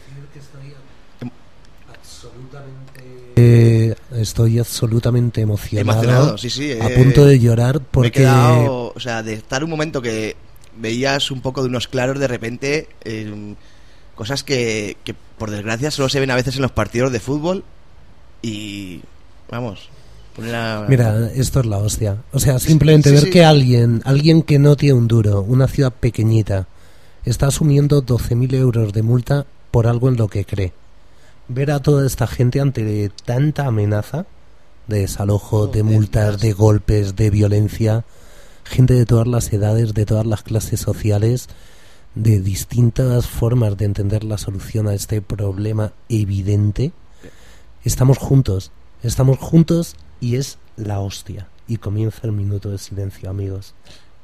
Eh, estoy absolutamente emocionado, Emocionado, sí, sí. a eh, punto de llorar me he porque quedado, o sea, de estar un momento que veías un poco de unos claros de repente, eh, cosas que, que por desgracia solo se ven a veces en los partidos de fútbol y vamos, poner a... mira, esto es la hostia. O sea, simplemente Sí, ver sí. que alguien, alguien que no tiene un duro, una ciudad pequeñita, está asumiendo doce mil euros de multa por algo en lo que cree. Ver a toda esta gente ante tanta amenaza de desalojo, de multas, de golpes, de violencia, gente de todas las edades, de todas las clases sociales, de distintas formas de entender la solución a este problema evidente. Estamos juntos, estamos juntos y es la hostia. Y comienza el minuto de silencio, amigos.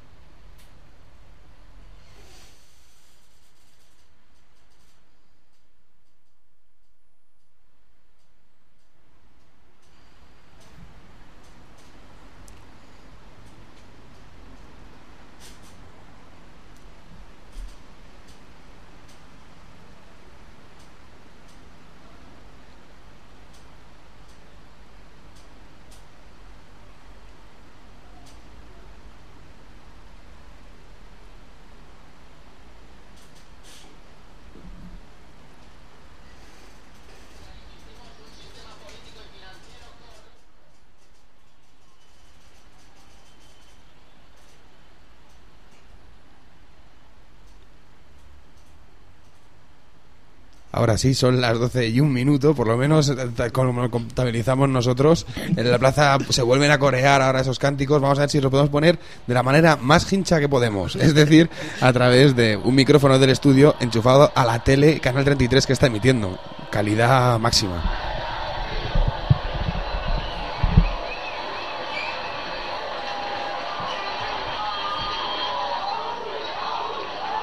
Ahora sí, son las doce y un minuto, por lo menos eh, como lo contabilizamos nosotros. En la plaza se vuelven a corear ahora esos cánticos. Vamos a ver si los podemos poner de la manera más hincha que podemos. Es decir, a través de un micrófono del estudio enchufado a la tele Canal treinta y tres que está emitiendo. Calidad máxima.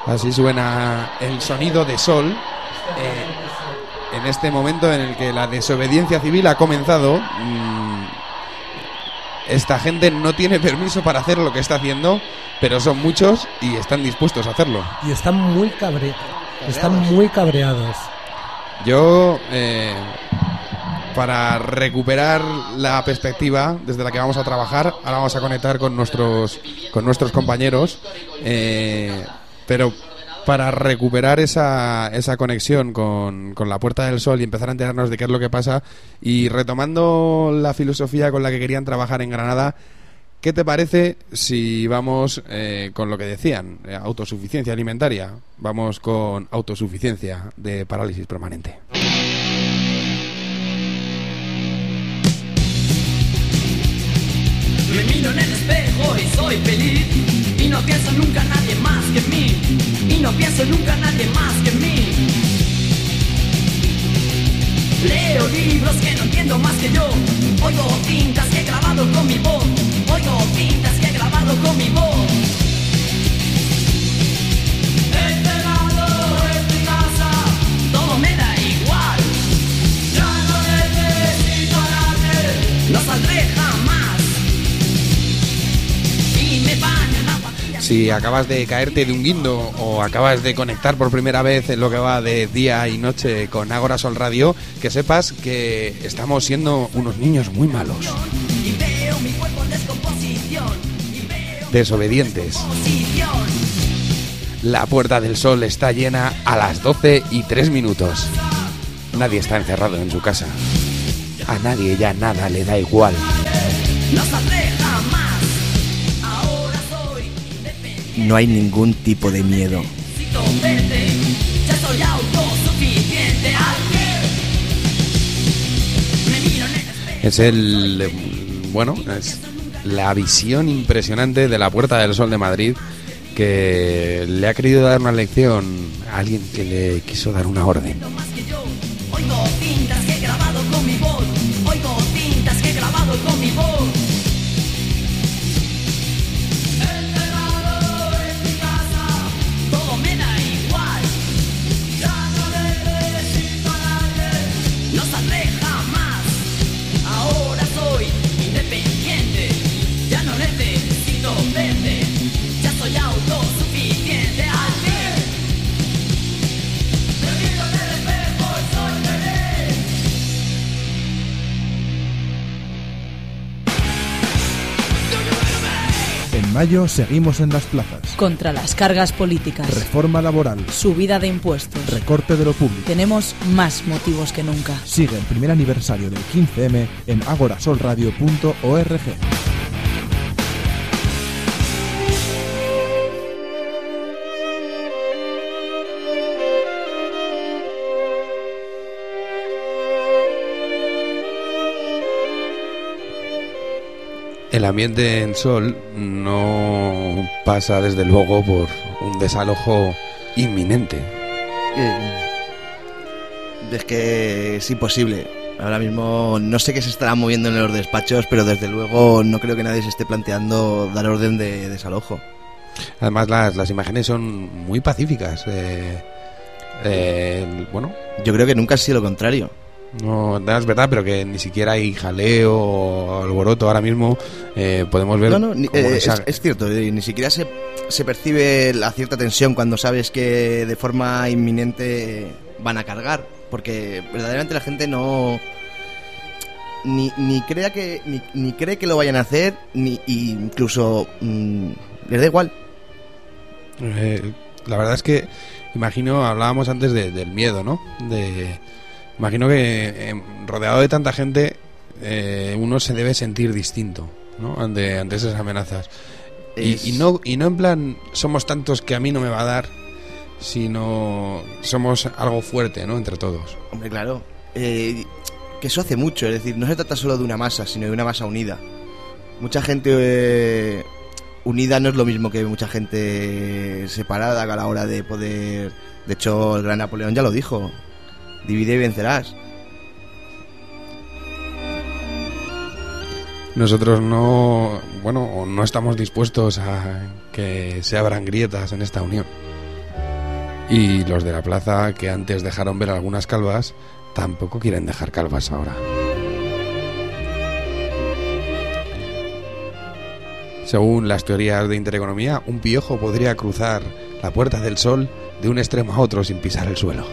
Así suena el sonido de Sol eh, en este momento en el que la desobediencia civil ha comenzado. Mm, esta gente no tiene permiso para hacer lo que está haciendo, pero son muchos y están dispuestos a hacerlo. Y están muy cabre... están muy cabreados. Yo, eh, para recuperar la perspectiva desde la que vamos a trabajar, ahora vamos a conectar con nuestros con nuestros compañeros, eh, pero para recuperar esa, esa conexión con, con la Puerta del Sol y empezar a enterarnos de qué es lo que pasa, y retomando la filosofía con la que querían trabajar en Granada, ¿qué te parece si vamos eh, con lo que decían, eh, autosuficiencia alimentaria? Vamos con autosuficiencia de parálisis permanente. Me miro en el espejo y soy feliz y no pienso nunca en nadie más que en mí y no pienso nunca en nadie más que en mí. Leo libros que no entiendo más que yo, oigo cintas que he grabado con mi voz, oigo cintas que he grabado con mi voz. Encerrado en mi casa, todo me da igual, ya no necesito a nadie, no saldré jamás. Si acabas de caerte de un guindo o acabas de conectar por primera vez en lo que va de día y noche con Ágora Sol Radio, que sepas que estamos siendo unos niños muy malos, desobedientes. La Puerta del Sol está llena a las doce y tres minutos. Nadie está encerrado en su casa. A nadie ya nada le da igual. No hay ningún tipo de miedo. Es el... bueno, es la visión impresionante de la Puerta del Sol de Madrid, que le ha querido dar una lección a alguien que le quiso dar una orden. Oigo cintas que he grabado con mi voz, oigo cintas que he grabado con mi voz. En mayo seguimos en las plazas. Contra las cargas políticas. Reforma laboral. Subida de impuestos. Recorte de lo público. Tenemos más motivos que nunca. Sigue el primer aniversario del quince eme en agorasolradio punto org. El ambiente en Sol no pasa desde luego por un desalojo inminente. Eh, es que es imposible. Ahora mismo no sé qué se estará moviendo en los despachos, pero desde luego no creo que nadie se esté planteando dar orden de desalojo. Además las, las imágenes son muy pacíficas. Eh, eh, bueno, yo creo que nunca ha sido lo contrario. No, es verdad, pero que ni siquiera hay jaleo o alboroto ahora mismo. Eh, podemos ver. No, no, ni, eh, esa... es, es cierto, eh, ni siquiera se, se percibe la cierta tensión cuando sabes que de forma inminente van a cargar, porque verdaderamente la gente no. Ni, ni crea que ni, ni cree que lo vayan a hacer, ni incluso mmm, les da igual. Eh, la verdad es que imagino, hablábamos antes de, del miedo, ¿no? De Imagino que eh, rodeado de tanta gente eh, uno se debe sentir distinto, ¿no? Ante, ante esas amenazas. Es... Y, y, no, y no en plan somos tantos que a mí no me va a dar, sino somos algo fuerte, ¿no? Entre todos. Hombre, claro. Eh, que eso hace mucho, es decir, no se trata solo de una masa, sino de una masa unida. Mucha gente eh, unida no es lo mismo que mucha gente separada a la hora de poder... De hecho, el gran Napoleón ya lo dijo. Divide y vencerás. Nosotros no, bueno, no estamos dispuestos a que se abran grietas en esta unión. Y los de la plaza, que antes dejaron ver algunas calvas, tampoco quieren dejar calvas ahora. Según las teorías de intereconomía, un piojo podría cruzar la Puerta del Sol de un extremo a otro sin pisar el suelo.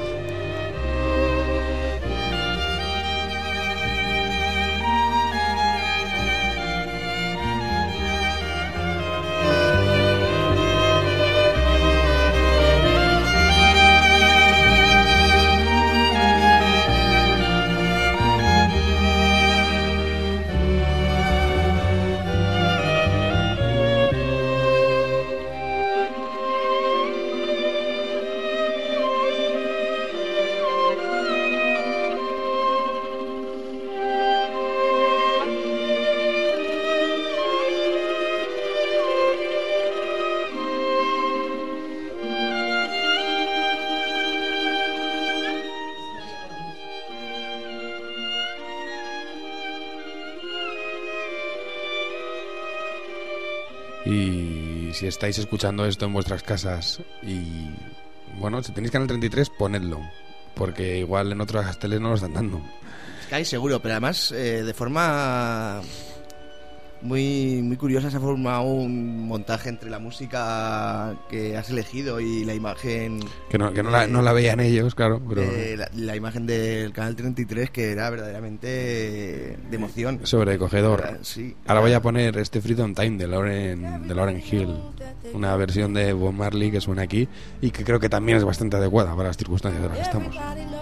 Y si estáis escuchando esto en vuestras casas y, bueno, si tenéis Canal treinta y tres, ponedlo, porque igual en otras teles no lo están dando. Sky seguro, pero además eh, de forma muy muy curiosa se ha formado un montaje entre la música que has elegido y la imagen que no, que no, la, no la veían ellos, claro, pero eh, la, la imagen del Canal treinta y tres, que era verdaderamente de emoción, sobrecogedor. Sí. Ahora voy a poner este Freedom Time de Lauryn, de Lauryn Hill, una versión de Bob Marley que suena aquí y que creo que también es bastante adecuada para las circunstancias en las que estamos.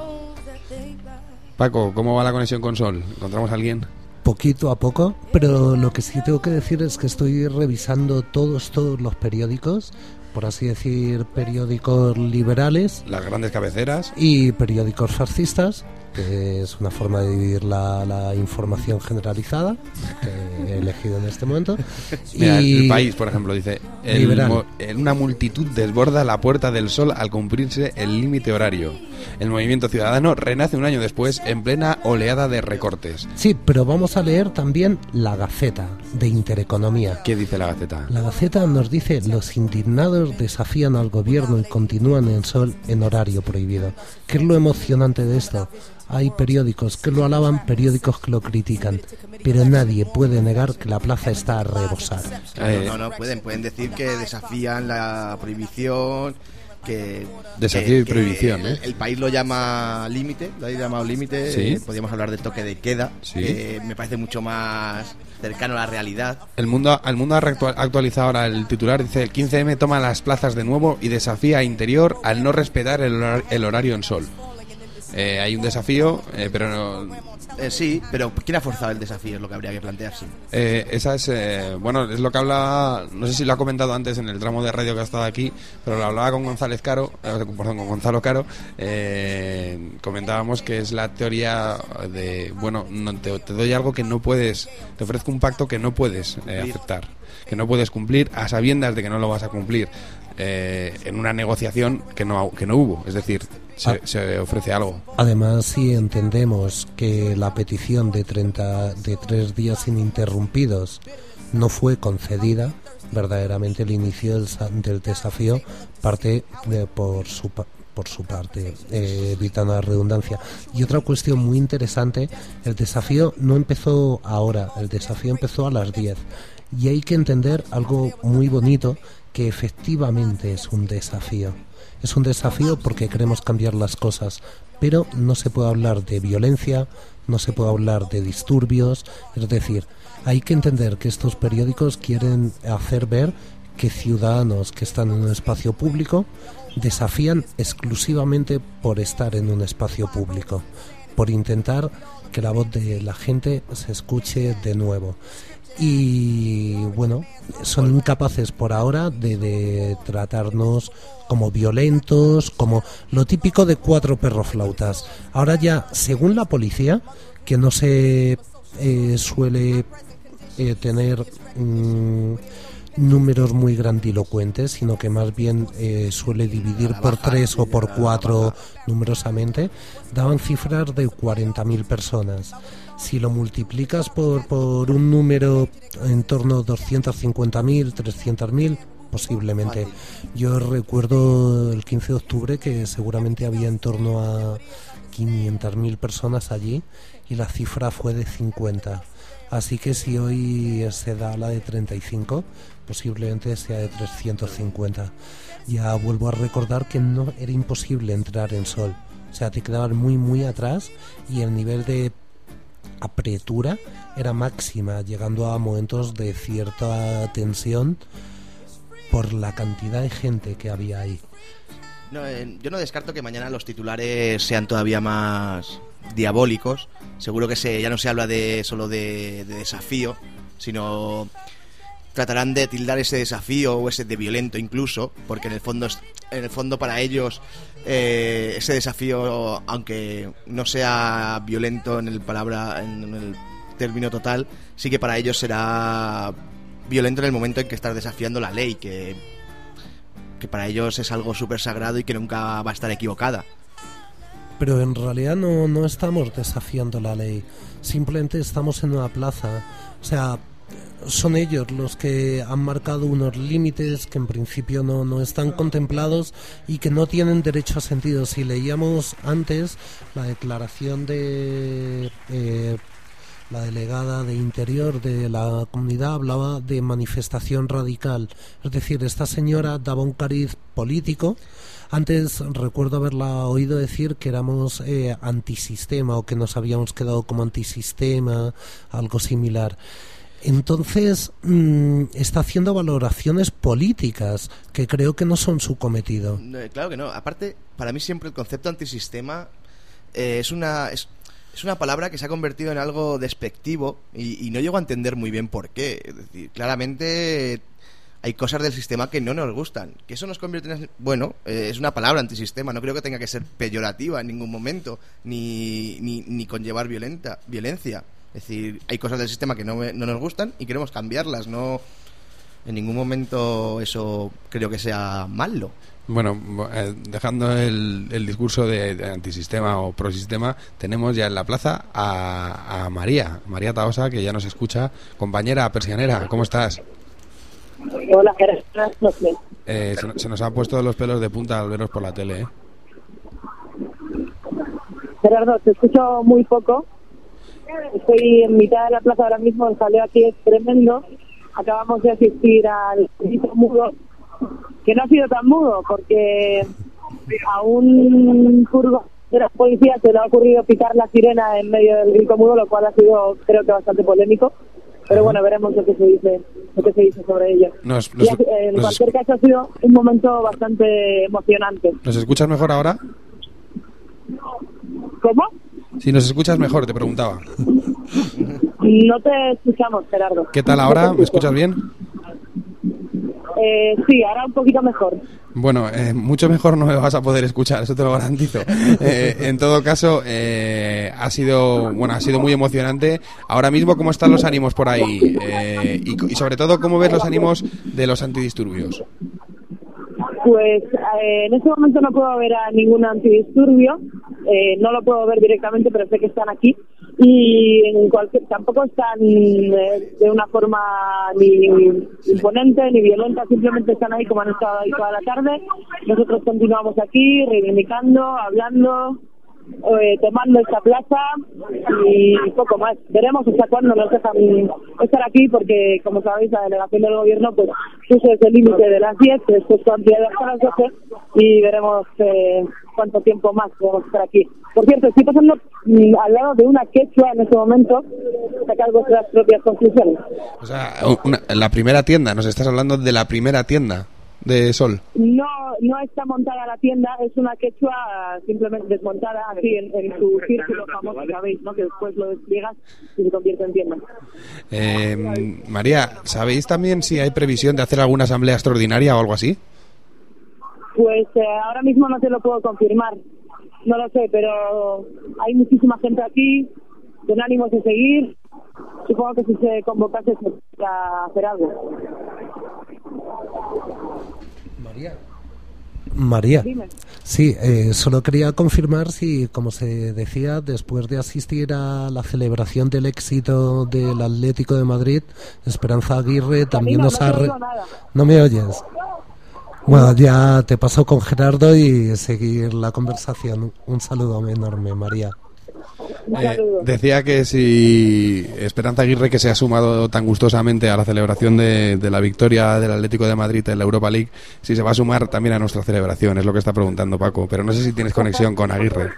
Paco, ¿cómo va la conexión con Sol? ¿Encontramos a alguien? Poquito a poco, pero lo que sí tengo que decir es que estoy revisando todos, todos los periódicos, por así decir, periódicos liberales. Las grandes cabeceras. Y periódicos fascistas, que es una forma de dividir la, la información generalizada que he elegido en este momento. Mira, y El País, por ejemplo, dice: el, mo, una multitud desborda la Puerta del Sol al cumplirse el límite horario. El movimiento ciudadano renace un año después en plena oleada de recortes. Sí, pero vamos a leer también la Gaceta de Intereconomía. ¿Qué dice la Gaceta? La Gaceta nos dice: los indignados desafían al gobierno y continúan en Sol en horario prohibido. ¿Qué es lo emocionante de esto? Hay periódicos que lo alaban, periódicos que lo critican, pero nadie puede negar que la plaza está a rebosar. Eh, no, no, pueden, pueden decir que desafían la prohibición, que... Desafío que, y prohibición, que ¿eh? El, el país lo llama límite, lo ha llamado límite, ¿Sí? eh, podríamos hablar del toque de queda, ¿Sí? eh, me parece mucho más cercano a la realidad. El mundo, el mundo ha actualizado ahora el titular, dice: el quince eme toma las plazas de nuevo y desafía a Interior al no respetar el, hor el horario en Sol. Eh, hay un desafío, eh, pero no... Eh, sí, pero ¿quién ha forzado el desafío? Es lo que habría que plantearse. Eh, esa es, eh, bueno, es lo que hablaba, no sé si lo ha comentado antes en el tramo de radio que ha estado aquí, pero lo hablaba con González Caro, eh, perdón, con Gonzalo Caro. Eh, comentábamos que es la teoría de, bueno, no, te, te doy algo que no puedes, te ofrezco un pacto que no puedes eh, aceptar, que no puedes cumplir a sabiendas de que no lo vas a cumplir. Eh, en una negociación que no, que no hubo, es decir, se, ah. se ofrece algo. Además, si entendemos que la petición de treinta, de tres días ininterrumpidos no fue concedida, verdaderamente el inicio del, del desafío parte de, por su por su parte, eh, evitando la redundancia. Y otra cuestión muy interesante: el desafío no empezó ahora, el desafío empezó a las diez, y hay que entender algo muy bonito, que efectivamente es un desafío. Es un desafío porque queremos cambiar las cosas, pero no se puede hablar de violencia, no se puede hablar de disturbios. Es decir, hay que entender que estos periódicos quieren hacer ver que ciudadanos que están en un espacio público desafían exclusivamente por estar en un espacio público, por intentar que la voz de la gente se escuche de nuevo. Y bueno, son incapaces por ahora de, de tratarnos como violentos, como lo típico de cuatro perroflautas. Ahora ya, según la policía, que no se eh, suele eh, tener mmm, números muy grandilocuentes, sino que más bien eh, suele dividir por tres o por cuatro numerosamente, daban cifras de cuarenta mil personas. Si lo multiplicas por, por un número en torno a doscientos cincuenta mil, trescientos mil, posiblemente. Yo recuerdo el quince de octubre que seguramente había en torno a quinientas mil personas allí y la cifra fue de cincuenta. Así que si hoy se da la de treinta y cinco, posiblemente sea de trescientos cincuenta. Ya vuelvo a recordar que no era imposible entrar en Sol. O sea, te quedabas muy muy atrás y el nivel de apretura era máxima, llegando a momentos de cierta tensión por la cantidad de gente que había ahí. No, eh, yo no descarto que mañana los titulares sean todavía más diabólicos. Seguro que se, ya no se habla de solo de, de desafío, sino tratarán de tildar ese desafío o ese de violento incluso, porque en el fondo en el fondo para ellos eh, ese desafío, aunque no sea violento en el palabra en el término total, sí que para ellos será violento en el momento en que estás desafiando la ley, que que para ellos es algo súper sagrado y que nunca va a estar equivocada. Pero en realidad no, no estamos desafiando la ley, simplemente estamos en una plaza. O sea, son ellos los que han marcado unos límites que en principio no, no están contemplados y que no tienen derecho a sentido. Si leíamos antes la declaración de eh, la delegada de Interior de la comunidad, hablaba de manifestación radical. Es decir, esta señora daba un cariz político. Antes recuerdo haberla oído decir que éramos eh, antisistema o que nos habíamos quedado como antisistema, algo similar. Entonces mmm, está haciendo valoraciones políticas que creo que no son su cometido. No, claro que no. Aparte, para mí siempre el concepto antisistema eh, es una... Es... Es una palabra que se ha convertido en algo despectivo y, y no llego a entender muy bien por qué. Es decir, claramente hay cosas del sistema que no nos gustan. Que eso nos convierte en... Bueno, eh, es una palabra antisistema. No creo que tenga que ser peyorativa en ningún momento, ni, ni, ni conllevar violenta, violencia. Es decir, hay cosas del sistema que no, no nos gustan y queremos cambiarlas. No, en ningún momento eso creo que sea malo. Bueno, eh, dejando el, el discurso de, de antisistema o prosistema, tenemos ya en la plaza a, a María, María Taosa, que ya nos escucha. Compañera persianera, ¿cómo estás? Hola, Gerardo. Eh, se, se nos han puesto los pelos de punta al veros por la tele, ¿eh? Gerardo, te escucho muy poco. Estoy en mitad de la plaza ahora mismo, el jaleo aquí es tremendo. Acabamos de asistir al grito mudo, que no ha sido tan mudo, porque a un furgón de la policía se le ha ocurrido pitar la sirena en medio del grito mudo, lo cual ha sido, creo que, bastante polémico. Pero bueno, veremos lo que se dice, lo que se dice sobre ello. Nos, nos, y, eh, en nos, cualquier caso ha sido un momento bastante emocionante. ¿Nos escuchas mejor ahora? ¿Cómo? Si nos escuchas mejor, te preguntaba. No te escuchamos, Gerardo. ¿Qué tal ahora? ¿Me escuchas bien? Eh, sí, ahora un poquito mejor. Bueno, eh, mucho mejor no me vas a poder escuchar, eso te lo garantizo. Eh, en todo caso, eh, ha sido, bueno, ha sido muy emocionante. Ahora mismo, ¿cómo están los ánimos por ahí? Eh, y, y sobre todo, ¿cómo ves los ánimos de los antidisturbios? Pues eh, en este momento no puedo ver a ningún antidisturbio, eh, no lo puedo ver directamente, pero sé que están aquí y en cualquier, tampoco están eh, de una forma ni imponente ni violenta, simplemente están ahí como han estado ahí toda la tarde. Nosotros continuamos aquí reivindicando, hablando, eh, tomando esta plaza y poco más. Veremos hasta cuándo nos dejan estar aquí, porque como sabéis la delegación del gobierno pues puso ese límite de las diez, después su ampliado hasta las doce y veremos eh, cuánto tiempo más podemos estar aquí. Por cierto, estoy pasando mm, al lado de una quechua en este momento, sacar vuestras propias conclusiones. O sea, una, la primera tienda, nos estás hablando de la primera tienda de Sol. No, no está montada la tienda, es una quechua simplemente desmontada así en, en su círculo famoso, ¿sabéis? ¿No? Que después lo despliegas y se convierte en tienda. Eh, María, ¿sabéis también si hay previsión de hacer alguna asamblea extraordinaria o algo así? Pues eh, ahora mismo no te lo puedo confirmar, no lo sé, pero hay muchísima gente aquí, con ánimos de seguir. Supongo que si se convocase se podría hacer algo. María. María. Dime. Sí, eh, solo quería confirmar si, como se decía, después de asistir a la celebración del éxito del Atlético de Madrid, Esperanza Aguirre también Marina, nos no ha... te Re... oigo nada. ¿No me oyes? Bueno, ya te paso con Gerardo y seguir la conversación. Un saludo enorme, María. Eh, decía que si Esperanza Aguirre, que se ha sumado tan gustosamente a la celebración de, de la victoria del Atlético de Madrid en la Europa League, si se va a sumar también a nuestra celebración, es lo que está preguntando Paco, pero no sé si tienes conexión con Aguirre.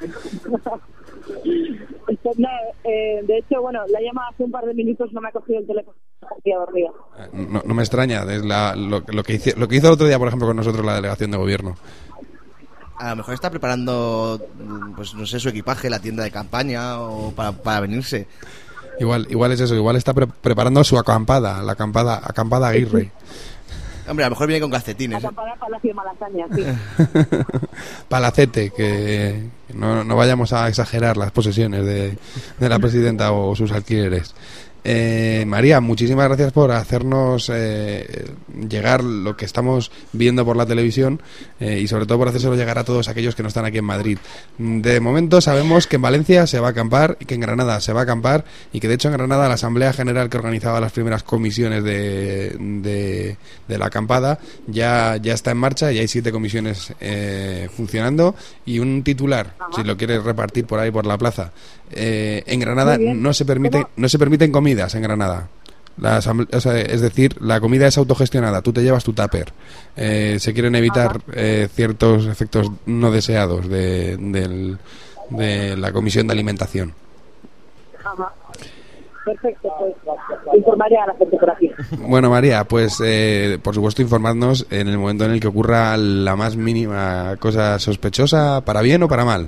No, eh, de hecho, bueno, la llama hace un par de minutos, no me ha cogido el teléfono. No, no me extraña, es la, lo, lo, que hizo, lo que hizo el otro día, por ejemplo, con nosotros la delegación de gobierno. A lo mejor está preparando, pues no sé, su equipaje, la tienda de campaña o para, para venirse. Igual, igual es eso, igual está pre- preparando su acampada, la acampada, acampada Aguirre. Hombre, a lo mejor viene con calcetines. Acampada Palacio Malasaña, sí. Palacete, que no, no vayamos a exagerar las posesiones de, de la presidenta o sus alquileres. Eh, María, muchísimas gracias por hacernos eh, llegar lo que estamos viendo por la televisión eh, y sobre todo por hacérselo llegar a todos aquellos que no están aquí en Madrid. De momento sabemos que en Valencia se va a acampar y que en Granada se va a acampar y que de hecho en Granada la Asamblea General que organizaba las primeras comisiones de, de, de la acampada ya, ya está en marcha y hay siete comisiones eh, funcionando y un titular, si lo quieres repartir por ahí por la plaza. Eh, en Granada no se permite, no se permiten comidas en Granada. La asamble- o sea, es decir, la comida es autogestionada. Tú te llevas tu tupper. Eh, se quieren evitar eh, ciertos efectos no deseados de, del, de la Comisión de Alimentación. Ajá. Perfecto, pues informaré a la gente por aquí. Bueno, María, pues eh, por supuesto informadnos en el momento en el que ocurra la más mínima cosa sospechosa, para bien o para mal.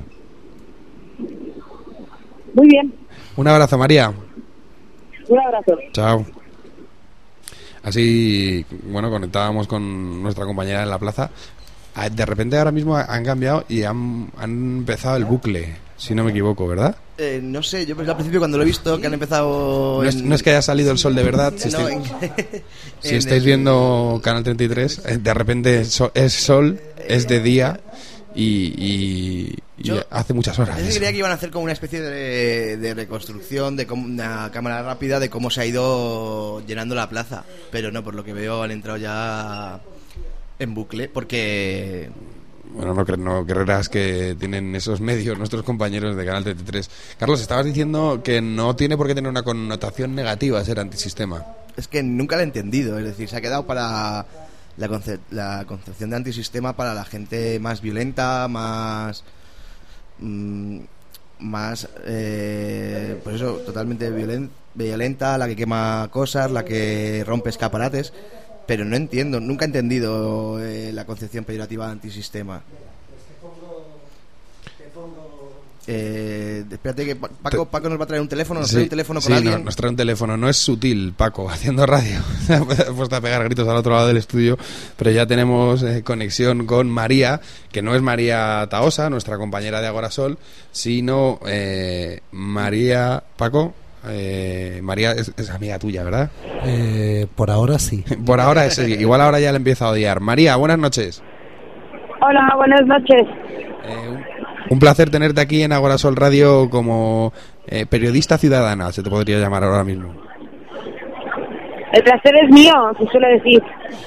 Muy bien. Un abrazo, María. Un abrazo. Chao. Así, bueno, conectábamos con nuestra compañera en la plaza. Ah, de repente ahora mismo han cambiado y han, han empezado el bucle, si no me equivoco, ¿verdad? Eh, no sé, yo al principio cuando lo he visto que han empezado... No es, en... no es que haya salido el sol de verdad. Si, No, estáis, en- si en estáis el- viendo Canal treinta y tres, eh, de repente so- es sol, es de día y, y, y Yo- hace muchas horas. Yo creía que iban a hacer como una especie de, de reconstrucción, de cómo- una cámara rápida de cómo se ha ido llenando la plaza. Pero no, por lo que veo han entrado ya en bucle, porque... Bueno, no, cre- no creerás que tienen esos medios nuestros compañeros de Canal treinta y tres. Carlos, estabas diciendo que no tiene por qué tener una connotación negativa ser antisistema. Es que nunca lo he entendido, es decir, se ha quedado para la, conce- la concepción de antisistema para la gente más violenta, más... mm, más, eh, pues eso, totalmente violen- violenta, la que quema cosas, la que rompe escaparates, pero no entiendo, nunca he entendido eh, la concepción peyorativa de antisistema. Eh, espérate que Pa- Paco, Paco nos va a traer un teléfono, nos Sí, trae un teléfono con sí, alguien. no- nos trae un teléfono. No es sutil, Paco, haciendo radio. Se ha puesto a pegar gritos al otro lado del estudio, pero ya tenemos eh, conexión con María, que no es María Taosa, nuestra compañera de Agorasol, sino eh, María... Paco, eh, María es, es amiga tuya, ¿verdad? Eh, por ahora sí. Por ahora es, igual ahora ya le empieza a odiar. María, buenas noches. Hola, buenas noches. Un placer tenerte aquí en Agorasol Radio como eh, periodista ciudadana, se te podría llamar ahora mismo. El placer es mío, se suele decir.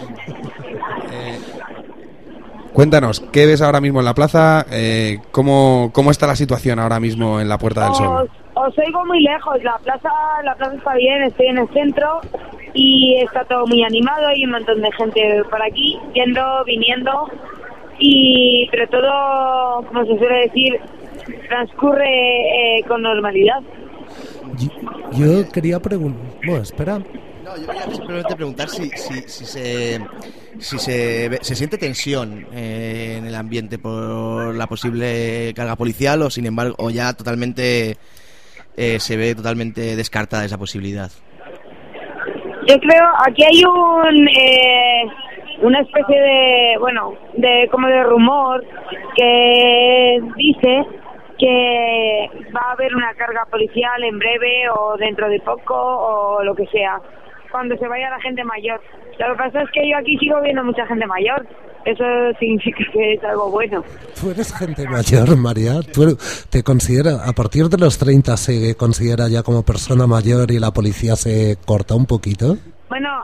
Cuéntanos, ¿qué ves ahora mismo en la plaza? Eh, ¿cómo, ¿Cómo está la situación ahora mismo en la Puerta del Os, Sol? os oigo muy lejos, la plaza, la plaza está bien, estoy en el centro y está todo muy animado, hay un montón de gente por aquí, yendo, viniendo, y pero todo, como se suele decir, transcurre eh, con normalidad. Yo quería preguntar... Bueno, espera. No, yo quería simplemente preguntar si, si, si se si se, ve- se siente tensión eh, en el ambiente por la posible carga policial o sin embargo o ya totalmente eh, se ve totalmente descartada esa posibilidad. Yo creo, aquí hay un eh, una especie de, bueno, de como de rumor que dice que va a haber una carga policial en breve o dentro de poco o lo que sea, cuando se vaya la gente mayor. Lo que pasa es que yo aquí sigo viendo mucha gente mayor. Eso significa que es algo bueno. Tú eres gente mayor, María. Tú te considera, a partir de los treinta se considera ya como persona mayor y la policía se corta un poquito. Bueno,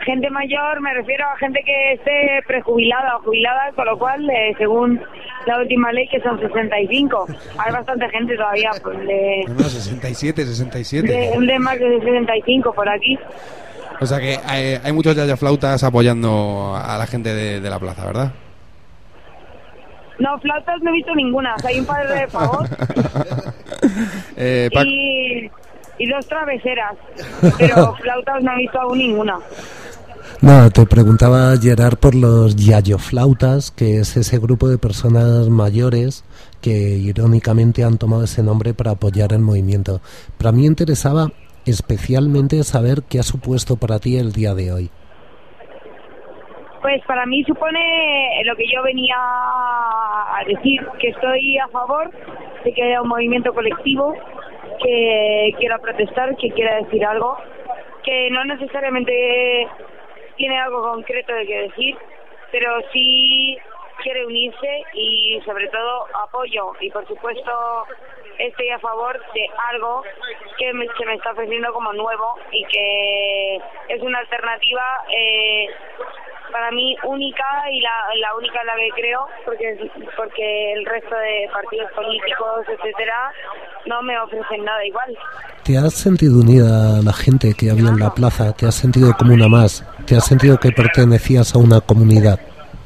gente mayor me refiero a gente que esté prejubilada o jubilada, con lo cual, eh, según la última ley, que son sesenta y cinco. Hay bastante gente todavía pues, de, No, no, sesenta y siete, sesenta y siete. de, de más de sesenta y cinco por aquí. O sea que hay, hay muchos yayaflautas apoyando a la gente de, de la plaza, ¿verdad? No, flautas no he visto ninguna. O sea, hay un par de pavos eh, Pac- y, y dos traveseras, pero flautas no he visto aún ninguna. No, te preguntaba, Gerard, por los yayoflautas, que es ese grupo de personas mayores que irónicamente han tomado ese nombre para apoyar el movimiento. Pero a mí me interesaba especialmente saber qué ha supuesto para ti el día de hoy. Pues para mí supone lo que yo venía a decir, que estoy a favor de que haya un movimiento colectivo que quiera protestar, que quiera decir algo, que no necesariamente tiene algo concreto de que decir, pero sí quiere unirse y sobre todo apoyo, y por supuesto estoy a favor de algo que me, se me está ofreciendo como nuevo y que es una alternativa eh, para mí única y la, la única en la que creo, porque porque el resto de partidos políticos, etcétera, no me ofrecen nada igual. ¿Te has sentido unida a la gente que había en la plaza? ¿Te has sentido como una más? ¿Te has sentido que pertenecías a una comunidad?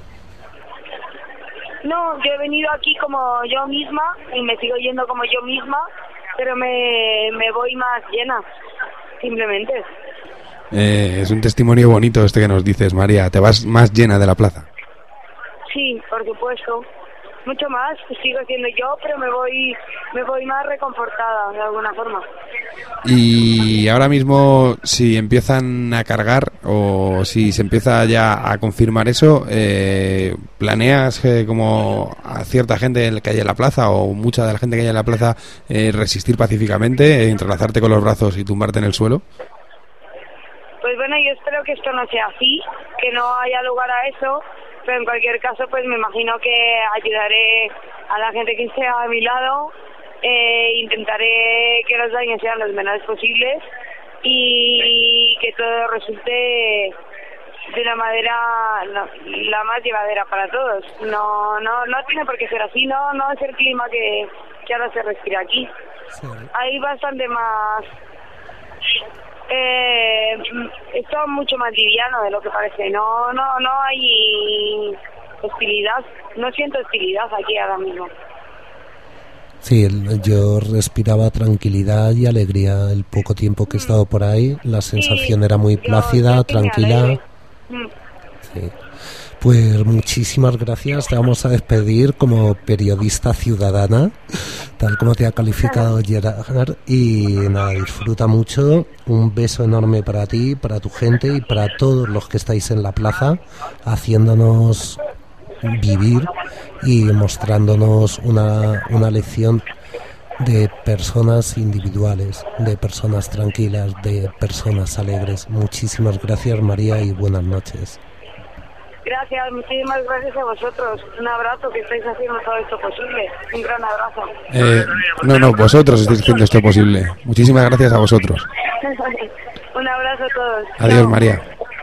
No, yo he venido aquí como yo misma y me sigo yendo como yo misma, pero me, me voy más llena, simplemente. Eh, es un testimonio bonito este que nos dices, María. Te vas más llena de la plaza. Sí, por supuesto. Mucho más, sigo siendo yo, pero me voy me voy más reconfortada de alguna forma. Y ahora mismo, si empiezan a cargar o si se empieza ya a confirmar eso, eh, ¿planeas eh, como a cierta gente que hay en la plaza o mucha de la gente que hay en la plaza eh, resistir pacíficamente, eh, entrelazarte con los brazos y tumbarte en el suelo? Pues bueno, yo espero que esto no sea así, que no haya lugar a eso, pero en cualquier caso pues me imagino que ayudaré a la gente que esté a mi lado, eh, intentaré que los daños sean los menores posibles y que todo resulte de una manera no, la más llevadera para todos. No no no tiene por qué ser así, no no es el clima que, que ahora se respira aquí. Sí. Hay bastante más... Eh, esto es mucho más liviano de lo que parece. No, no, no hay hostilidad. No siento hostilidad aquí ahora mismo. Sí, yo respiraba tranquilidad y alegría el poco tiempo que he estado por ahí. La sensación sí, era muy plácida, yo, tranquila. Sí. Pues muchísimas gracias. Te vamos a despedir como periodista ciudadana, tal como te ha calificado Gerard. Y nada, disfruta mucho. Un beso enorme para ti, para tu gente y para todos los que estáis en la plaza, haciéndonos vivir y mostrándonos una, una lección de personas individuales, de personas tranquilas, de personas alegres. Muchísimas gracias, María, y buenas noches. Gracias, muchísimas gracias a vosotros. Un abrazo, que estáis haciendo todo esto posible. Un gran abrazo. Eh, no, no, vosotros estáis haciendo esto posible. Muchísimas gracias a vosotros. Un abrazo a todos. Adiós, Chao. María.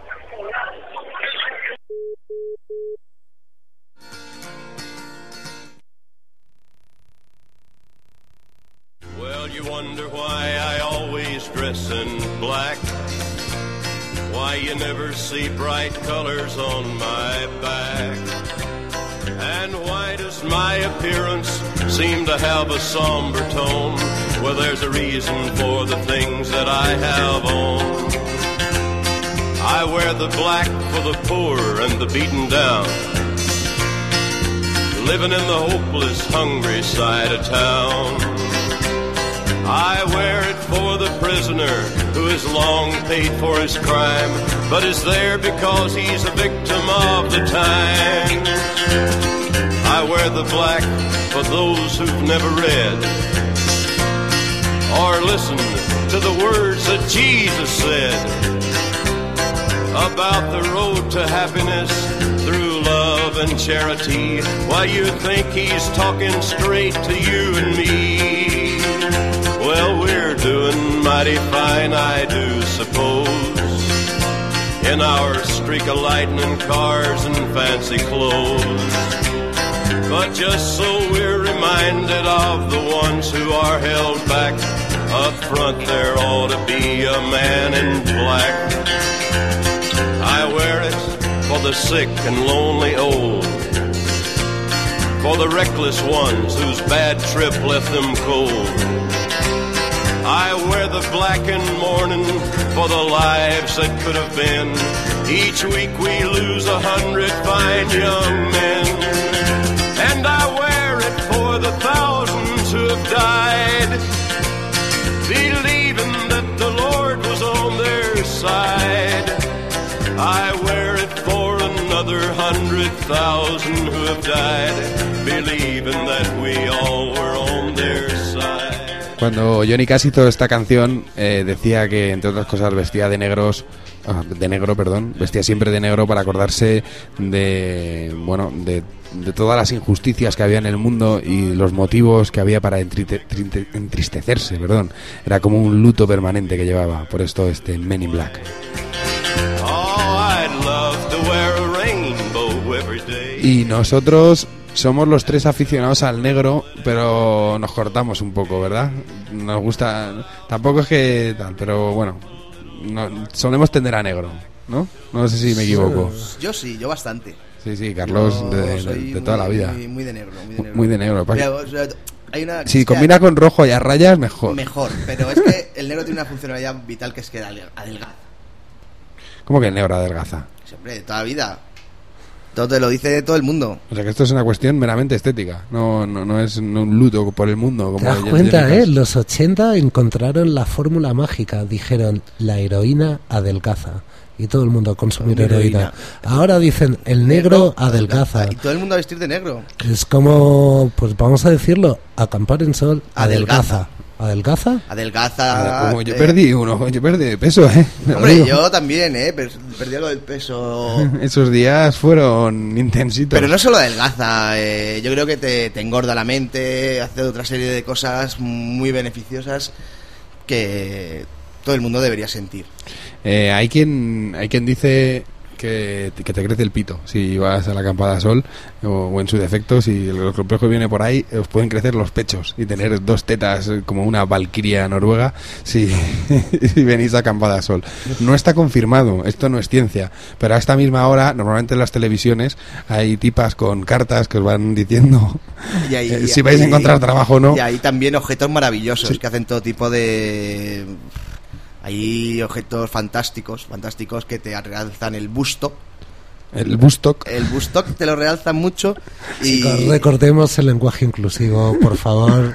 Well, you wonder why I always dress in black. Why you never see bright colors on my back. And why does my appearance seem to have a somber tone? Well, there's a reason for the things that I have on. I wear the black for the poor and the beaten down, living in the hopeless, hungry side of town. I wear it for the prisoner who has long paid for his crime, but is there because he's a victim of the times. I wear the black for those who've never read or listened to the words that Jesus said about the road to happiness through love and charity. Why, you think he's talking straight to you and me? Well, we're doing mighty fine, I do suppose, in our streak of lightning cars and fancy clothes. But just so we're reminded of the ones who are held back, up front there ought to be a man in black. I wear it for the sick and lonely old, for the reckless ones whose bad trip left them cold. I wear the blackened mourning for the lives that could have been. Each week we lose a hundred fine young men. And I wear it for the thousands who have died, believing that the Lord was on their side. I wear it for another hundred thousand who have died, believing that we all were on their side. Cuando Johnny Cash hizo esta canción, eh, decía que, entre otras cosas, vestía de negros, ah, de negro, perdón, vestía siempre de negro para acordarse de, bueno, de, de todas las injusticias que había en el mundo y los motivos que había para entrite, trinte, entristecerse, perdón. Era como un luto permanente que llevaba, por esto este Men in Black. Y nosotros somos los tres aficionados al negro, pero nos cortamos un poco, ¿verdad? Nos gusta, tampoco es que tal, pero bueno, no, solemos tender a negro, ¿no? No sé si me equivoco. Yo sí, yo bastante. Sí, sí, Carlos, Yo de, soy de, de toda muy, la vida. Muy, muy de negro, muy de negro. Muy de negro. Mira, o sea, hay una, si es que combina con rojo y a rayas, mejor. Mejor, pero es que el negro tiene una funcionalidad vital que es que adelgaza. ¿Cómo que el negro adelgaza? Siempre, de toda la vida. Todo te lo dice todo el mundo. O sea que esto es una cuestión meramente estética. No, no, no es un luto por el mundo. Como ¿Te das cuenta, eh? Los ochenta encontraron la fórmula mágica. Dijeron, la heroína adelgaza. Y todo el mundo a consumir heroína. heroína. Ahora dicen, el negro adelgaza. Y todo el mundo a vestir de negro. Es como, pues vamos a decirlo, acampar en sol, adelgaza. ¿Adelgaza? Adelgaza. Como yo perdí uno, yo perdí de peso, ¿eh? Hombre, yo también, ¿eh? Perdí algo del peso. Esos días fueron intensitos. Pero no solo adelgaza, eh, yo creo que te, te engorda la mente, hace otra serie de cosas muy beneficiosas que todo el mundo debería sentir. Eh, hay quien hay quien dice que, que te crece el pito si vas a la acampada a sol, o, o en su defecto, si el complejo viene por ahí, os pueden crecer los pechos y tener dos tetas como una valquiria noruega si, si venís a acampada a sol. No está confirmado, esto no es ciencia, pero a esta misma hora, normalmente en las televisiones hay tipas con cartas que os van diciendo y ahí, eh, si vais a encontrar trabajo o no. Y hay también objetos maravillosos, sí, que hacen todo tipo de... Hay objetos fantásticos, fantásticos que te realzan el busto. El bustock. El bustock te lo realzan mucho. Y... Recordemos el lenguaje inclusivo, por favor.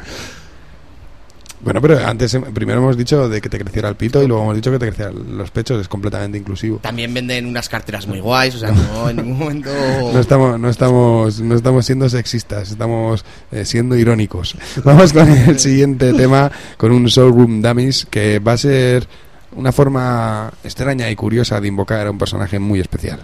Bueno, pero antes primero hemos dicho de que te creciera el pito y luego hemos dicho que te crecieran los pechos, es completamente inclusivo. También venden unas carteras muy guays, o sea, no en ningún momento... No estamos, no estamos, no estamos siendo sexistas, estamos eh, siendo irónicos. Vamos con el siguiente tema, con un Showroom Dummies, que va a ser una forma extraña y curiosa de invocar a un personaje muy especial.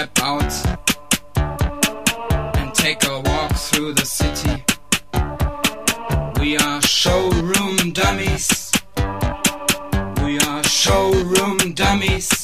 step out and take a walk through the city. We are showroom dummies. We are showroom dummies.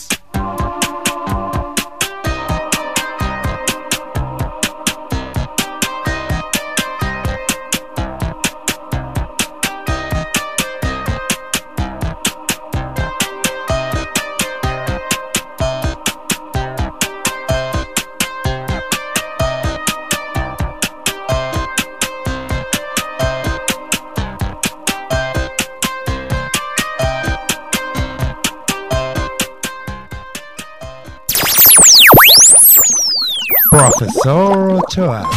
Profesor Ochoa.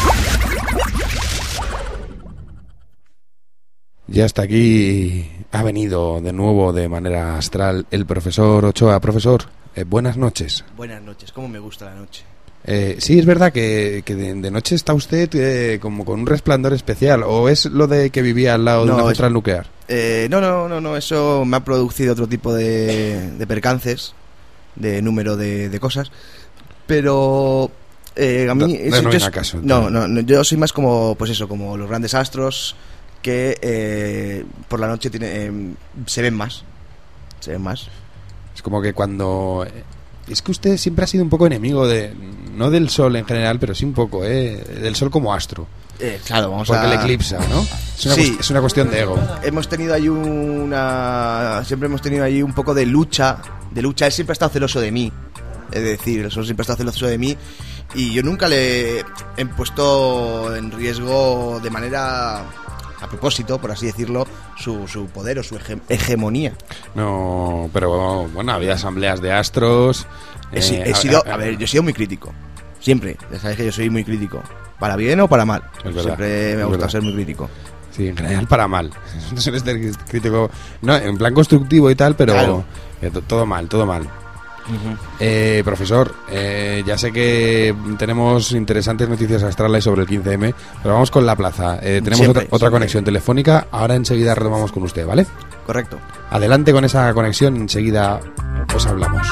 Ya está aquí, ha venido de nuevo de manera astral el profesor Ochoa. Profesor, eh, buenas noches. Buenas noches, cómo me gusta la noche. Eh, sí, es verdad que, que de, de noche está usted eh, como con un resplandor especial, ¿o es lo de que vivía al lado No, de una es- central nuclear? Eh, no, no, no, no, eso me ha producido otro tipo de, de percances, de número de, de cosas, pero eh, a mí... No- no eso- viene yo- a caso, no, entonces. no, no, yo soy más como, pues eso, como los grandes astros que eh, por la noche tiene, eh, se ven más, se ven más. Es como que cuando... Es que usted siempre ha sido un poco enemigo de... No del sol en general, pero sí un poco, ¿eh? Del sol como astro. Eh, claro, vamos Porque a... le eclipsa, ¿no? Es una, Sí. cuest- es una cuestión de ego. Hemos tenido ahí una... Siempre hemos tenido ahí un poco de lucha, de lucha. Él siempre ha estado celoso de mí. Es decir, el sol siempre ha estado celoso de mí. Y yo nunca le he puesto en riesgo de manera... a propósito, por así decirlo, su, su poder o su hege- hegemonía. No, pero bueno, había asambleas de astros. He, si- eh, he sido... A ver, yo he sido muy crítico. Siempre. Ya sabes que yo soy muy crítico. Para bien o para mal. Es verdad, Siempre me es ha gustado verdad. ser muy crítico. Sí, en general para mal. No sueles ser crítico, no, en plan constructivo y tal, pero Claro. eh, to- todo mal, todo mal. Eh, profesor, eh, ya sé que tenemos interesantes noticias astrales sobre el quince eme, pero vamos con la plaza. Eh, tenemos Siempre, otra, otra siempre. conexión telefónica. Ahora enseguida retomamos con usted, ¿vale? Correcto. Adelante con esa conexión, enseguida os hablamos.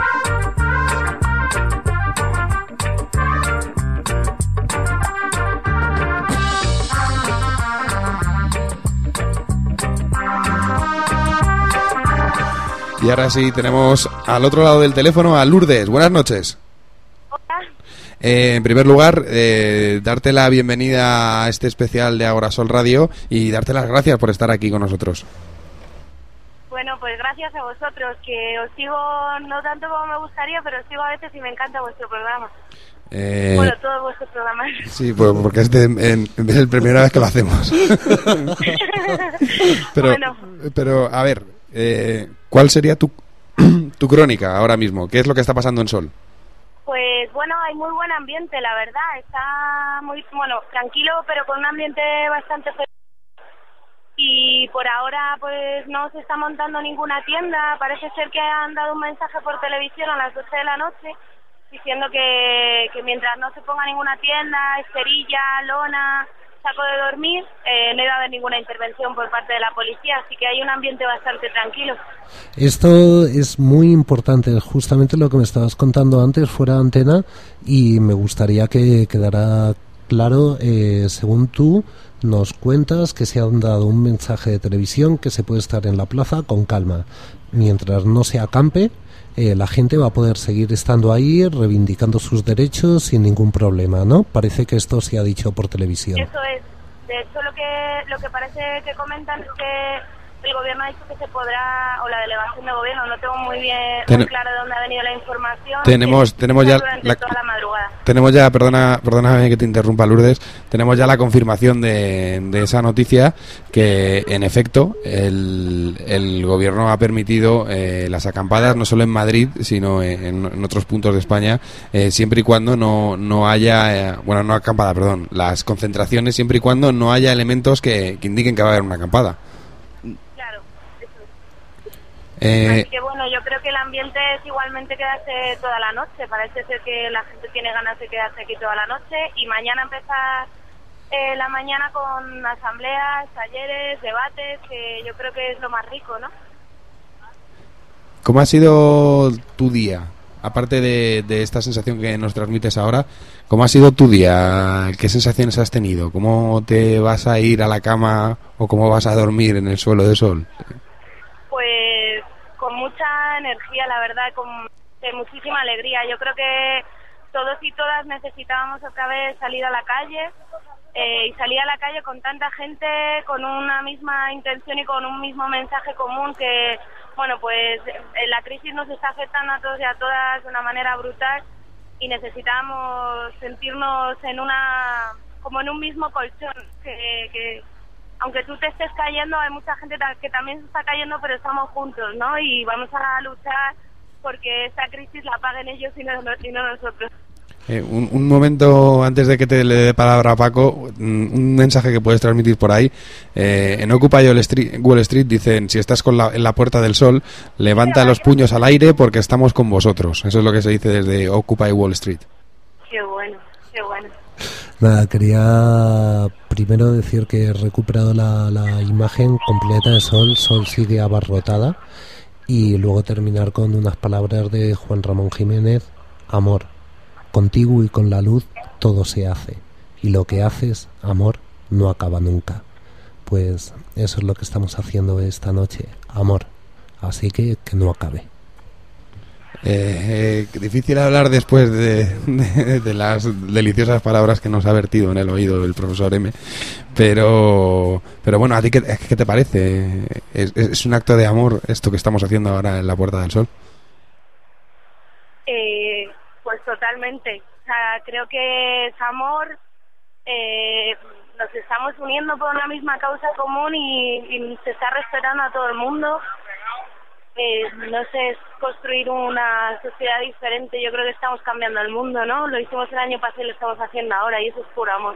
Y ahora sí, tenemos al otro lado del teléfono a Lourdes. Buenas noches. Eh, en primer lugar, eh, darte la bienvenida a este especial de Agorasol Radio y darte las gracias por estar aquí con nosotros. Bueno, pues gracias a vosotros, que os sigo no tanto como me gustaría, pero os sigo a veces y me encanta vuestro programa. Eh, Bueno, todos vuestros programas. sí, pues porque es, de- en- es la primera vez que lo hacemos. pero, Bueno. pero, a ver, eh, ¿cuál sería tu, tu crónica ahora mismo? ¿Qué es lo que está pasando en Sol? Pues bueno, hay muy buen ambiente, la verdad. Está muy, bueno, tranquilo, pero con un ambiente bastante feliz. Y por ahora, pues no se está montando ninguna tienda. Parece ser que han dado un mensaje por televisión a las doce de la noche diciendo que, que mientras no se ponga ninguna tienda, esterilla, lona, saco de dormir, eh, no iba a haber ninguna intervención por parte de la policía. Así que hay un ambiente bastante tranquilo. Esto es muy importante, justamente lo que me estabas contando antes fuera de antena, y me gustaría que quedara claro, eh, según tú nos cuentas que se han dado un mensaje de televisión que se puede estar en la plaza con calma. Mientras no se acampe, eh, la gente va a poder seguir estando ahí reivindicando sus derechos sin ningún problema, ¿no? Parece que esto se ha dicho por televisión. Eso es. De hecho, lo que lo que parece que comentan es que el gobierno ha dicho que se podrá, o la delegación de gobierno, no tengo muy bien Ten- muy claro de dónde ha venido la información. Tenemos- que tenemos está ya durante la- toda la madrugada. Tenemos ya, perdona, perdóname que te interrumpa, Lourdes, tenemos ya la confirmación de, de esa noticia que, en efecto, el, el gobierno ha permitido eh, las acampadas no solo en Madrid, sino en, en otros puntos de España, eh, siempre y cuando no, no haya, eh, bueno, no acampada, perdón, las concentraciones, siempre y cuando no haya elementos que, que indiquen que va a haber una acampada. Claro, eso es. Eh, Así que bueno, yo creo que el ambiente es igualmente quedarse toda la noche. Parece ser que la gente tiene ganas de quedarse aquí toda la noche y mañana empezar eh, la mañana con asambleas, talleres, debates, que yo creo que es lo más rico, ¿no? ¿Cómo ha sido tu día aparte de, de esta sensación que nos transmites ahora, ¿cómo ha sido tu día? ¿Qué sensaciones has tenido? ¿Cómo te vas a ir a la cama o cómo vas a dormir en el suelo de sol? Pues con mucha energía, la verdad, con de muchísima alegría. Yo creo que todos y todas necesitábamos otra vez salir a la calle eh, y salir a la calle con tanta gente, con una misma intención y con un mismo mensaje común que, bueno, pues eh, la crisis nos está afectando a todos y a todas de una manera brutal y necesitamos sentirnos en una, como en un mismo colchón, que, que aunque tú te estés cayendo, hay mucha gente que también se está cayendo, pero estamos juntos, ¿no? Y vamos a luchar porque esta crisis la paguen ellos y no, y no nosotros. Eh, un, un momento antes de que te le dé palabra a Paco, un mensaje que puedes transmitir por ahí. Eh, en Occupy Wall Street, Wall Street dicen, si estás con la, en la Puerta del Sol, levanta los puños al aire porque estamos con vosotros. Eso es lo que se dice desde Occupy Wall Street. Qué bueno, qué bueno. Nada, quería primero decir que he recuperado la, la imagen completa de Sol. Sol sigue abarrotada. Y luego terminar con unas palabras de Juan Ramón Jiménez. Amor, contigo y con la luz todo se hace. Y lo que haces, amor, no acaba nunca. Pues eso es lo que estamos haciendo esta noche. Amor. Así que que no acabe. Eh, eh, difícil hablar después de, de, de las deliciosas palabras que nos ha vertido en el oído el profesor M, pero pero bueno, ¿a ti qué, qué te parece? ¿Es, ¿Es un acto de amor esto que estamos haciendo ahora en la Puerta del Sol? Eh, pues totalmente. O sea, creo que es amor. Eh, nos estamos uniendo por una misma causa común y, y se está respetando a todo el mundo. Eh, no sé, es construir una sociedad diferente. Yo creo que estamos cambiando el mundo, ¿no? Lo hicimos el año pasado y lo estamos haciendo ahora, y eso es puro amor.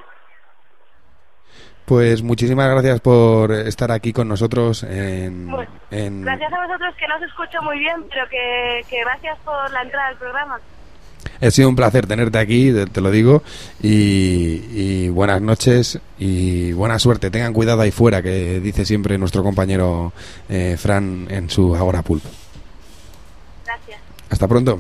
Pues muchísimas gracias por estar aquí con nosotros en, Pues, en... gracias a vosotros, que no os escucho muy bien, pero que, que gracias por la entrada al programa. Ha sido un placer tenerte aquí, te, te lo digo, y, y buenas noches y buena suerte. Tengan cuidado ahí fuera, que dice siempre nuestro compañero eh, Fran en su Agora Pulp. Gracias. Hasta pronto.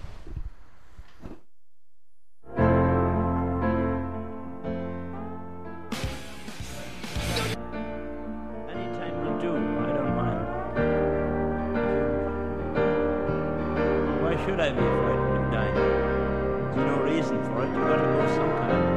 Anytime will do, I don't mind. Why should I be frightened of dying? There's no reason for it. You gotta go sometime.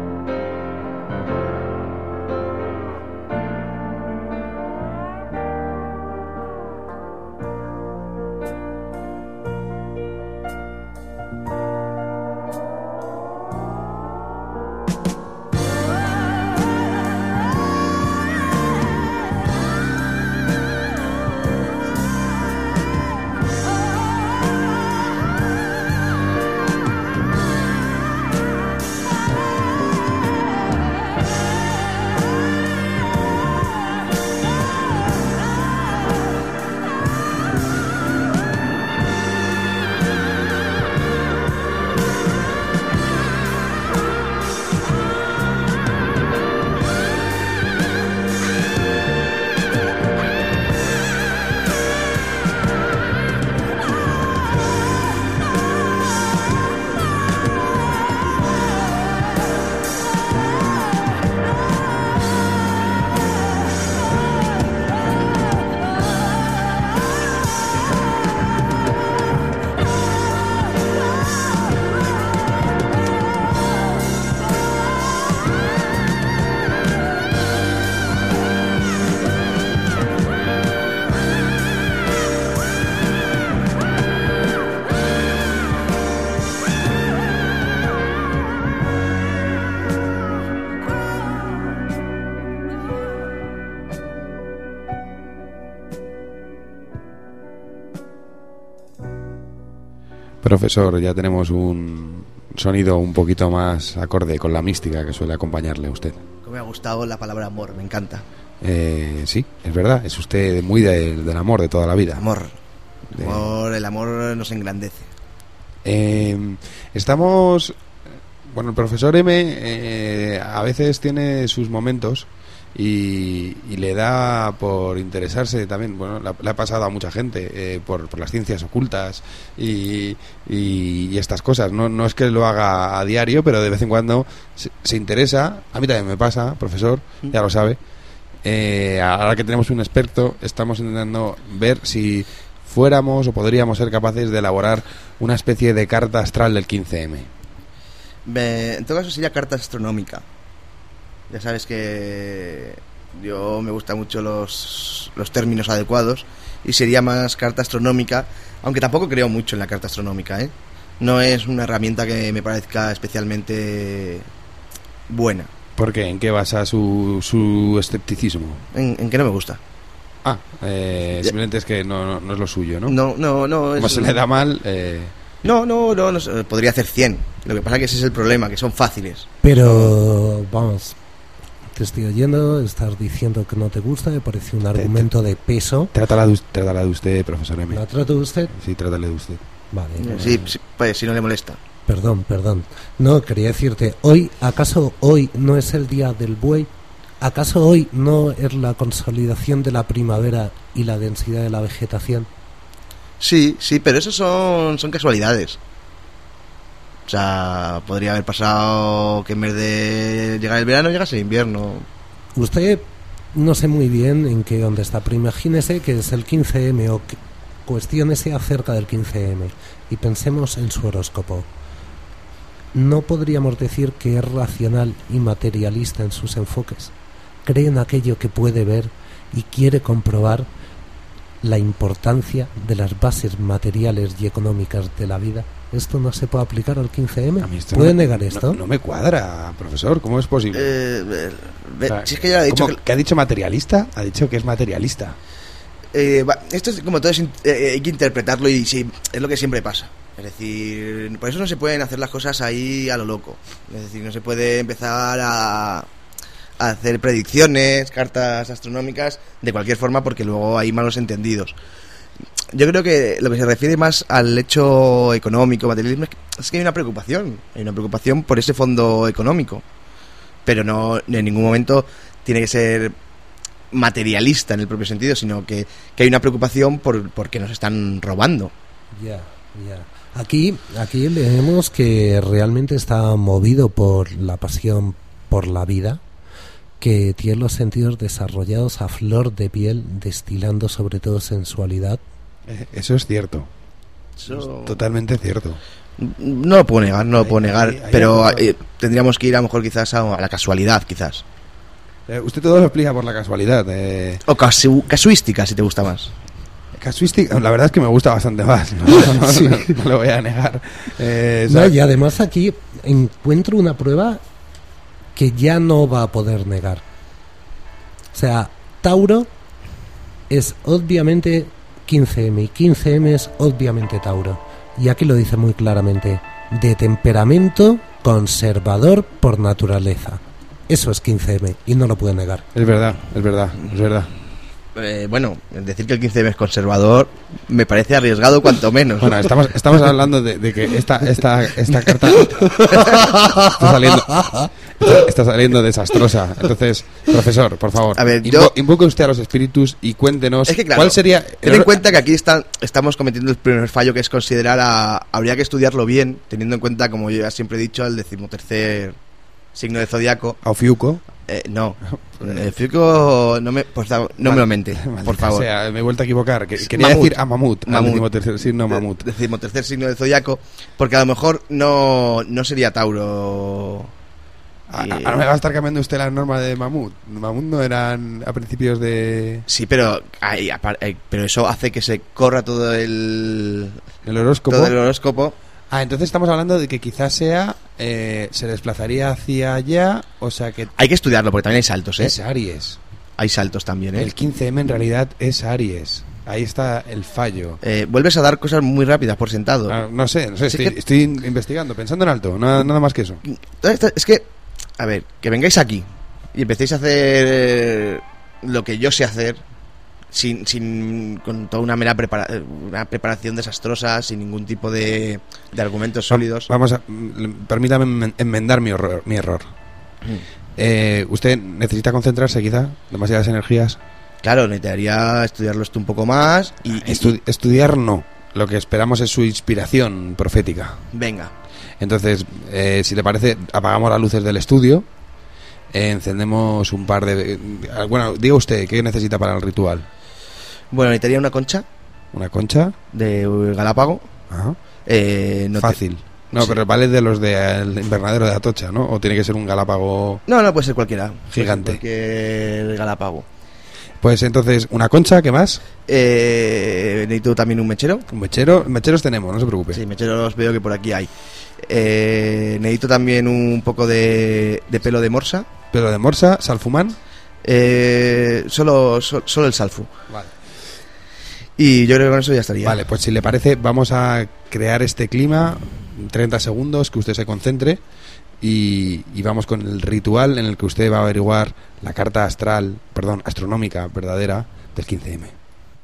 Profesor, ya tenemos un sonido un poquito más acorde con la mística que suele acompañarle a usted. Me ha gustado la palabra amor, me encanta. Eh, sí, es verdad, es usted muy de, del amor de toda la vida. Amor. De... amor el amor nos engrandece. Eh, estamos... Bueno, el profesor M eh, a veces tiene sus momentos y, y le da por interesarse también, bueno, le, le ha pasado a mucha gente eh, por, por las ciencias ocultas y, y, y estas cosas. No, no es que lo haga a diario, pero de vez en cuando se, se interesa. A mí también me pasa, profesor, ya lo sabe. Eh, ahora que tenemos un experto, estamos intentando ver si fuéramos o podríamos ser capaces de elaborar una especie de carta astral del quince eme. Me, en todo caso sería carta astronómica. Ya sabes que yo me gustan mucho los, los términos adecuados y sería más carta astronómica, aunque tampoco creo mucho en la carta astronómica, ¿eh? No es una herramienta que me parezca especialmente buena. ¿Por qué? ¿En qué basa su, su escepticismo? En, en que no me gusta. Ah, eh, simplemente es que no, no, no es lo suyo, ¿no? No, no, no. Como es, se le da mal... Eh... No, no, no, no, podría hacer cien. Lo que pasa es que ese es el problema, que son fáciles. Pero, vamos, te estoy oyendo, estás diciendo que no te gusta, me parece un argumento de peso. Trátala de, trátala de usted, profesor M. ¿La trato de usted? Sí, trátale de usted. Vale. Sí, sí, pues si no le molesta. Perdón, perdón. No, quería decirte, hoy, ¿acaso hoy no es el día del buey? ¿Acaso hoy no es la consolidación de la primavera y la densidad de la vegetación? Sí, sí, pero eso son, son casualidades. O sea, podría haber pasado que en vez de llegar el verano llegase el invierno. Usted no sé muy bien en qué onda está, pero imagínese que es el quince eme o que cuestiónese acerca del quince eme y pensemos en su horóscopo. ¿No podríamos decir que es racional y materialista en sus enfoques? ¿Cree en aquello que puede ver y quiere comprobar la importancia de las bases materiales y económicas de la vida? ¿Esto no se puede aplicar al quince eme? ¿Puede no, negar esto? No, no me cuadra, profesor. ¿Cómo es posible? Eh, eh, o sea, si es que ya he dicho que... ¿Que ha dicho materialista? Ha dicho que es materialista. Eh, va, esto es como todo, es, eh, hay que interpretarlo y sí, es lo que siempre pasa. Es decir, por eso no se pueden hacer las cosas ahí a lo loco. Es decir, no se puede empezar a, a hacer predicciones, cartas astronómicas de cualquier forma porque luego hay malos entendidos. Yo creo que lo que se refiere más al hecho económico, materialismo, es que, es que hay una preocupación. Hay una preocupación por ese fondo económico. Pero no en ningún momento tiene que ser materialista en el propio sentido, sino que, que hay una preocupación por porque nos están robando. Ya, ya. Aquí, aquí leemos que realmente está movido por la pasión por la vida, que tiene los sentidos desarrollados a flor de piel, destilando sobre todo sensualidad. Eso es cierto. Eso... Es totalmente cierto. No lo puedo negar, no lo puedo negar, pero eh, tendríamos que ir a lo mejor quizás a, a la casualidad, quizás. Eh, usted todo lo explica por la casualidad. Eh... O casu casuística, si te gusta más. Casuística, la verdad es que me gusta bastante más, no, no, no, sí. no, no lo voy a negar. Eh, no, y además aquí encuentro una prueba que ya no va a poder negar. O sea, Tauro es obviamente quince eme y quince eme es obviamente Tauro. Y aquí lo dice muy claramente, de temperamento conservador por naturaleza. Eso es quince eme y no lo puede negar. Es verdad, es verdad, es verdad. Eh, bueno, decir que el quince eme es conservador me parece arriesgado cuanto menos. Bueno, estamos estamos hablando de, de que esta esta esta carta está saliendo está, está saliendo desastrosa. Entonces, profesor, por favor, a ver, invo, yo... invoque usted a los espíritus y cuéntenos es que, claro, cuál sería. Ten en cuenta que aquí está, estamos cometiendo el primer fallo, que es considerar a, habría que estudiarlo bien, teniendo en cuenta, como yo ya siempre he dicho, el decimotercer signo de zodiaco. ¿A Ofiuco? Eh, no, el Fiuco no me, por favor, no Mal, me lo mente, por favor. O sea, me he vuelto a equivocar. Que, quería mamut, decir a Mamut, Mamut, decimotercer signo Mamut. Decimotercer signo de zodiaco, porque a lo mejor no, no sería Tauro. A, y... Ahora me va a estar cambiando usted la norma de Mamut. Mamut no eran a principios de... Sí, pero ay, pero eso hace que se corra todo el... El horóscopo. Todo el horóscopo. Ah, entonces estamos hablando de que quizás sea, eh, se desplazaría hacia allá, o sea que... Hay que estudiarlo, porque también hay saltos, ¿eh? Es Aries. Hay saltos también, ¿eh? El quince eme en realidad es Aries. Ahí está el fallo. Eh, vuelves a dar cosas muy rápidas por sentado. Ah, no sé, no sé, estoy, que... estoy investigando, pensando en alto, nada, nada más que eso. Es que, a ver, que vengáis aquí y empecéis a hacer lo que yo sé hacer... Sin, sin con toda una mera prepara, una preparación desastrosa, sin ningún tipo de, de argumentos sólidos. Vamos a, permítame enmendar mi error. Mi error. Eh, ¿Usted necesita concentrarse quizá? ¿Demasiadas energías? Claro, necesitaría estudiarlo esto un poco más y... Estu- estudiar no. Lo que esperamos es su inspiración profética. Venga. Entonces, eh, si le parece, apagamos las luces del estudio, eh, encendemos un par de... Eh, bueno, diga usted, ¿qué necesita para el ritual? Bueno, necesitaría una concha. ¿Una concha? De Galápago. Ajá. Eh, no Fácil. Te... No, sí. Pero vale de los del invernadero de Atocha, ¿no? ¿O tiene que ser un Galápago? No, no, puede ser cualquiera. Gigante. Cualquier Galápago. Pues entonces, una concha, ¿qué más? Eh, necesito también un mechero. Un mechero, mecheros tenemos, no se preocupe. Sí, mecheros veo que por aquí hay. Eh, necesito también un poco de, de pelo de morsa. ¿Pelo de morsa? ¿Salfumán? Eh, solo, so, solo el salfu. Vale. Y yo creo que con eso ya estaría. Vale, pues si le parece, vamos a crear este clima, treinta segundos, que usted se concentre. Y, y vamos con el ritual en el que usted va a averiguar la carta astral, perdón, astronómica verdadera del quince eme.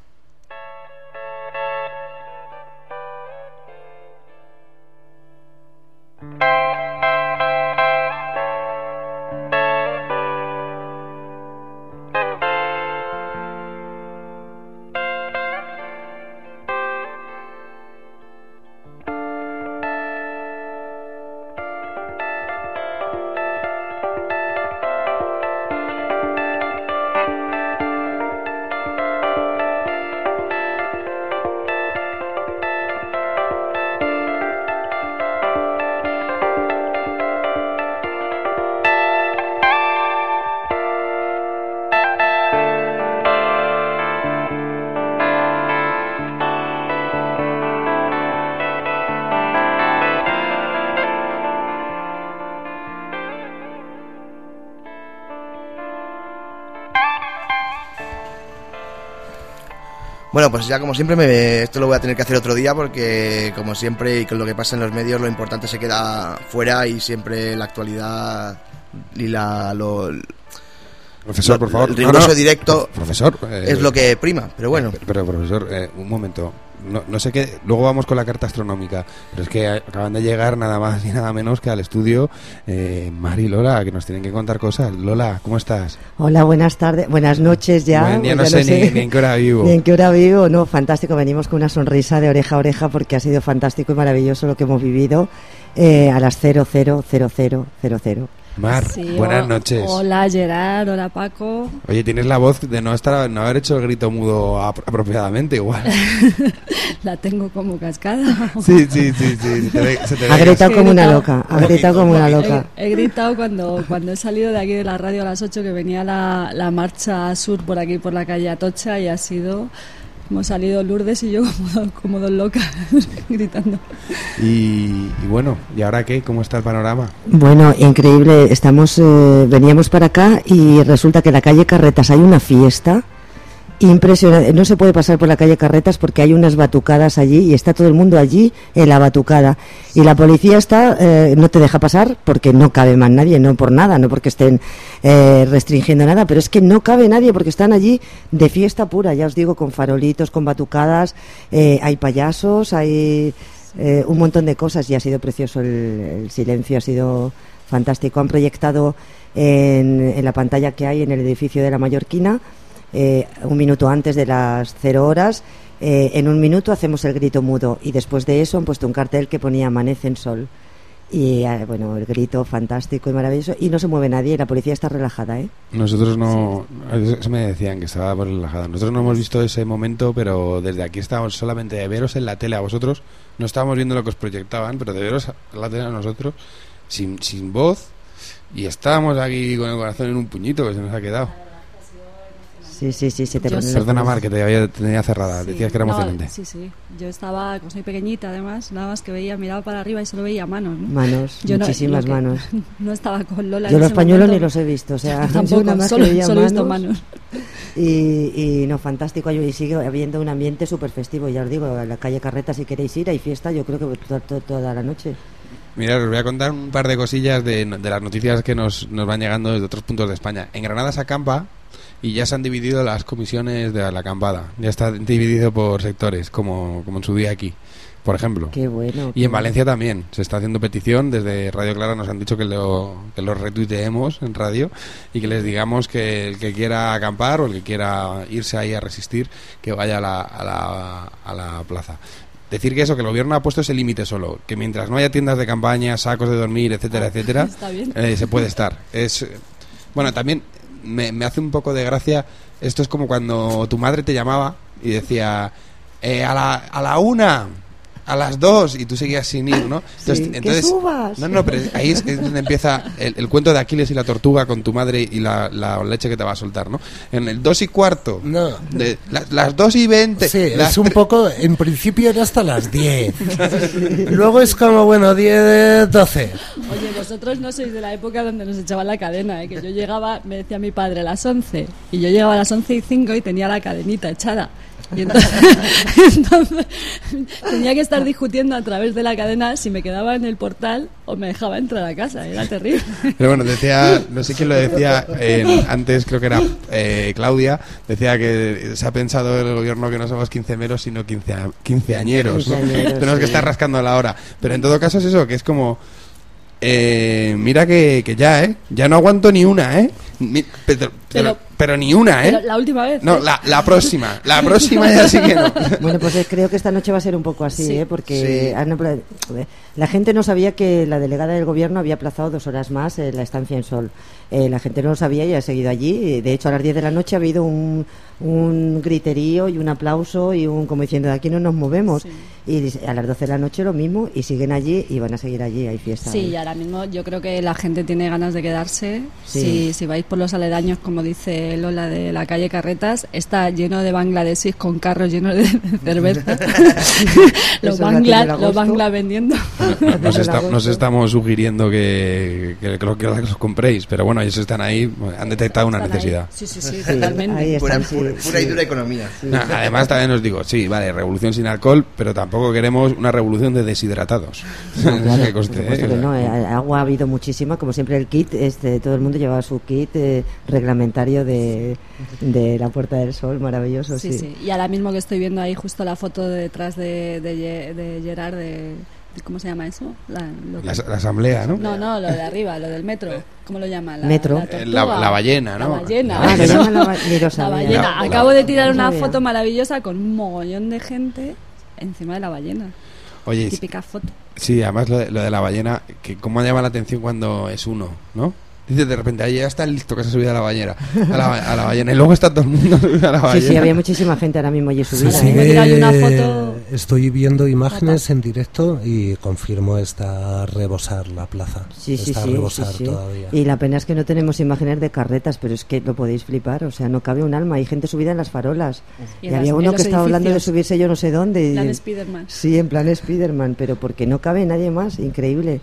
Bueno, pues ya como siempre me, esto lo voy a tener que hacer otro día porque como siempre y con lo que pasa en los medios lo importante se queda fuera y siempre la actualidad y la lo, profesor, lo, por favor, el riguroso no, no. directo profesor, eh, es lo que prima, pero bueno. Pero, pero profesor, eh, un momento. No, no sé qué, luego vamos con la carta astronómica, pero es que acaban de llegar nada más y nada menos que al estudio eh, Mari y Lola, que nos tienen que contar cosas. Lola, ¿cómo estás? Hola, buenas tardes, buenas noches ya. Buen día, no, ya sé, no sé ni, ni en qué hora vivo. Ni en qué hora vivo, no, fantástico, venimos con una sonrisa de oreja a oreja porque ha sido fantástico y maravilloso lo que hemos vivido eh, a las cero cero cero cero cero cero. Mar, Sí, buenas o- noches. Hola Gerard, hola Paco. Oye, tienes la voz de no estar, no haber hecho el grito mudo ap- apropiadamente igual. La tengo como cascada. Sí, sí, sí, sí, se te ve- se te ve Ha gritado He como una gritado- loca, ha gritado como una loca. He, he gritado cuando, cuando he salido de aquí de la radio a las ocho que venía la, la marcha sur por aquí por la calle Atocha y ha sido... Hemos salido Lourdes y yo como, como dos locas gritando. Y, y bueno, ¿y ahora qué? ¿Cómo está el panorama? Bueno, increíble, estamos, eh, veníamos para acá y resulta que en la calle Carretas hay una fiesta impresionante. No se puede pasar por la calle Carretas porque hay unas batucadas allí y está todo el mundo allí en la batucada. Y la policía está, eh, no te deja pasar porque no cabe más nadie, no por nada, no porque estén eh, restringiendo nada, pero es que no cabe nadie porque están allí de fiesta pura, ya os digo, con farolitos, con batucadas, eh, hay payasos, hay eh, un montón de cosas y ha sido precioso el, el silencio, ha sido fantástico. Han proyectado en, en la pantalla que hay en el edificio de la Mallorquina, eh, un minuto antes de las cero horas, eh, en un minuto hacemos el grito mudo y después de eso han puesto un cartel que ponía amanece en sol y eh, bueno, el grito fantástico y maravilloso y no se mueve nadie, la policía está relajada, ¿eh? Nosotros no, eso me decían que estaba por relajada. Nosotros no hemos visto ese momento, pero desde aquí estábamos solamente de veros en la tele a vosotros. No estábamos viendo lo que os proyectaban, pero de veros en la tele a nosotros, sin, sin voz, y estábamos aquí con el corazón en un puñito que se nos ha quedado. Sí, sí, sí, se te Yo ponen sí. los Perdona, pelos. Mar, que te había tenía cerrada. Sí, Decías que era no, emocionante. sí, sí. Yo estaba, como soy pequeñita además, nada más que veía, miraba para arriba y solo veía manos, ¿no? Manos, Yo no- muchísimas lo que- manos. No estaba con Lola. Yo en los ese pañuelos momento. ni los he visto, o sea, Yo tampoco, yo nada más solo, que veía solo he visto manos. manos. Y, y no, fantástico, y sigue habiendo un ambiente súper festivo, ya os digo, a la calle Carreta si queréis ir, hay fiesta, yo creo que to- to- toda la noche. Mira, os voy a contar un par de cosillas de, de las noticias que nos, nos van llegando desde otros puntos de España. En Granada se acampa y ya se han dividido las comisiones de la acampada. Ya está dividido por sectores, como, como en su día aquí. por ejemplo. Qué bueno. Y en Valencia también se está haciendo petición. Desde Radio Clara nos han dicho que lo, que lo retuiteemos en radio y que les digamos que el que quiera acampar o el que quiera irse ahí a resistir, que vaya a la, a la, a la plaza. Decir que eso, que el gobierno ha puesto ese límite solo, que mientras no haya tiendas de campaña, sacos de dormir, etcétera, etcétera, Está bien. eh, se puede estar. Es bueno, también me, me hace un poco de gracia. Esto es como cuando tu madre te llamaba y decía eh, a la a la una, a las dos, y tú seguías sin ir, ¿no? Entonces, Sí, que entonces subas. no, no, pero ahí es, es donde empieza el, el cuento de Aquiles y la tortuga con tu madre y la, la leche que te va a soltar, ¿no? En el dos y cuarto, no. de, la, las dos y veinte, Sí, las es un tre- poco, en principio era hasta las diez. Luego es como, bueno, diez, doce. Oye, vosotros no sois de la época donde nos echaban la cadena, ¿eh? Que yo llegaba, me decía mi padre, a las once, y yo llegaba a las once y cinco y tenía la cadenita echada. Y entonces, entonces tenía que estar discutiendo a través de la cadena si me quedaba en el portal o me dejaba entrar a casa. Era terrible. Pero bueno, decía, no sé quién lo decía, eh, antes creo que era eh, Claudia, decía que se ha pensado el gobierno que no somos quincemeros, sino quince, quinceañeros, ¿no? Quinceañeros, Tenemos sí. que estar rascando la hora. Pero en todo caso es eso, que es como... Eh, mira que, que ya, ¿eh? Ya no aguanto ni una, ¿eh? Mi- pero, pero, Pero- pero ni una, ¿eh? Pero la última vez. No, ¿eh? la, la próxima. La próxima ya sí que no. Bueno, pues eh, creo que esta noche va a ser un poco así, Sí. ¿eh? Porque Sí. han apla- la gente no sabía que la delegada del gobierno había aplazado dos horas más eh, la estancia en Sol. Eh, la gente no lo sabía y ha seguido allí. De hecho, a las diez de la noche ha habido un, un griterío y un aplauso y un como diciendo, de aquí no nos movemos. Y a las doce de la noche lo mismo y siguen allí y van a seguir allí, hay fiesta. Sí, y ahora mismo yo creo que la gente tiene ganas de quedarse. Sí. Si, si vais por los aledaños, como dice Lola, de la calle Carretas, está lleno de bangladesis con carros llenos de, de cerveza. los, Eso bangla, en los agosto. bangla vendiendo. Nos, está- nos estamos sugiriendo que, que, que, lo- que los compréis, pero bueno, ellos están ahí, han detectado una Están ahí. necesidad. Sí, sí, sí, Sí, totalmente. ahí Pura, están, sí, pura, pura y sí. dura economía. No, además también os digo, sí, vale, revolución sin alcohol, pero tampoco queremos una revolución de deshidratados. No, claro, que conste, por supuesto ¿eh? que no, eh, agua ha habido muchísima, como siempre el kit, este, todo el mundo llevaba su kit eh, reglamentario de, de la Puerta del Sol, maravilloso, sí. Sí, sí. Y ahora mismo que estoy viendo ahí justo la foto de detrás de, de, Ge- de Gerard, de, de- ¿cómo se llama eso? La, lo que- La, la asamblea, ¿no? No, no, lo de arriba, lo del metro. ¿Cómo lo llama? La, Metro. La, Eh, tortuga. la- la ballena, ¿no? La ballena. Ah, le eso. llaman la ba- ni lo La sabía. ballena. La- Acabo de tirar no una sabía. foto maravillosa con un mogollón de gente encima de la ballena. Oye, Típica foto. sí, además lo de, lo de la ballena, que cómo llama la atención cuando es uno, ¿no? Dices de repente, ahí ya está listo que se ha subido a la ballena, a la, a la ballena, y luego está todo el mundo subido a la Sí, ballena. sí, había muchísima gente ahora mismo allí Se subida. Sí, ¿eh? me he tirado una foto. Estoy viendo imágenes en directo y confirmo está a rebosar la plaza. Sí, sí, está sí, a rebosar sí, sí. todavía. Y la pena es que no tenemos imágenes de carretas, pero es que lo podéis flipar, o sea, no cabe un alma, hay gente subida en las farolas. Y Y, en había las- en uno los que estaba hablando de edificios. subirse yo no sé dónde. y- Plan Spiderman. Sí, en plan Spiderman, pero porque no cabe nadie más, increíble.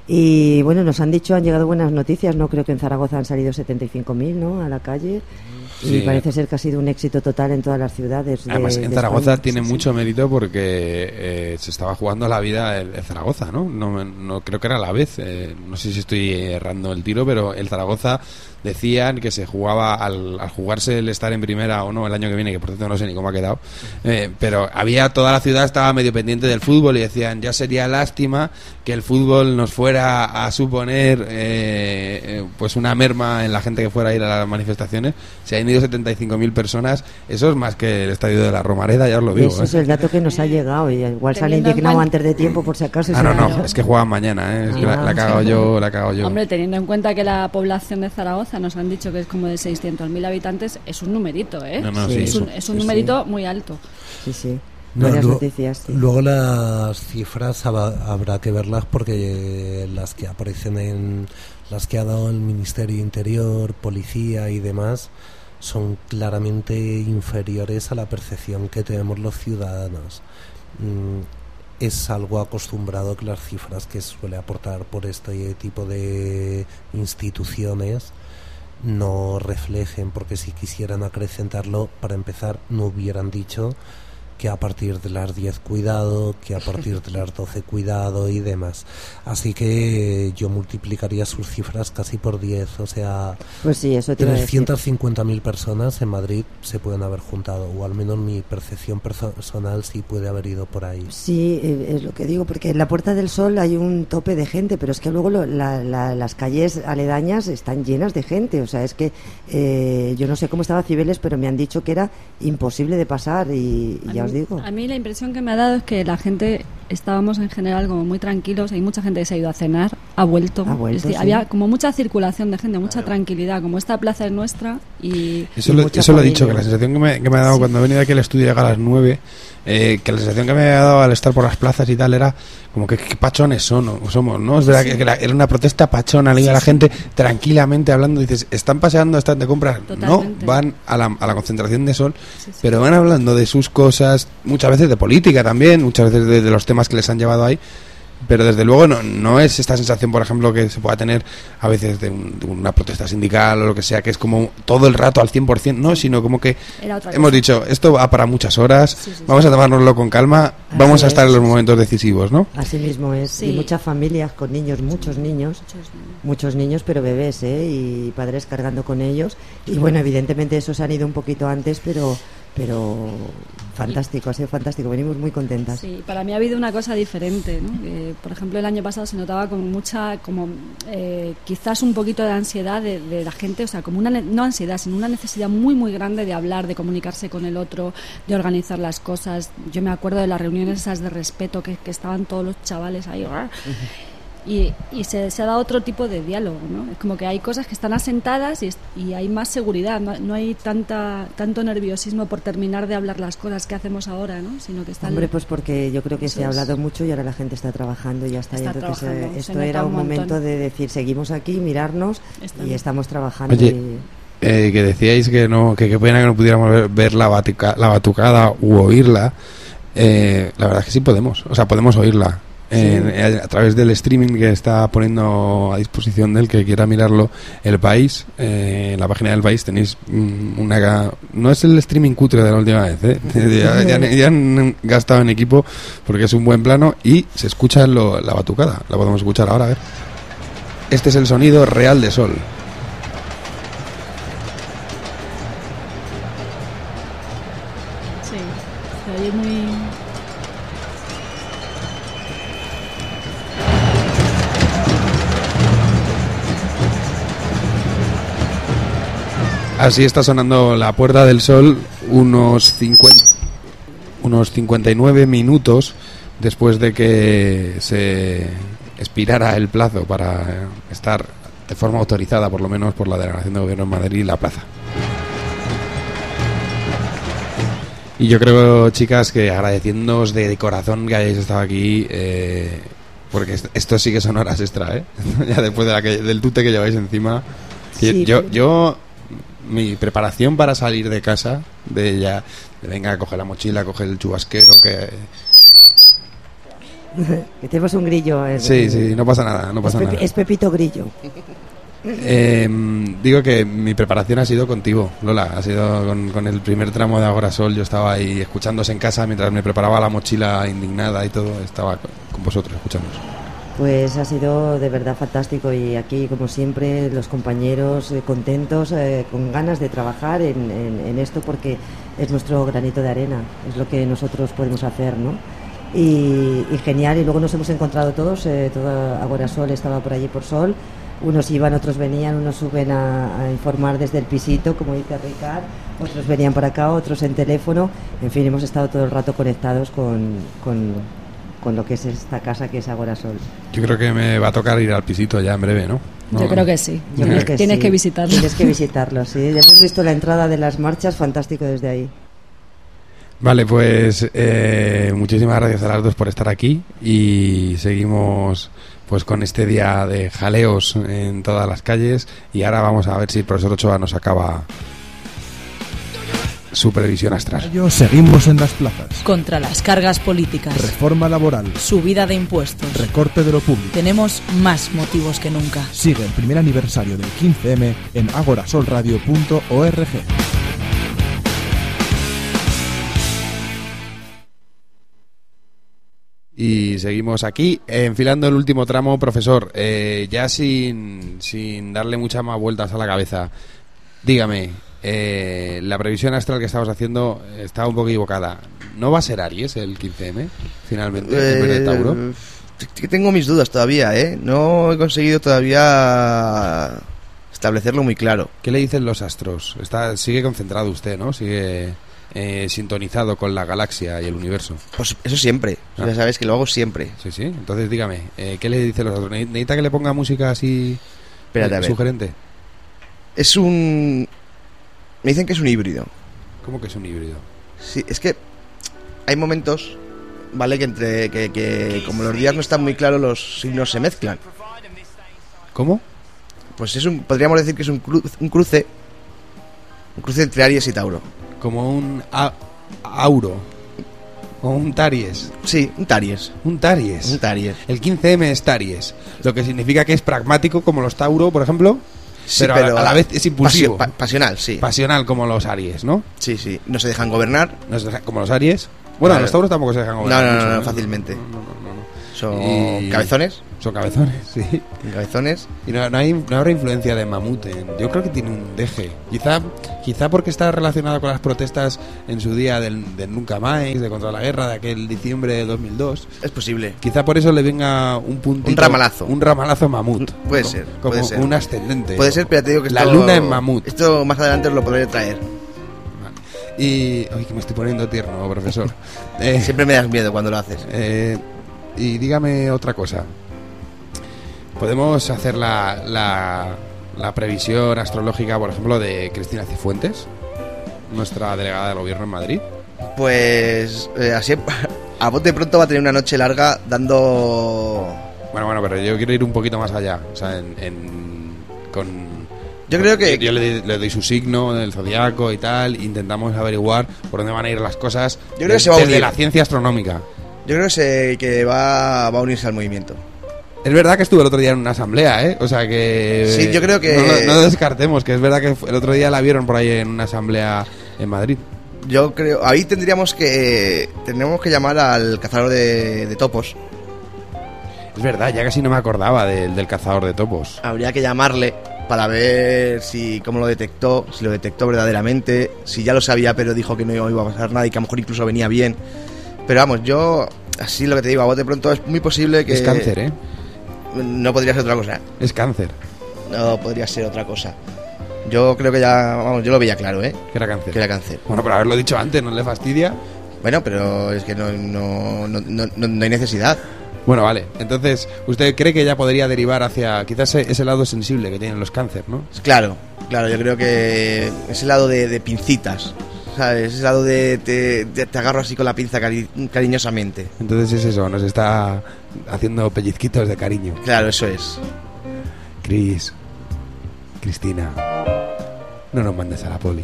Y bueno, nos han dicho, han llegado buenas noticias, no creo que en Zaragoza han salido setenta y cinco mil, ¿no?, a la calle. Sí. Y parece ser que ha sido un éxito total en todas las ciudades. de- Además, en de Zaragoza España. tiene mucho mérito porque eh, se estaba jugando la vida el, el Zaragoza, ¿no? ¿no? me- no creo que era a la vez, eh, no sé si estoy errando el tiro, pero el Zaragoza decían que se jugaba al, al jugarse el estar en primera o no el año que viene, que por cierto no sé ni cómo ha quedado, eh, pero había toda la ciudad estaba medio pendiente del fútbol y decían ya sería lástima que el fútbol nos fuera a suponer eh, eh, pues una merma en la gente que fuera a ir a las manifestaciones. Se han ido setenta y cinco mil personas, eso es más que el estadio de la Romareda, ya os lo digo. Ese ¿eh? es el dato que nos ha llegado y igual se han Teniendo en indignado cuenta- antes de tiempo por si acaso. Ah, se no, han- no, es que juegan mañana, ¿eh? Es que la, Ah. la cago yo, la cago yo. Hombre, teniendo en cuenta que la población de Zaragoza nos han dicho que es como de seiscientos mil habitantes, es un numerito, ¿eh? No, no, sí, es un, eso, es un sí, numerito muy alto. Sí, sí. No, Buenas luego, noticias. sí. luego las cifras haba- habrá que verlas porque las que aparecen en las que ha dado el Ministerio de Interior, Policía y demás son claramente inferiores a la percepción que tenemos los ciudadanos. Mm, es algo acostumbrado que las cifras que suele aportar por este tipo de instituciones no reflejen, porque si quisieran acrecentarlo, para empezar, no hubieran dicho que a partir de las diez cuidado, que a partir de las doce cuidado y demás. Así que yo multiplicaría sus cifras casi por diez, o sea, pues sí, eso te iba a decir. trescientas cincuenta mil personas en Madrid se pueden haber juntado, o al menos mi percepción personal sí puede haber ido por ahí. Sí, es lo que digo, porque en la Puerta del Sol hay un tope de gente, pero es que luego lo, la, la, las calles aledañas están llenas de gente, o sea, es que eh, yo no sé cómo estaba Cibeles, pero me han dicho que era imposible de pasar y, y ya os digo. A mí la impresión que me ha dado es que la gente, estábamos en general como muy tranquilos, hay mucha gente que se ha ido a cenar, ha vuelto, ha vuelto es decir, sí. había como mucha circulación de gente, mucha tranquilidad, como esta plaza es nuestra y... Eso, lo, eso lo he dicho, que la sensación que me, que me ha dado sí. cuando he venido aquí al estudio a las nueve, eh, que la sensación que me ha dado al estar por las plazas y tal era como que qué pachones son, ¿no? somos, ¿no? Es verdad sí. que, que la, era una protesta pachona, le iba sí, la sí. gente tranquilamente hablando, dices, ¿están paseando, están de compras? Totalmente. No, van a la, a la concentración de Sol, sí, sí. pero van hablando de sus cosas, muchas veces de política también, muchas veces de, de los temas que les han llevado ahí. Pero desde luego no, no es esta sensación, por ejemplo, que se pueda tener a veces de, un, de una protesta sindical o lo que sea, que es como todo el rato al cien por ciento, no, sino como que hemos dicho, esto va para muchas horas, sí, sí, vamos sí. a tomárnoslo con calma, Así vamos a estar es. en los momentos decisivos, ¿no? Así mismo es, sí. y muchas familias con niños, muchos niños, muchos niños, muchos niños pero bebés, ¿eh? Y padres cargando con ellos, y bueno, evidentemente esos han ido un poquito antes, pero... pero fantástico, ha sido fantástico, venimos muy contentas. Sí, para mí ha habido una cosa diferente, ¿no? Eh, por ejemplo, el año pasado se notaba como mucha, como eh, quizás un poquito de ansiedad de, de la gente, o sea, como una, no ansiedad, sino una necesidad muy, muy grande de hablar, de comunicarse con el otro, de organizar las cosas. Yo me acuerdo de las reuniones esas de respeto que, que estaban todos los chavales ahí, uh-huh. Y, y se, se ha dado otro tipo de diálogo, ¿no? Es como que hay cosas que están asentadas y, y hay más seguridad, no, no hay tanta tanto nerviosismo por terminar de hablar las cosas que hacemos ahora, ¿no? Sino que están... Hombre, pues porque yo creo que se ha hablado mucho y ahora la gente está trabajando y ya está. está y entonces trabajando, eh, esto era un, un momento de decir, seguimos aquí, mirarnos está y bien. Estamos trabajando. Oye, y... eh, que decíais que no, que qué pena que no pudiéramos ver, ver la, batuca, la batucada u oírla. Eh, la verdad es que sí podemos, o sea, podemos oírla. En, sí. a, a través del streaming que está poniendo a disposición del que quiera mirarlo El País, eh, en la página del País tenéis una, no es el streaming cutre de la última vez, ¿eh? ya, ya, ya han gastado en equipo porque es un buen plano y se escucha lo, la batucada, la podemos escuchar ahora, a ver. Este es el sonido real de Sol. Sí, se oye muy... Así está sonando la Puerta del Sol unos cincuenta, unos cincuenta y nueve minutos después de que se expirara el plazo para estar de forma autorizada, por lo menos por la Delegación de Gobierno en Madrid, la plaza. Y yo creo, chicas, que agradeciéndoos de, de corazón que hayáis estado aquí, eh, porque esto sí que son horas extra, ¿eh? Ya después de la que, del tute que lleváis encima. Sí, yo... pero... yo mi preparación para salir de casa, de ya, de venga, coge la mochila, coge el chubasquero, que... que tenemos un grillo. Eh, sí, sí, no pasa nada, no pasa es Pepi, nada. Es Pepito Grillo. Eh, digo que mi preparación ha sido contigo, Lola, ha sido con, con el primer tramo de Agora Sol, yo estaba ahí escuchándose en casa mientras me preparaba la mochila indignada y todo, estaba con, con vosotros escuchándoos. Pues ha sido de verdad fantástico y aquí, como siempre, los compañeros eh, contentos, eh, con ganas de trabajar en, en, en esto porque es nuestro granito de arena, es lo que nosotros podemos hacer, ¿no? Y, y genial, y luego nos hemos encontrado todos, eh, toda Agora Sol estaba por allí por Sol, unos iban, otros venían, unos suben a, a informar desde el pisito, como dice Ricard, otros venían para acá, otros en teléfono, en fin, hemos estado todo el rato conectados con... con con lo que es esta casa que es Agora Sol. Yo creo que me va a tocar ir al pisito ya en breve, ¿no? Yo no, creo que sí. Yo creo que Tienes sí. que visitarlo. Tienes que visitarlo, sí. Ya hemos visto la entrada de las marchas, fantástico desde ahí. Vale, pues eh, muchísimas gracias a las dos por estar aquí y seguimos pues con este día de jaleos en todas las calles y ahora vamos a ver si el profesor Ochoa nos acaba su previsión astral. Seguimos en las plazas. Contra las cargas políticas. Reforma laboral. Subida de impuestos. Recorte de lo público. Tenemos más motivos que nunca. Sigue el primer aniversario del quince eme en agorasolradio punto org. Y seguimos aquí, eh, enfilando el último tramo, profesor, eh, ya sin, sin darle muchas más vueltas a la cabeza. Dígame, eh, la previsión astral que estamos haciendo está un poco equivocada. ¿No va a ser Aries el quince eme, finalmente, en vez de Tauro? Eh, tengo mis dudas todavía, ¿eh? No he conseguido todavía establecerlo muy claro. ¿Qué le dicen los astros? Está, sigue concentrado usted, ¿no? Sigue eh, sintonizado con la galaxia y el universo. Pues eso siempre, ah. Ya sabes que lo hago siempre. Sí, sí, entonces dígame, eh, ¿qué le dicen los astros? ¿Necesita que le ponga música así Espérate, eh, a ver. sugerente? Es un... Me dicen que es un híbrido. ¿Cómo que es un híbrido? Sí, es que hay momentos, ¿vale? Que entre que, que como los días no están muy claros, los signos se mezclan. ¿Cómo? Pues es un, podríamos decir que es un, cru, un cruce, un cruce entre Aries y Tauro. Como un a, Auro. O un Taries. Sí, un Taries. Un Taries. Un Taries. El quince eme es Taries, lo que significa que es pragmático como los Tauro, por ejemplo. Sí, pero, pero a, la, a la vez es impulsivo. Pasio, pa, pasional, sí. Pasional como los Aries, ¿no? Sí, sí. No se dejan gobernar. No se dejan, como los Aries. Bueno, claro. Los Tauros tampoco se dejan gobernar. No, no, mucho, no, no, ¿eh? fácilmente. No, no, no, no. Son y... cabezones. Son cabezones, sí. Cabezones. Y no, no, hay, no habrá influencia de mamut. En, yo creo que tiene un deje. Quizá quizá porque está relacionado con las protestas en su día del, del Nunca Más, de contra la guerra de aquel diciembre de dos mil dos. Es posible. Quizá por eso le venga un puntito. Un ramalazo. Un ramalazo mamut. Puede como, ser. Como puede ser. un ascendente. Puede ser, pero ya te digo que la esto, luna en mamut. Esto más adelante os lo podré traer. Y... Ay, que me estoy poniendo tierno, profesor. eh, Siempre me das miedo cuando lo haces. Eh, y dígame otra cosa. ¿Podemos hacer la, la, la previsión astrológica, por ejemplo, de Cristina Cifuentes, nuestra delegada del gobierno en Madrid? Pues eh, así a bote pronto va a tener una noche larga dando... Bueno, bueno, pero yo quiero ir un poquito más allá. O sea, en... en con... Yo creo que... Yo, yo le, le doy su signo del zodiaco y tal. Intentamos averiguar por dónde van a ir las cosas. Yo creo que se va a desde unir. la ciencia astronómica. Yo creo que, se, que va, va a unirse al movimiento. Es verdad que estuve el otro día en una asamblea, ¿eh? O sea que... Sí, yo creo que... No, no descartemos, que es verdad que el otro día la vieron por ahí en una asamblea en Madrid. Yo creo... Ahí tendríamos que... Tendríamos que llamar al cazador de, de topos. Es verdad, ya casi no me acordaba del, del cazador de topos. Habría que llamarle para ver si cómo lo detectó, si lo detectó verdaderamente, si ya lo sabía pero dijo que no iba a pasar nada y que a lo mejor incluso venía bien. Pero vamos, yo... Así lo que te digo, a bote pronto es muy posible que... Es cáncer, ¿eh? No podría ser otra cosa. Es cáncer. No podría ser otra cosa. Yo creo que ya, vamos, yo lo veía claro, ¿eh? Que era cáncer. Que era cáncer. Bueno, pero haberlo dicho antes, ¿no le fastidia? Bueno, pero es que no, no, no, no, no hay necesidad. Bueno, vale. Entonces, ¿usted cree que ya podría derivar hacia quizás ese lado sensible que tienen los cáncer, ¿no? Claro, claro, yo creo que ese lado de, de pincitas, ¿sabes? Ese lado de te, te, te agarro así con la pinza cari cariñosamente. Entonces es eso, nos está haciendo pellizquitos de cariño. Claro, eso es. Cris, Cristina, no nos mandes a la poli.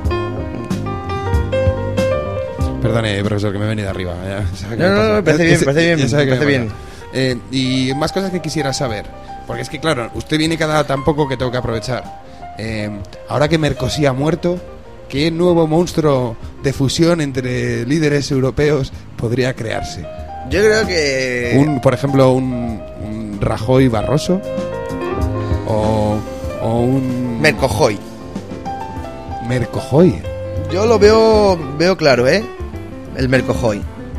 Perdone, profesor, que me he venido arriba. Ya, no, no, no, me parece bien, me parece bien, me parece bien. Eh, y más cosas que quisiera saber. Porque es que, claro, usted viene cada tan poco que tengo que aprovechar. Eh, ahora que Mercosí ha muerto, ¿qué nuevo monstruo de fusión entre líderes europeos podría crearse? Yo creo que... Un, por ejemplo, un, un Rajoy Barroso. O, o un... Mercojoy. Mercojoy. Yo lo veo, veo claro, ¿eh? El Mercojoy.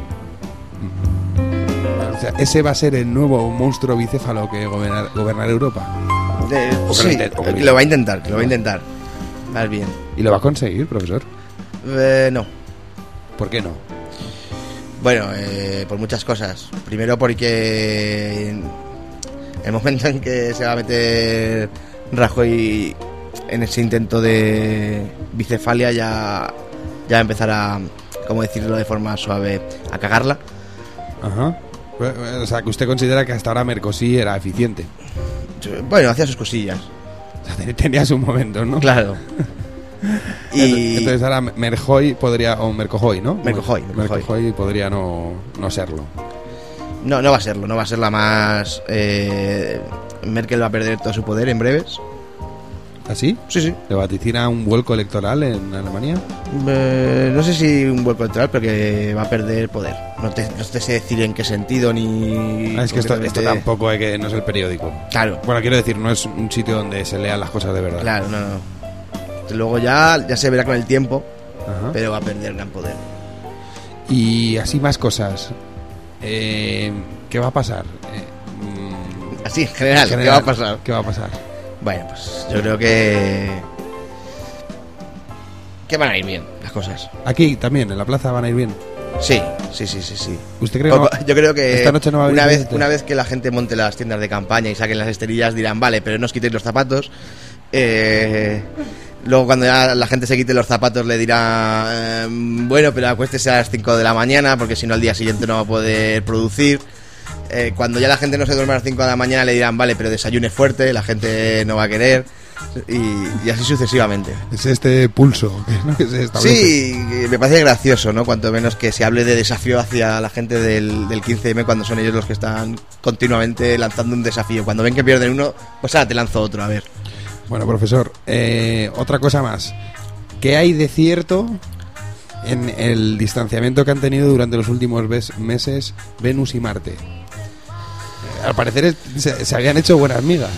O sea, ese va a ser el nuevo monstruo bicéfalo que gobernar, gobernar Europa. Eh, o sí, que lo, que lo, lo va a intentar, que lo va a intentar. Más bien. ¿Y lo va a conseguir, profesor? Eh, no. ¿Por qué no? Bueno, eh, por muchas cosas. Primero porque en el momento en que se va a meter Rajoy en ese intento de bicefalia ya, ya va a empezar a, ¿cómo decirlo de forma suave?, a cagarla. Ajá. O sea, que usted considera que hasta ahora Mercosí era eficiente. Bueno, hacía sus cosillas. O sea, tenía su momento, ¿no? Claro. Y... Entonces ahora Merjoy podría, o Mercojoy, ¿no? Mercojoy, Mercojoy. Mercojoy podría no, no serlo. No, no va a serlo, no va a ser la más... Eh, Merkel va a perder todo su poder en breves. ¿Así? Sí, sí. ¿Le vaticina un vuelco electoral en Alemania? Eh, no sé si un vuelco electoral, pero que va a perder poder. No te, no te sé decir en qué sentido ni... Ah, es que esto, esto tampoco hay que, no es el periódico. Claro. Bueno, quiero decir, no es un sitio donde se lean las cosas de verdad. Claro, no, no. Luego ya, ya se verá con el tiempo, Ajá. pero va a perder gran poder. Y así más cosas. Eh, ¿Qué va a pasar? Eh, mm, así, en general, en general, ¿qué va a pasar? ¿Qué va a pasar? Bueno, pues yo creo que... que van a ir bien las cosas. Aquí también, en la plaza van a ir bien. Sí, sí, sí, sí, sí. ¿Usted cree que no, yo creo que esta noche no va a haber una vez gente? una vez que la gente monte las tiendas de campaña y saquen las esterillas dirán, vale, pero no os quitéis los zapatos. Eh, luego cuando ya la gente se quite los zapatos le dirá, eh, bueno, pero acuéstese a las cinco de la mañana porque si no al día siguiente no va a poder producir. Eh, cuando ya la gente no se duerme a las cinco de la mañana le dirán, vale, pero desayune fuerte, la gente no va a querer. Y, y así sucesivamente. Es este pulso, ¿no? Que se establece. Sí, me parece gracioso, ¿no? Cuanto menos que se hable de desafío hacia la gente del, del quince eme cuando son ellos los que están continuamente lanzando un desafío. Cuando ven que pierden uno, pues ahora te lanzo otro, a ver. Bueno, profesor, eh, otra cosa más. ¿Qué hay de cierto en el distanciamiento que han tenido durante los últimos ves- meses Venus y Marte? Eh, al parecer es, se, se habían hecho buenas migas.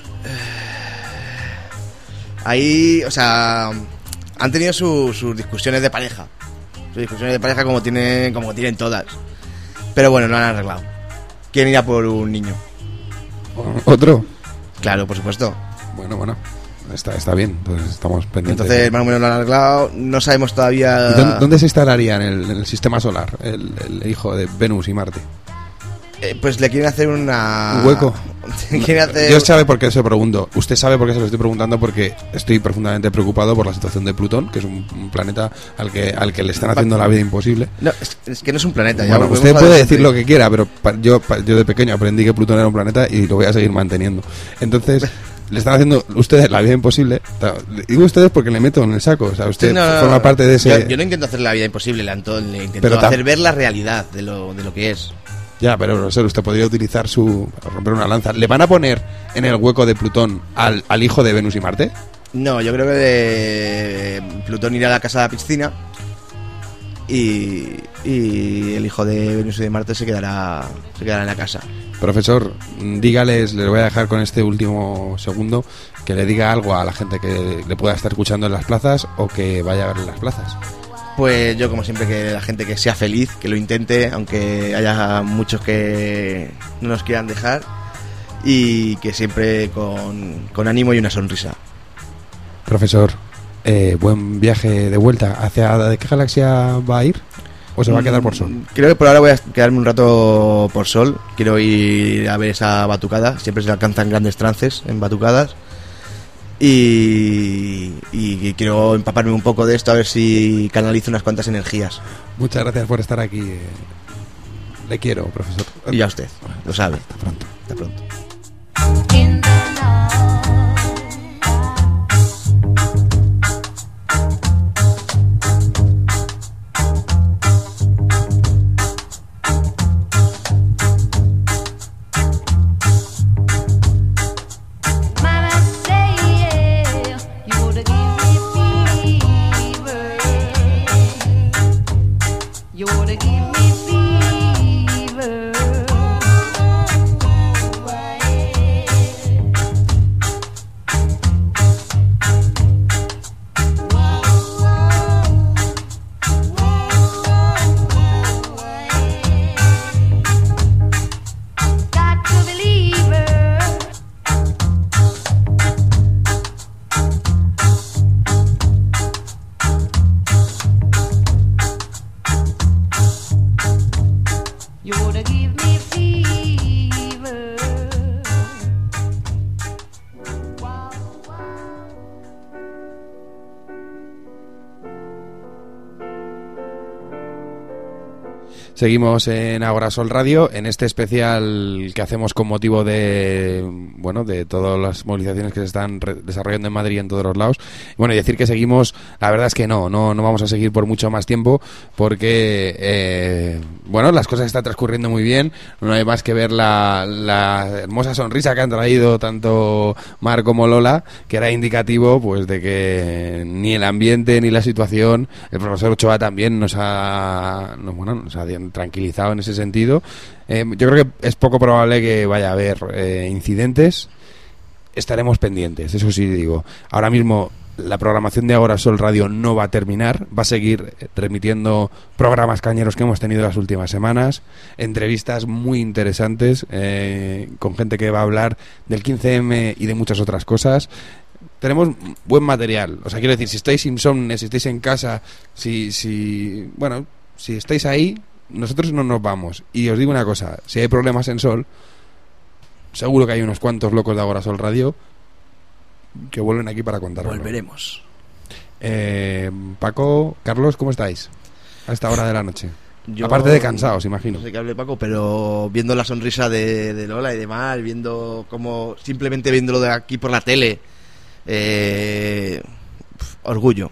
Ahí, o sea, han tenido su, sus discusiones de pareja. Sus discusiones de pareja como tienen, como tienen todas. Pero bueno, no han arreglado. ¿Quién irá por un niño? ¿Otro? Claro, por supuesto. Bueno, bueno, está, está bien, entonces estamos pendientes. Entonces, más o menos lo han arreglado. No sabemos todavía... ¿Dónde, ¿Dónde se instalaría en el, en el sistema solar el, el hijo de Venus y Marte? Eh, pues le quieren hacer una... ¿Un hueco? quieren hacer... Yo sabe por qué se lo pregunto. Usted sabe por qué se lo estoy preguntando, porque estoy profundamente preocupado por la situación de Plutón, que es un, un planeta al que al que le están haciendo la vida imposible. No, es, es que no es un planeta. Bueno, ya usted puede decir lo que quiera, pero pa, yo, pa, yo de pequeño aprendí que Plutón era un planeta y lo voy a seguir manteniendo. Entonces... le están haciendo ustedes la vida imposible. Digo ustedes porque le meto en el saco. O sea, usted no, no, forma no. parte de ese... Yo, yo no intento hacer la vida imposible, Antón. Le intento Pero hacer ver la realidad de lo, de lo que es. Ya, pero profesor, usted podría utilizar su... para romper una lanza. ¿Le van a poner en el hueco de Plutón al, al hijo de Venus y Marte? No, yo creo que de Plutón irá a la casa de la piscina y, y el hijo de Venus y de Marte se quedará, se quedará en la casa. Profesor, dígales, les voy a dejar con este último segundo, que le diga algo a la gente que le pueda estar escuchando en las plazas o que vaya a ver en las plazas. Pues yo, como siempre, que la gente que sea feliz, que lo intente, aunque haya muchos que no nos quieran dejar, y que siempre con, con ánimo y una sonrisa. Profesor, eh, buen viaje de vuelta. ¿Hacia de qué galaxia va a ir? ¿O se va a quedar por Sol? Creo que por ahora voy a quedarme un rato por Sol. Quiero ir a ver esa batucada. Siempre se alcanzan grandes trances en batucadas. Y, y quiero empaparme un poco de esto, a ver si canalizo unas cuantas energías. Muchas gracias por estar aquí. Le quiero, profesor. Y a usted, lo sabe. Hasta pronto. Hasta pronto. Seguimos en Agora Sol Radio, en este especial que hacemos con motivo de, bueno, de todas las movilizaciones que se están re- desarrollando en Madrid y en todos los lados. Bueno, y decir que seguimos, la verdad es que no, no, no vamos a seguir por mucho más tiempo, porque, eh, bueno, las cosas están transcurriendo muy bien. No hay más que ver la, la hermosa sonrisa que han traído tanto Mar como Lola, que era indicativo, pues, de que ni el ambiente ni la situación, el profesor Ochoa también nos ha, no, bueno, nos ha tranquilizado en ese sentido. Eh, yo creo que es poco probable que vaya a haber eh, incidentes. Estaremos pendientes, eso sí digo. Ahora mismo la programación de Agora Sol Radio no va a terminar, va a seguir remitiendo programas cañeros que hemos tenido las últimas semanas, entrevistas muy interesantes eh, con gente que va a hablar del quince eme y de muchas otras cosas. Tenemos buen material, o sea, quiero decir, si estáis insomnes, si estáis en casa, si, si bueno, si estáis ahí, nosotros no nos vamos. Y os digo una cosa, si hay problemas en Sol, seguro que hay unos cuantos locos de Agora Sol Radio que vuelven aquí para contarlo. Volveremos. Eh, Paco, Carlos, ¿cómo estáis a esta hora de la noche? Yo, aparte de cansados, imagino. No sé qué hable Paco, pero viendo la sonrisa de, de Lola y de Mar, viendo cómo, simplemente viéndolo de aquí por la tele, eh, orgullo.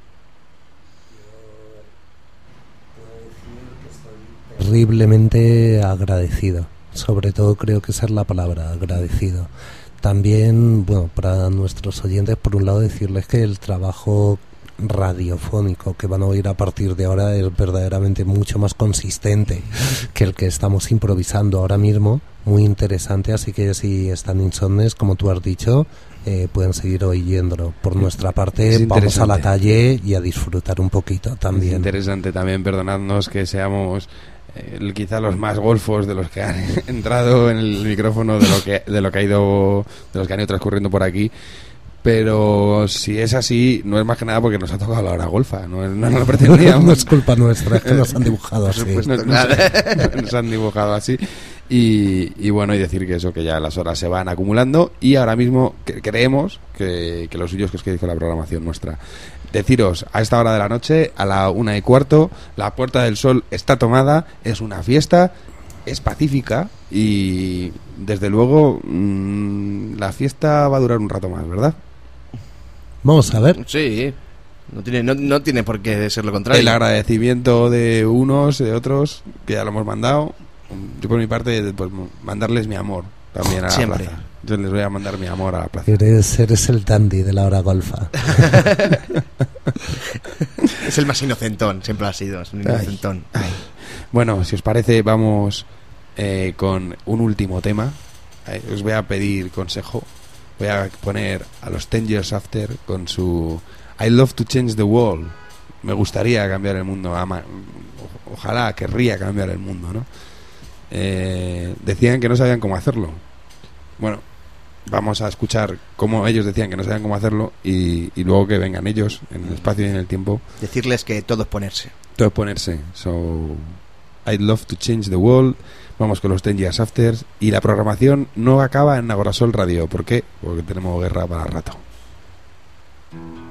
Terriblemente agradecido, sobre todo creo que esa es la palabra, agradecido. También, bueno, para nuestros oyentes, por un lado decirles que el trabajo radiofónico que van a oír a partir de ahora es verdaderamente mucho más consistente que el que estamos improvisando ahora mismo, muy interesante, así que si están insomnes, como tú has dicho, eh, pueden seguir oyéndolo. Por nuestra parte, vamos a la calle y a disfrutar un poquito también. Es interesante también, perdonadnos que seamos eh, quizá los más golfos de los que han entrado en el micrófono, de lo que de lo que ha ido, de los que han ido transcurriendo por aquí. Pero si es así, no es más que nada porque nos ha tocado la hora golfa, no, no, no lo pretendíamos. No es culpa nuestra, es que nos han dibujado así. Nos, nos, nos, nos han dibujado así. Y, y bueno, y decir que eso, que ya las horas se van acumulando y ahora mismo que, creemos que, que lo suyo es que os quedéis con la programación nuestra. Deciros, a esta hora de la noche, a la una y cuarto, la Puerta del Sol está tomada, es una fiesta, es pacífica y desde luego mmm, la fiesta va a durar un rato más, ¿verdad? Vamos a ver. Sí, no tiene, no, no tiene por qué ser lo contrario. El agradecimiento de unos, de otros, que ya lo hemos mandado. Yo por mi parte, pues mandarles mi amor también a la Siempre. plaza. Yo les voy a mandar mi amor a la plaza. Eres, eres el dandy de la hora golfa. Es el más inocentón, siempre ha sido, es un inocentón. Ay, ay. Bueno, si os parece, vamos eh, con un último tema. Eh, os voy a pedir consejo. Voy a poner a los Ten Years After con su I Love to Change the World. Me gustaría cambiar el mundo. Ama, ojalá, querría cambiar el mundo, ¿no? Eh, decían que no sabían cómo hacerlo. Bueno, vamos a escuchar cómo ellos decían que no sabían cómo hacerlo y, y luego que vengan ellos en el espacio y en el tiempo. Decirles que todo es ponerse. Todo es ponerse. So, I'd love to change the world. Vamos con los Ten Years After y la programación no acaba en Agora Sol Radio. ¿Por qué? Porque tenemos guerra para rato.